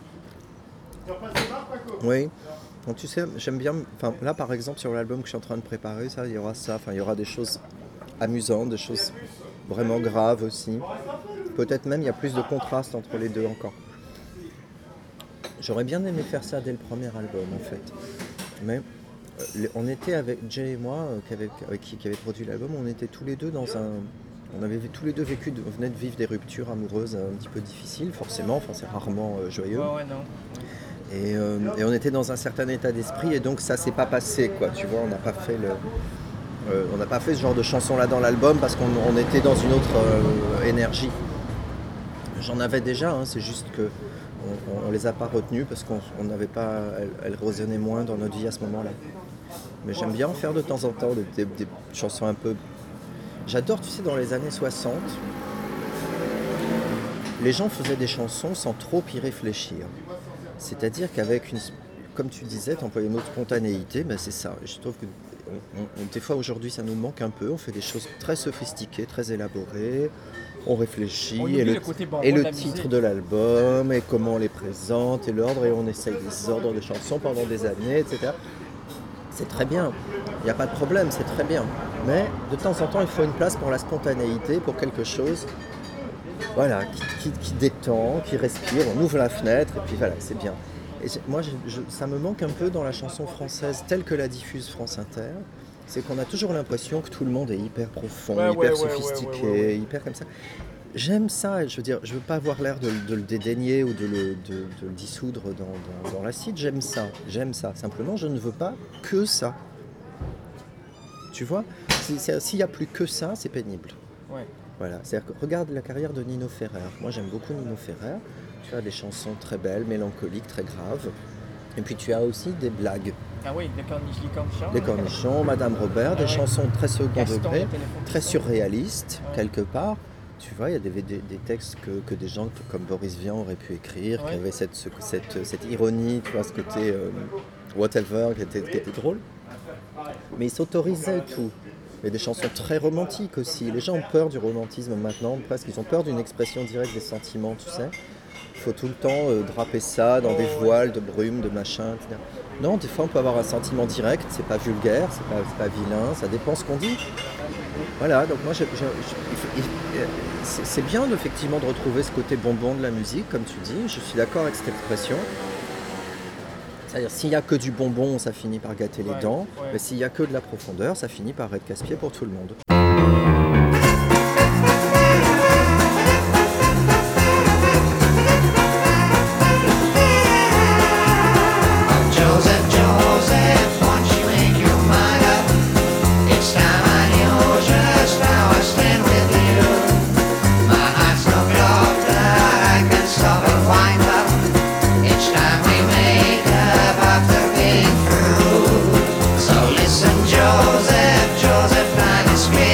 Oui, donc, tu sais, j'aime bien, enfin, là par exemple sur l'album que je suis en train de préparer, ça, il y aura ça, enfin il y aura des choses amusantes, des choses vraiment graves aussi. Peut-être même il y a plus de contraste entre les deux encore. J'aurais bien aimé faire ça dès le premier album en fait, mais euh, on était avec Jay et moi, euh, qui, avait, euh, qui, qui avait produit l'album, on était tous les deux dans un... On avait tous les deux vécu, on venait de vivre des ruptures amoureuses un petit peu difficiles, forcément, enfin c'est rarement euh, joyeux. Ouais, ouais, non. Et, euh, et on était dans un certain état d'esprit et donc ça s'est pas passé, quoi. Tu vois, on n'a pas fait le, euh, on n'a pas fait ce genre de chanson là dans l'album parce qu'on on était dans une autre euh, énergie. J'en avais déjà, hein, c'est juste que on, on les a pas retenues parce qu'on n'avait pas, elles, elles résonnaient moins dans notre vie à ce moment-là. Mais j'aime bien en faire de temps en temps des, des, des chansons un peu. J'adore, tu sais, dans les années soixante, les gens faisaient des chansons sans trop y réfléchir. C'est-à-dire qu'avec une, comme tu disais, tu employais notre spontanéité, ben c'est ça. Je trouve que on, on, des fois aujourd'hui ça nous manque un peu. On fait des choses très sophistiquées, très élaborées. On réfléchit on et le, le, et le titre musique. De l'album et comment on les présente et l'ordre et on essaye des ordres de chansons pendant des années, et cetera. C'est très bien. Il n'y a pas de problème, c'est très bien. Mais de temps en temps, il faut une place pour la spontanéité, pour quelque chose. Voilà, qui, qui, qui détend, qui respire, on ouvre la fenêtre et puis voilà, c'est bien. Et moi, je, je, ça me manque un peu dans la chanson française telle que la diffuse France Inter, c'est qu'on a toujours l'impression que tout le monde est hyper profond, ouais, hyper ouais, sophistiqué, ouais, ouais, ouais, ouais. hyper comme ça. J'aime ça, je veux dire, je veux pas avoir l'air de, de le dédaigner ou de le, de, de le dissoudre dans, dans, dans l'acide, j'aime ça, j'aime ça. Simplement, je ne veux pas que ça. Tu vois, s'il n'y a plus que ça, c'est pénible. Ouais. Voilà, c'est-à-dire que regarde la carrière de Nino Ferrer. Moi, j'aime beaucoup Nino Ferrer. Tu as des chansons très belles, mélancoliques, très graves. Et puis, tu as aussi des blagues. Ah oui, les cornichons. Les cornichons, les cornichons Madame Robert, ah des ouais. chansons très second Gaston, degré, très surréalistes, ouais. quelque part. Tu vois, il y a des, des, des textes que, que des gens comme Boris Vian auraient pu écrire, ouais. qui avaient cette, cette, cette ironie, tu vois, ce côté euh, whatever, qui était, qui était drôle. Mais ils s'autorisaient tout. Il y a des chansons très romantiques aussi. Les gens ont peur du romantisme maintenant, presque. Ils ont peur d'une expression directe des sentiments, tu sais. Il faut tout le temps euh, draper ça dans des voiles de brume, de machin, et cetera. Non, des fois on peut avoir un sentiment direct, c'est pas vulgaire, c'est pas, c'est pas vilain, ça dépend ce qu'on dit. Voilà, donc moi je, je, je, c'est, c'est bien effectivement de retrouver ce côté bonbon de la musique, comme tu dis, je suis d'accord avec cette expression. C'est-à-dire, s'il n'y a que du bonbon, ça finit par gâter les ouais, dents. Ouais. Mais s'il n'y a que de la profondeur, ça finit par être casse-pied pour tout le monde. Joseph, Joseph, and his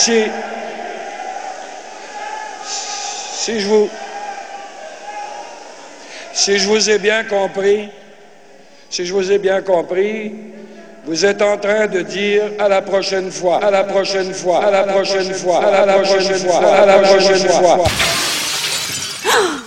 si, si je vous, si je vous ai bien compris, si je vous ai bien compris, vous êtes en train de dire à la prochaine fois, à la prochaine fois, à la prochaine fois, à la prochaine fois, à la prochaine fois.